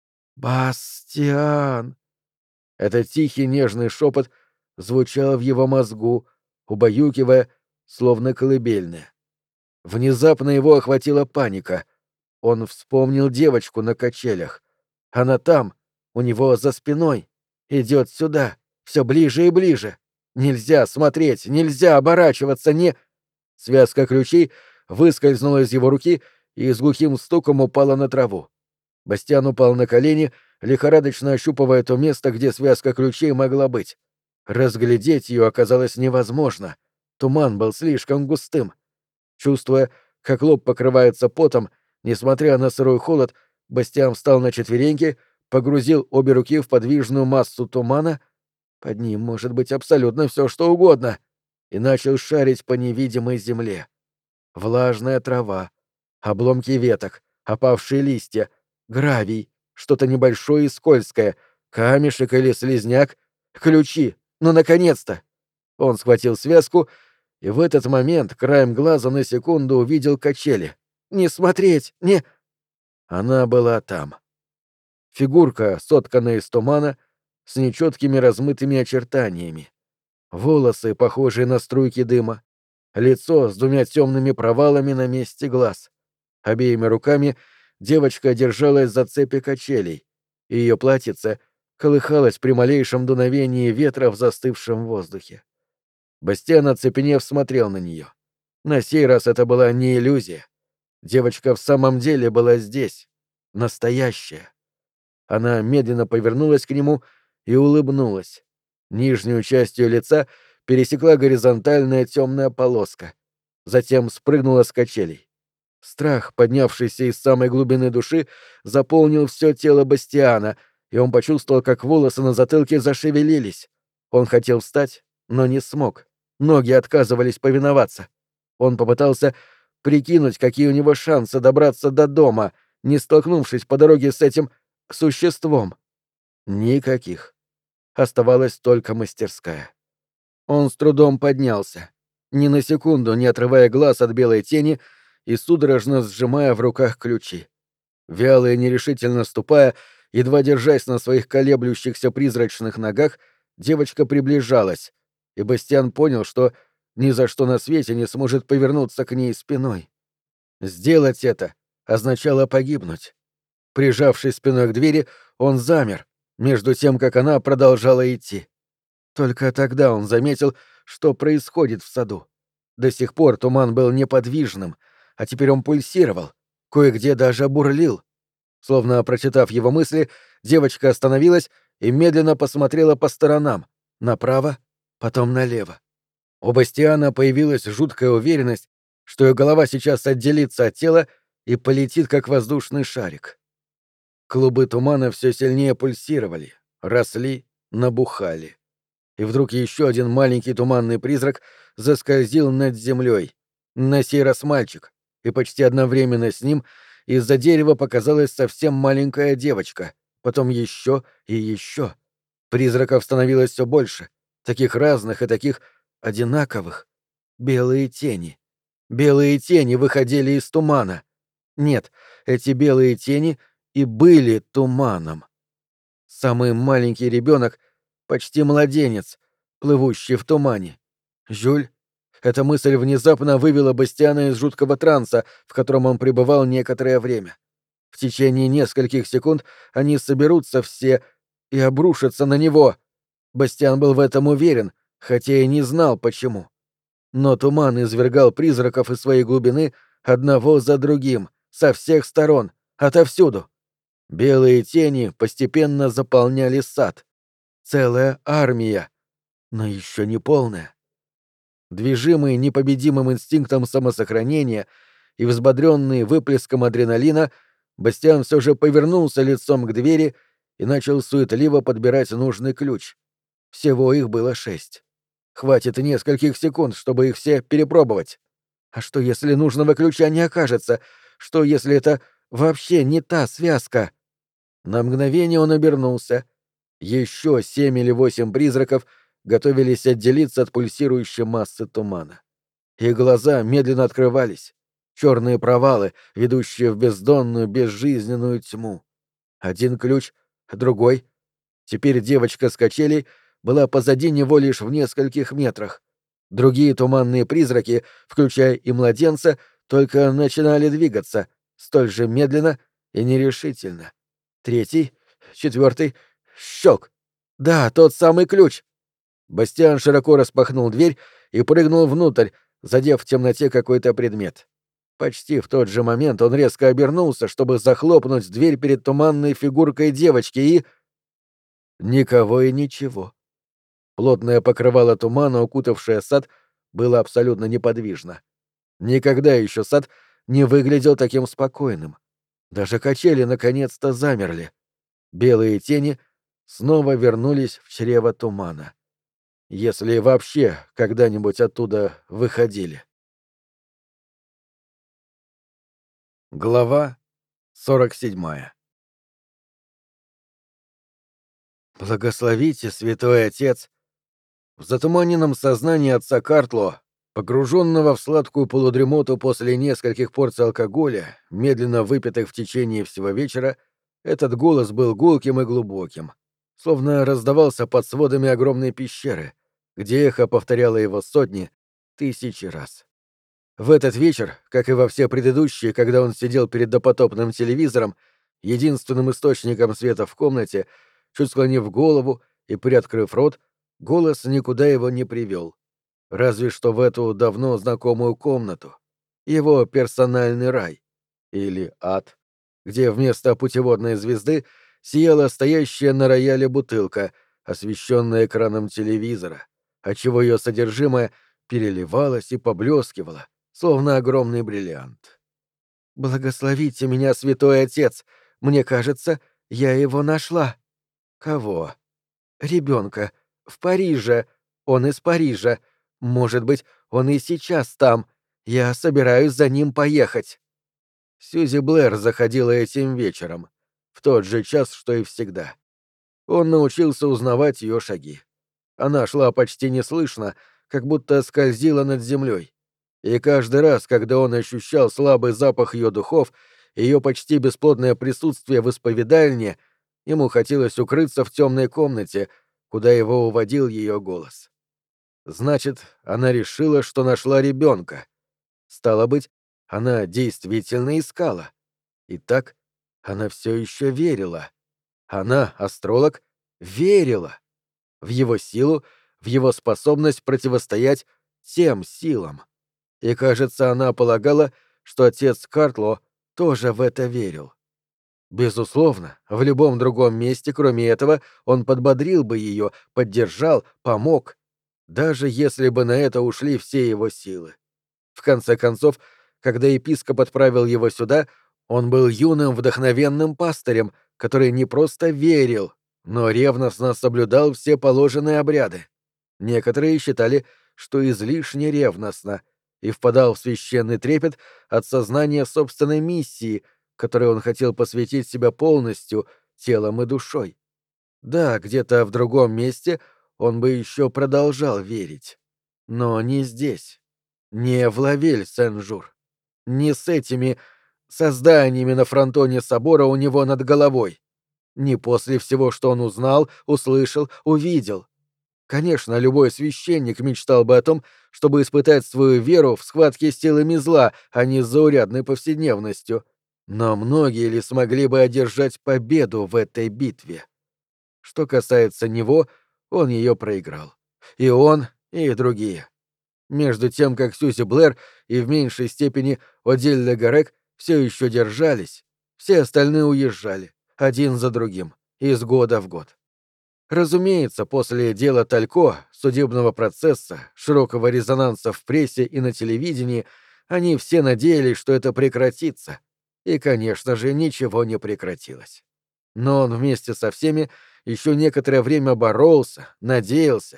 A: Бастиан!» Этот тихий нежный шепот звучал в его мозгу, убаюкивая, словно колыбельная. Внезапно его охватила паника. Он вспомнил девочку на качелях. Она там, у него за спиной. Идет сюда, все ближе и ближе. Нельзя смотреть, нельзя оборачиваться, не... Связка ключей выскользнула из его руки и с глухим стуком упала на траву. Бастиан упал на колени, лихорадочно ощупывая то место, где связка ключей могла быть. Разглядеть ее оказалось невозможно. Туман был слишком густым. Чувствуя, как лоб покрывается потом, несмотря на сырой холод, Бастиан встал на четвереньки, погрузил обе руки в подвижную массу тумана, под ним может быть абсолютно все, что угодно, и начал шарить по невидимой земле. Влажная трава, обломки веток, опавшие листья, гравий, что-то небольшое и скользкое, камешек или слизняк, ключи, ну, наконец-то! Он схватил связку и в этот момент краем глаза на секунду увидел качели. «Не смотреть! Не...» Она была там. Фигурка, сотканная из тумана, с нечеткими размытыми очертаниями. Волосы, похожие на струйки дыма. Лицо с двумя темными провалами на месте глаз. Обеими руками девочка держалась за цепи качелей, и ее платьице колыхалось при малейшем дуновении ветра в застывшем воздухе. Бастиан, оцепенев, смотрел на нее. На сей раз это была не иллюзия. Девочка в самом деле была здесь, настоящая. Она медленно повернулась к нему и улыбнулась. Нижнюю часть ее лица пересекла горизонтальная темная полоска. Затем спрыгнула с качелей. Страх, поднявшийся из самой глубины души, заполнил все тело Бастиана, и он почувствовал, как волосы на затылке зашевелились. Он хотел встать, но не смог. Ноги отказывались повиноваться. Он попытался прикинуть, какие у него шансы добраться до дома, не столкнувшись по дороге с этим существом. Никаких. Оставалась только мастерская. Он с трудом поднялся, ни на секунду не отрывая глаз от белой тени и судорожно сжимая в руках ключи. Вяло и нерешительно ступая, едва держась на своих колеблющихся призрачных ногах, девочка приближалась, и Бастиан понял, что ни за что на свете не сможет повернуться к ней спиной. Сделать это означало погибнуть. Прижавшись спиной к двери, он замер, между тем, как она продолжала идти. Только тогда он заметил, что происходит в саду. До сих пор туман был неподвижным, а теперь он пульсировал, кое-где даже бурлил. Словно прочитав его мысли, девочка остановилась и медленно посмотрела по сторонам, направо, потом налево. У Бастиана появилась жуткая уверенность, что ее голова сейчас отделится от тела и полетит, как воздушный шарик. Клубы тумана все сильнее пульсировали, росли, набухали. И вдруг еще один маленький туманный призрак заскользил над землей. На сей раз мальчик, и почти одновременно с ним из-за дерева показалась совсем маленькая девочка, потом еще и еще. Призраков становилось все больше, таких разных и таких одинаковых. Белые тени. Белые тени выходили из тумана. Нет, эти белые тени и были туманом. Самый маленький ребенок, почти младенец, плывущий в тумане. Жюль? Эта мысль внезапно вывела Бастиана из жуткого транса, в котором он пребывал некоторое время. В течение нескольких секунд они соберутся все и обрушатся на него. Бастиан был в этом уверен, хотя и не знал, почему. Но туман извергал призраков из своей глубины одного за другим, со всех сторон, отовсюду. Белые тени постепенно заполняли сад. Целая армия, но еще не полная. Движимый непобедимым инстинктом самосохранения и взбодренный выплеском адреналина, Бастиан все же повернулся лицом к двери и начал суетливо подбирать нужный ключ. Всего их было шесть. Хватит нескольких секунд, чтобы их все перепробовать. А что, если нужного ключа не окажется? Что, если это вообще не та связка? На мгновение он обернулся. Еще семь или восемь призраков готовились отделиться от пульсирующей массы тумана. Их глаза медленно открывались. Черные провалы, ведущие в бездонную, безжизненную тьму. Один ключ, другой. Теперь девочка с качелей была позади него лишь в нескольких метрах. Другие туманные призраки, включая и младенца, только начинали двигаться, столь же медленно и нерешительно. Третий, четвертый, щелк. Да, тот самый ключ. Бастиан широко распахнул дверь и прыгнул внутрь, задев в темноте какой-то предмет. Почти в тот же момент он резко обернулся, чтобы захлопнуть дверь перед туманной фигуркой девочки, и... Никого и ничего. Плотное покрывало тумана, укутавшее сад, было абсолютно неподвижно. Никогда еще сад не выглядел таким спокойным. Даже качели наконец-то замерли. Белые тени снова вернулись в чрево тумана. Если вообще когда-нибудь оттуда выходили. Глава сорок седьмая. Благословите, святой отец. В затуманенном сознании отца Картло, погруженного в сладкую полудремоту после нескольких порций алкоголя, медленно выпитых в течение всего вечера, этот голос был гулким и глубоким, словно раздавался под сводами огромной пещеры, где эхо повторяло его сотни, тысячи раз. В этот вечер, как и во все предыдущие, когда он сидел перед допотопным телевизором, единственным источником света в комнате, чуть склонив голову и приоткрыв рот, голос никуда его не привел. Разве что в эту давно знакомую комнату. Его персональный рай. Или ад, где вместо путеводной звезды сияла стоящая на рояле бутылка, освещенная экраном телевизора, отчего ее содержимое переливалось и поблескивало, словно огромный бриллиант. «Благословите меня, святой отец! Мне кажется, я его нашла». «Кого?» «Ребенка. В Париже. Он из Парижа. Может быть, он и сейчас там. Я собираюсь за ним поехать». Сьюзи Блэр заходила этим вечером, в тот же час, что и всегда. Он научился узнавать ее шаги. Она шла почти неслышно, как будто скользила над землей. И каждый раз, когда он ощущал слабый запах ее духов, ее почти бесплодное присутствие в исповедальне, ему хотелось укрыться в темной комнате, куда его уводил ее голос. Значит, она решила, что нашла ребенка. Стало быть, она действительно искала. И так она все еще верила. Она, астролог, верила в его силу, в его способность противостоять тем силам. И, кажется, она полагала, что отец Картло тоже в это верил. Безусловно, в любом другом месте, кроме этого, он подбодрил бы ее, поддержал, помог, даже если бы на это ушли все его силы. В конце концов, когда епископ отправил его сюда, он был юным вдохновенным пастырем, который не просто верил, но ревностно соблюдал все положенные обряды. Некоторые считали, что излишне ревностно, и впадал в священный трепет от сознания собственной миссии, которой он хотел посвятить себя полностью, телом и душой. Да, где-то в другом месте он бы еще продолжал верить. Но не здесь. Не в Лавель-Сен-Жур. Не с этими созданиями на фронтоне собора у него над головой. Не после всего, что он узнал, услышал, увидел. Конечно, любой священник мечтал бы о том, чтобы испытать свою веру в схватке с силами зла, а не с заурядной повседневностью. Но многие ли смогли бы одержать победу в этой битве? Что касается него, он ее проиграл. И он, и другие. Между тем, как Сьюзи Блэр и в меньшей степени Одель де Гарек все еще держались, все остальные уезжали, один за другим, из года в год. Разумеется, после дела Талько, судебного процесса, широкого резонанса в прессе и на телевидении, они все надеялись, что это прекратится. И, конечно же, ничего не прекратилось. Но он вместе со всеми еще некоторое время боролся, надеялся.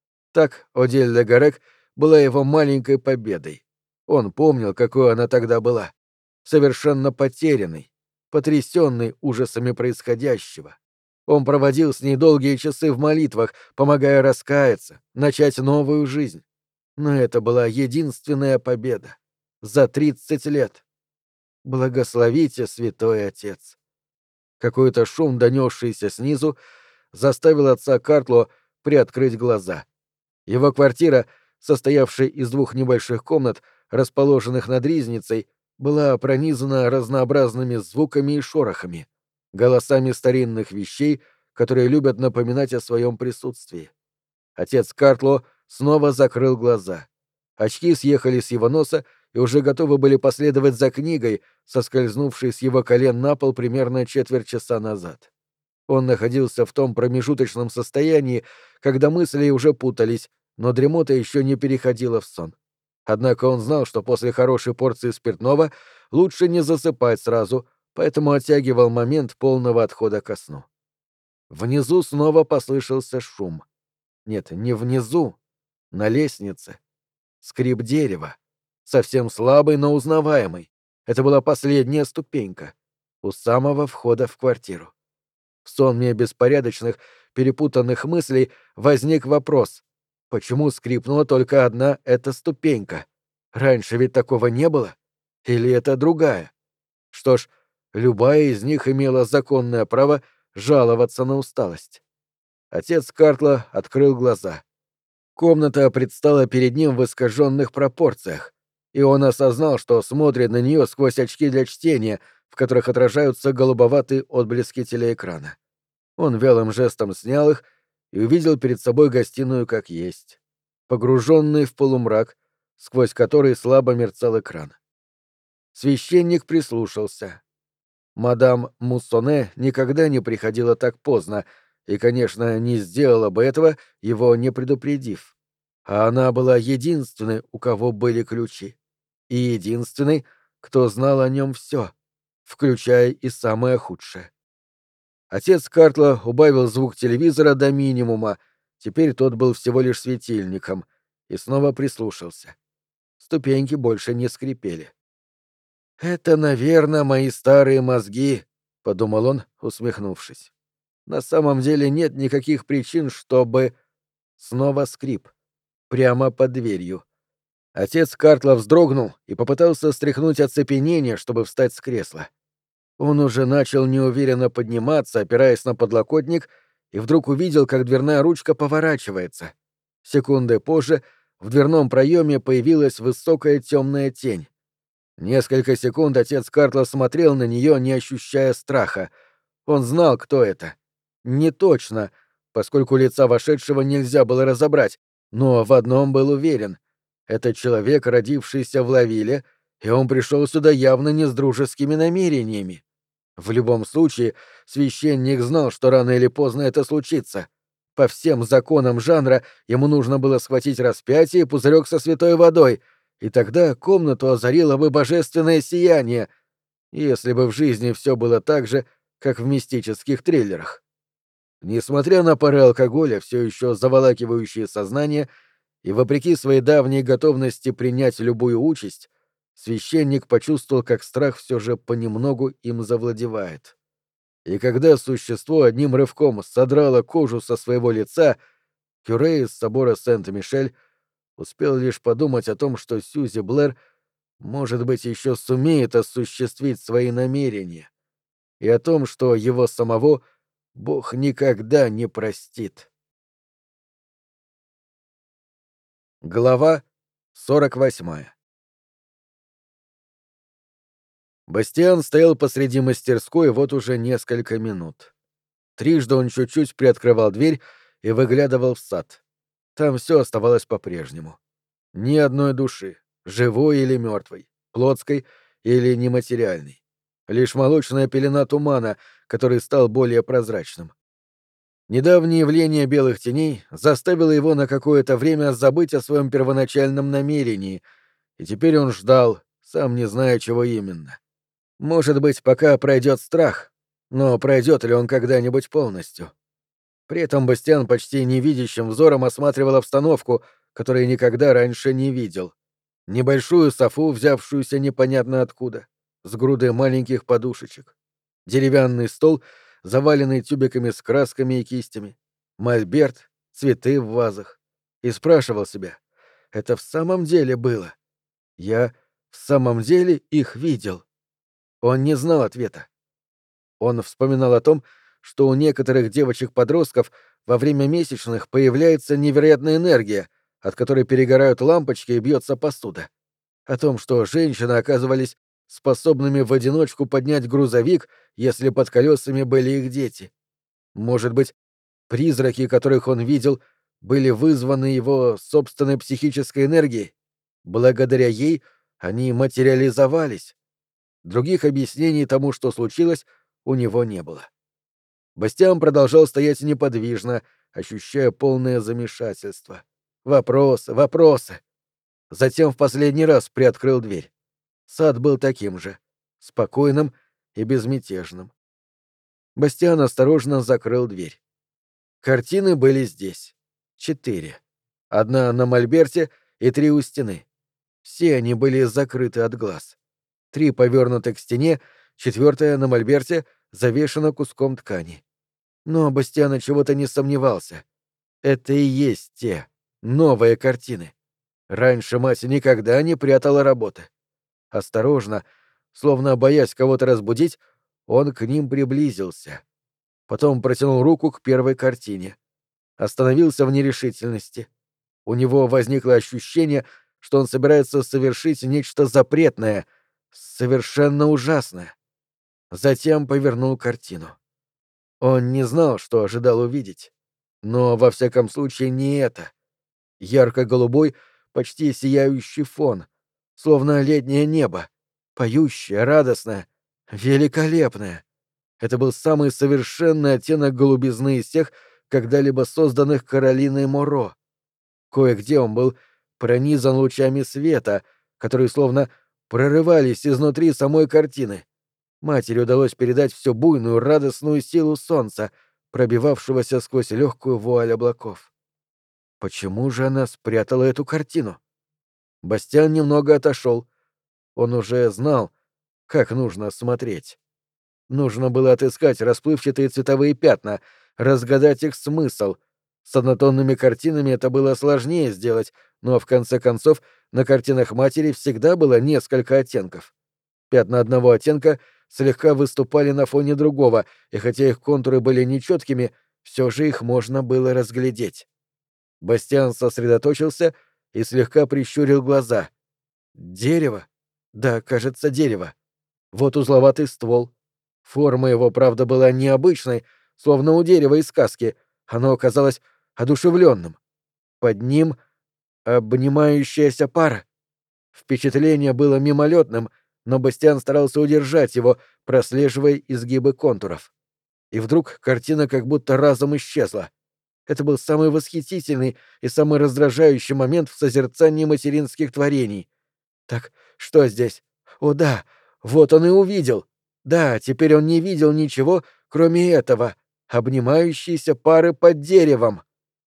A: Так Одель де Гарек была его маленькой победой. Он помнил, какой она тогда была. Совершенно потерянной, потрясенной ужасами происходящего. Он проводил с ней долгие часы в молитвах, помогая раскаяться, начать новую жизнь. Но это была единственная победа. За тридцать лет. Благословите, святой отец. Какой-то шум, донесшийся снизу, заставил отца Картло приоткрыть глаза. Его квартира, состоявшая из двух небольших комнат, расположенных над ризницей, была пронизана разнообразными звуками и шорохами, голосами старинных вещей, которые любят напоминать о своем присутствии. Отец Картло снова закрыл глаза. Очки съехали с его носа и уже готовы были последовать за книгой, соскользнувшей с его колен на пол примерно четверть часа назад. Он находился в том промежуточном состоянии, когда мысли уже путались, но дремота еще не переходила в сон. Однако он знал, что после хорошей порции спиртного лучше не засыпать сразу, поэтому оттягивал момент полного отхода ко сну. Внизу снова послышался шум. Нет, не внизу, на лестнице. Скрип дерева. Совсем слабый, но узнаваемый. Это была последняя ступенька. У самого входа в квартиру. В сонме беспорядочных, перепутанных мыслей возник вопрос. Почему скрипнула только одна эта ступенька? Раньше ведь такого не было? Или это другая? Что ж, любая из них имела законное право жаловаться на усталость. Отец Картла открыл глаза. Комната предстала перед ним в искаженных пропорциях, и он осознал, что смотрит на нее сквозь очки для чтения, в которых отражаются голубоватые отблески телеэкрана. Он вялым жестом снял их и увидел перед собой гостиную как есть, погруженный в полумрак, сквозь который слабо мерцал экран. Священник прислушался. Мадам Муссоне никогда не приходила так поздно и, конечно, не сделала бы этого, его не предупредив. А она была единственной, у кого были ключи. И единственной, кто знал о нем все, включая и самое худшее. Отец Картла убавил звук телевизора до минимума, теперь тот был всего лишь светильником, и снова прислушался. Ступеньки больше не скрипели. «Это, наверное, мои старые мозги», — подумал он, усмехнувшись. «На самом деле нет никаких причин, чтобы...» Снова скрип. Прямо под дверью. Отец Картла вздрогнул и попытался стряхнуть оцепенение, чтобы встать с кресла. Он уже начал неуверенно подниматься, опираясь на подлокотник, и вдруг увидел, как дверная ручка поворачивается. Секунды позже в дверном проеме появилась высокая темная тень. Несколько секунд отец Картла смотрел на нее, не ощущая страха. Он знал, кто это. Не точно, поскольку лица вошедшего нельзя было разобрать, но в одном был уверен. Это человек, родившийся в Лавиле, и он пришел сюда явно не с дружескими намерениями. В любом случае, священник знал, что рано или поздно это случится. По всем законам жанра ему нужно было схватить распятие и пузырек со святой водой, и тогда комнату озарило бы божественное сияние, если бы в жизни все было так же, как в мистических триллерах. Несмотря на пары алкоголя, все еще заволакивающие сознание, и вопреки своей давней готовности принять любую участь, священник почувствовал, как страх все же понемногу им завладевает. И когда существо одним рывком содрало кожу со своего лица, кюре из собора Сент-Мишель успел лишь подумать о том, что Сьюзи Блэр, может быть, еще сумеет осуществить свои намерения, и о том, что его самого Бог никогда не простит. Глава сорок восьмая. Бастиан стоял посреди мастерской вот уже несколько минут. Трижды он чуть-чуть приоткрывал дверь и выглядывал в сад. Там все оставалось по-прежнему. Ни одной души, живой или мертвой, плотской или нематериальной. Лишь молочная пелена тумана, который стал более прозрачным. Недавнее явление белых теней заставило его на какое-то время забыть о своем первоначальном намерении, и теперь он ждал, сам не зная, чего именно. Может быть, пока пройдет страх, но пройдет ли он когда-нибудь полностью? При этом Бастиан почти невидящим взором осматривал обстановку, которую никогда раньше не видел. Небольшую софу, взявшуюся непонятно откуда, с грудой маленьких подушечек. Деревянный стол, заваленный тюбиками с красками и кистями. Мольберт, цветы в вазах. И спрашивал себя, это в самом деле было? Я в самом деле их видел? Он не знал ответа. Он вспоминал о том, что у некоторых девочек-подростков во время месячных появляется невероятная энергия, от которой перегорают лампочки и бьется посуда. о том, что женщины оказывались способными в одиночку поднять грузовик, если под колесами были их дети. Может быть, призраки, которых он видел, были вызваны его собственной психической энергией? Благодаря ей они материализовались. Других объяснений тому, что случилось, у него не было. Бастиан продолжал стоять неподвижно, ощущая полное замешательство. Вопросы, вопросы. Затем в последний раз приоткрыл дверь. Сад был таким же, спокойным и безмятежным. Бастиан осторожно закрыл дверь. Картины были здесь. Четыре. Одна на мольберте и три у стены. Все они были закрыты от глаз. Три повернуты к стене, четвертая на мольберте завешена куском ткани. Но Бастиан чего-то не сомневался. Это и есть те, новые картины. Раньше мать никогда не прятала работы. Осторожно, словно боясь кого-то разбудить, он к ним приблизился. Потом протянул руку к первой картине. Остановился в нерешительности. У него возникло ощущение, что он собирается совершить нечто запретное, совершенно ужасное. Затем повернул картину. Он не знал, что ожидал увидеть. Но, во всяком случае, не это. Ярко-голубой, почти сияющий фон, словно летнее небо, поющее, радостное, великолепное. Это был самый совершенный оттенок голубизны из тех, когда-либо созданных Каролиной Моро. Кое-где он был пронизан лучами света, которые словно прорывались изнутри самой картины. Матери удалось передать всю буйную, радостную силу солнца, пробивавшегося сквозь легкую вуаль облаков. Почему же она спрятала эту картину? Бастиан немного отошел. Он уже знал, как нужно смотреть. Нужно было отыскать расплывчатые цветовые пятна, разгадать их смысл. С однотонными картинами это было сложнее сделать, но в конце концов на картинах матери всегда было несколько оттенков. Пятна одного оттенка слегка выступали на фоне другого, и хотя их контуры были нечеткими, все же их можно было разглядеть. Бастиан сосредоточился и слегка прищурил глаза. Дерево? Да, кажется, дерево. Вот узловатый ствол. Форма его, правда, была необычной, словно у дерева из сказки. Оно оказалось одушевленным. Под ним обнимающаяся пара. Впечатление было мимолетным, но Бастиан старался удержать его, прослеживая изгибы контуров. И вдруг картина как будто разом исчезла. Это был самый восхитительный и самый раздражающий момент в созерцании материнских творений. Так, что здесь? О да, вот он и увидел. Да, теперь он не видел ничего, кроме этого, обнимающейся пары под деревом.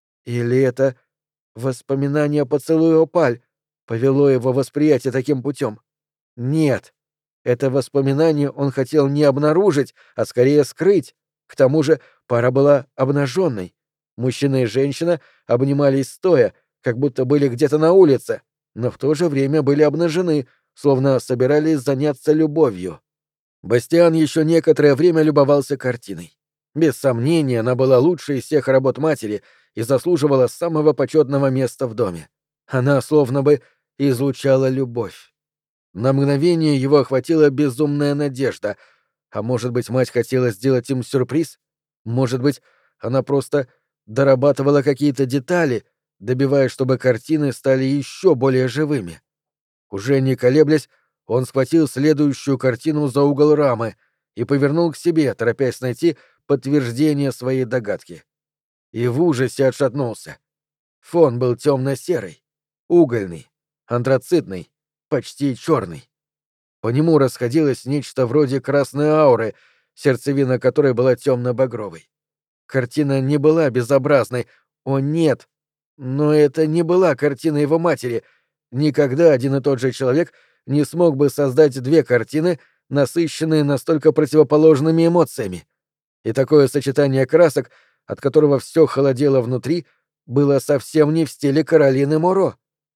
A: Или это воспоминание о поцелуе Опаль повело его восприятие таким путем? Нет. Это воспоминание он хотел не обнаружить, а скорее скрыть. К тому же пара была обнаженной. Мужчина и женщина обнимались стоя, как будто были где-то на улице, но в то же время были обнажены, словно собирались заняться любовью. Бастиан еще некоторое время любовался картиной. Без сомнения, она была лучшей из всех работ матери и заслуживала самого почетного места в доме. Она словно бы излучала любовь. На мгновение его охватила безумная надежда. А может быть, мать хотела сделать им сюрприз? Может быть, она просто дорабатывала какие-то детали, добиваясь, чтобы картины стали еще более живыми. Уже не колеблясь, он схватил следующую картину за угол рамы и повернул к себе, торопясь найти подтверждение своей догадки. И в ужасе отшатнулся. Фон был темно-серый, угольный, антрацитный, почти черный. По нему расходилось нечто вроде красной ауры, сердцевина которой была темно-багровой. Картина не была безобразной. О, нет! Но это не была картина его матери. Никогда один и тот же человек не смог бы создать две картины, насыщенные настолько противоположными эмоциями. И такое сочетание красок, от которого все холодело внутри, было совсем не в стиле Каролины Моро.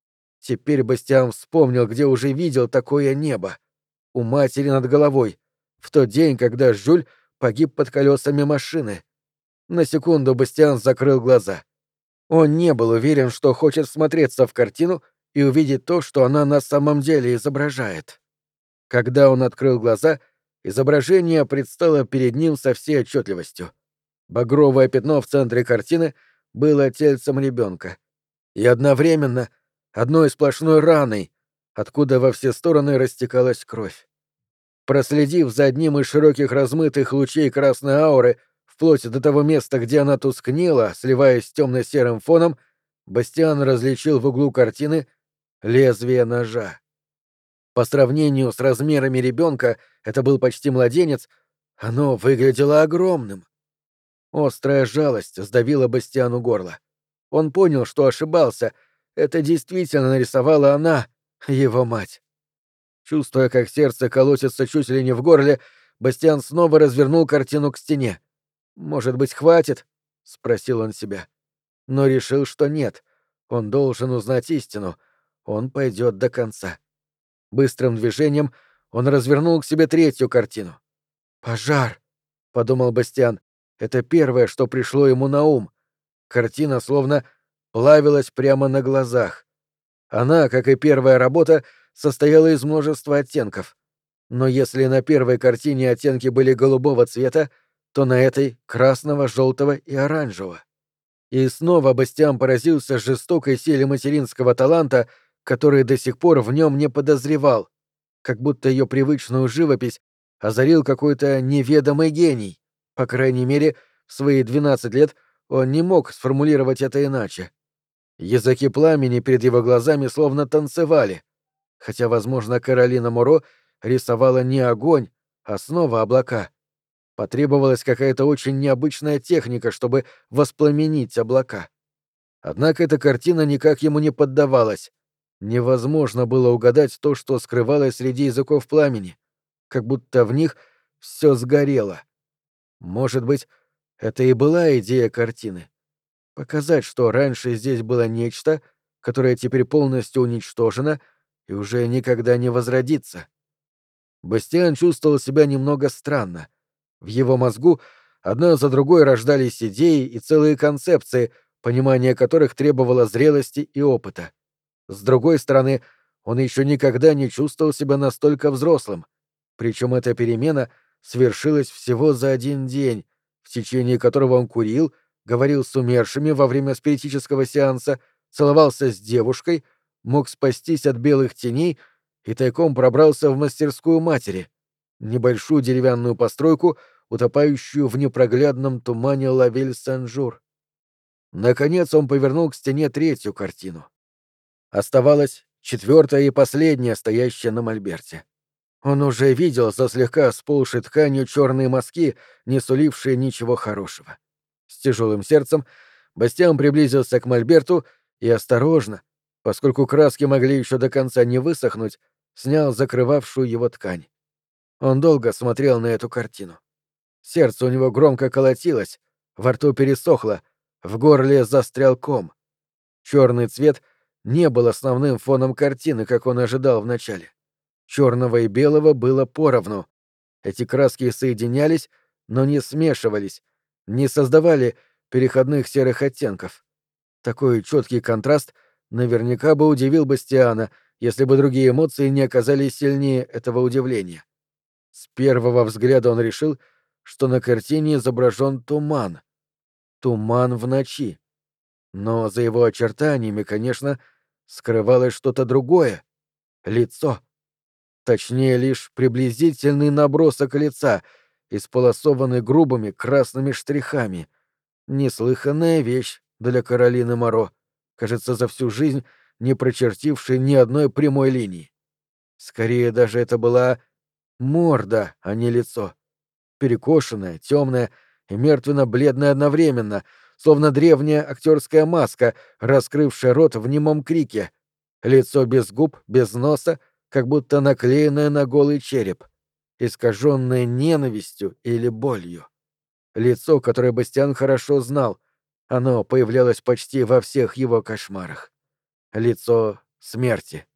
A: Теперь Бастиан вспомнил, где уже видел такое небо. У матери над головой, в тот день, когда Жюль погиб под колесами машины. На секунду Бастиан закрыл глаза. Он не был уверен, что хочет всмотреться в картину
B: и увидеть то, что она на самом деле изображает. Когда он открыл глаза, изображение предстало перед ним со всей отчетливостью. Багровое пятно в центре картины было тельцем ребенка. И одновременно одной сплошной раной, откуда во все стороны растекалась кровь. Проследив за одним из широких размытых лучей красной ауры вплоть до того места, где она тускнела, сливаясь с темно-серым фоном, Бастиан различил в углу картины лезвие ножа. По сравнению с размерами ребенка, это был почти младенец, оно выглядело огромным. Острая жалость сдавила Бастиану горло. Он понял, что ошибался. Это действительно нарисовала она, его мать. Чувствуя, как сердце колотится чуть ли не в горле, Бастиан снова развернул картину к стене. «Может быть, хватит?» — спросил он себя. Но решил, что нет. Он должен узнать истину. Он пойдет до конца. Быстрым движением он развернул к себе третью картину. «Пожар!» — подумал Бастиан. Это первое, что пришло ему на ум. Картина словно плавилась прямо на глазах. Она, как и первая работа, состояла из множества оттенков. Но если на первой картине оттенки были голубого цвета, то на этой — красного, желтого и оранжевого. И снова Бастиан поразился жестокой силе материнского таланта, который до сих пор в нем не подозревал, как будто ее привычную живопись озарил какой-то неведомый гений. По крайней мере, в свои двенадцать лет он не мог сформулировать это иначе. Языки пламени перед его глазами словно танцевали, хотя, возможно, Каролина Моро рисовала не огонь, а снова облака. Потребовалась какая-то очень необычная техника, чтобы воспламенить облака. Однако эта картина никак ему не поддавалась. Невозможно было угадать то, что скрывалось среди языков пламени, как будто в них все сгорело. Может быть, это и была идея картины. Показать, что раньше здесь было нечто, которое теперь полностью уничтожено и уже никогда не возродится. Бастиан чувствовал себя немного странно. В его мозгу одна за другой рождались идеи и целые концепции, понимание которых требовало зрелости и опыта. С другой стороны, он еще никогда не чувствовал себя настолько взрослым. Причем эта перемена свершилась всего за один день, в течение которого он курил, говорил с умершими во время спиритического сеанса, целовался с девушкой, мог спастись от белых теней и тайком пробрался в мастерскую матери, небольшую деревянную постройку, утопающую в непроглядном тумане Лавель-Сен-Жур. Наконец он повернул к стене третью картину. Оставалась четвертая и последняя, стоящая на мольберте. Он уже видел за слегка сползшей тканью черные мазки, не сулившие ничего хорошего. С тяжелым сердцем Бастиан приблизился к мольберту и осторожно, поскольку краски могли еще до конца не высохнуть, снял закрывавшую его ткань. Он долго смотрел на эту картину. Сердце у него громко колотилось, во рту пересохло, в горле застрял ком. Черный цвет не был основным фоном картины, как он ожидал вначале. Черного и белого было поровну. Эти краски соединялись, но не смешивались, не создавали переходных серых оттенков. Такой четкий контраст наверняка бы удивил Бастиана, если бы другие эмоции не оказались сильнее этого удивления. С первого взгляда он решил, что на картине изображен туман. Туман в ночи. Но за его очертаниями, конечно, скрывалось что-то другое — лицо. Точнее, лишь приблизительный набросок лица, исполосованный грубыми красными штрихами. Неслыханная вещь для Каролины Моро, кажется, за всю жизнь не прочертившей ни одной прямой линии. Скорее даже это была морда, а не лицо. Перекошенная, темная и мертвенно-бледная одновременно, словно древняя актерская маска, раскрывшая рот в немом крике. Лицо без губ, без носа, как будто наклеенное на голый череп, искаженное ненавистью или болью. Лицо, которое Бастиан хорошо знал, оно появлялось почти во всех его кошмарах. Лицо смерти.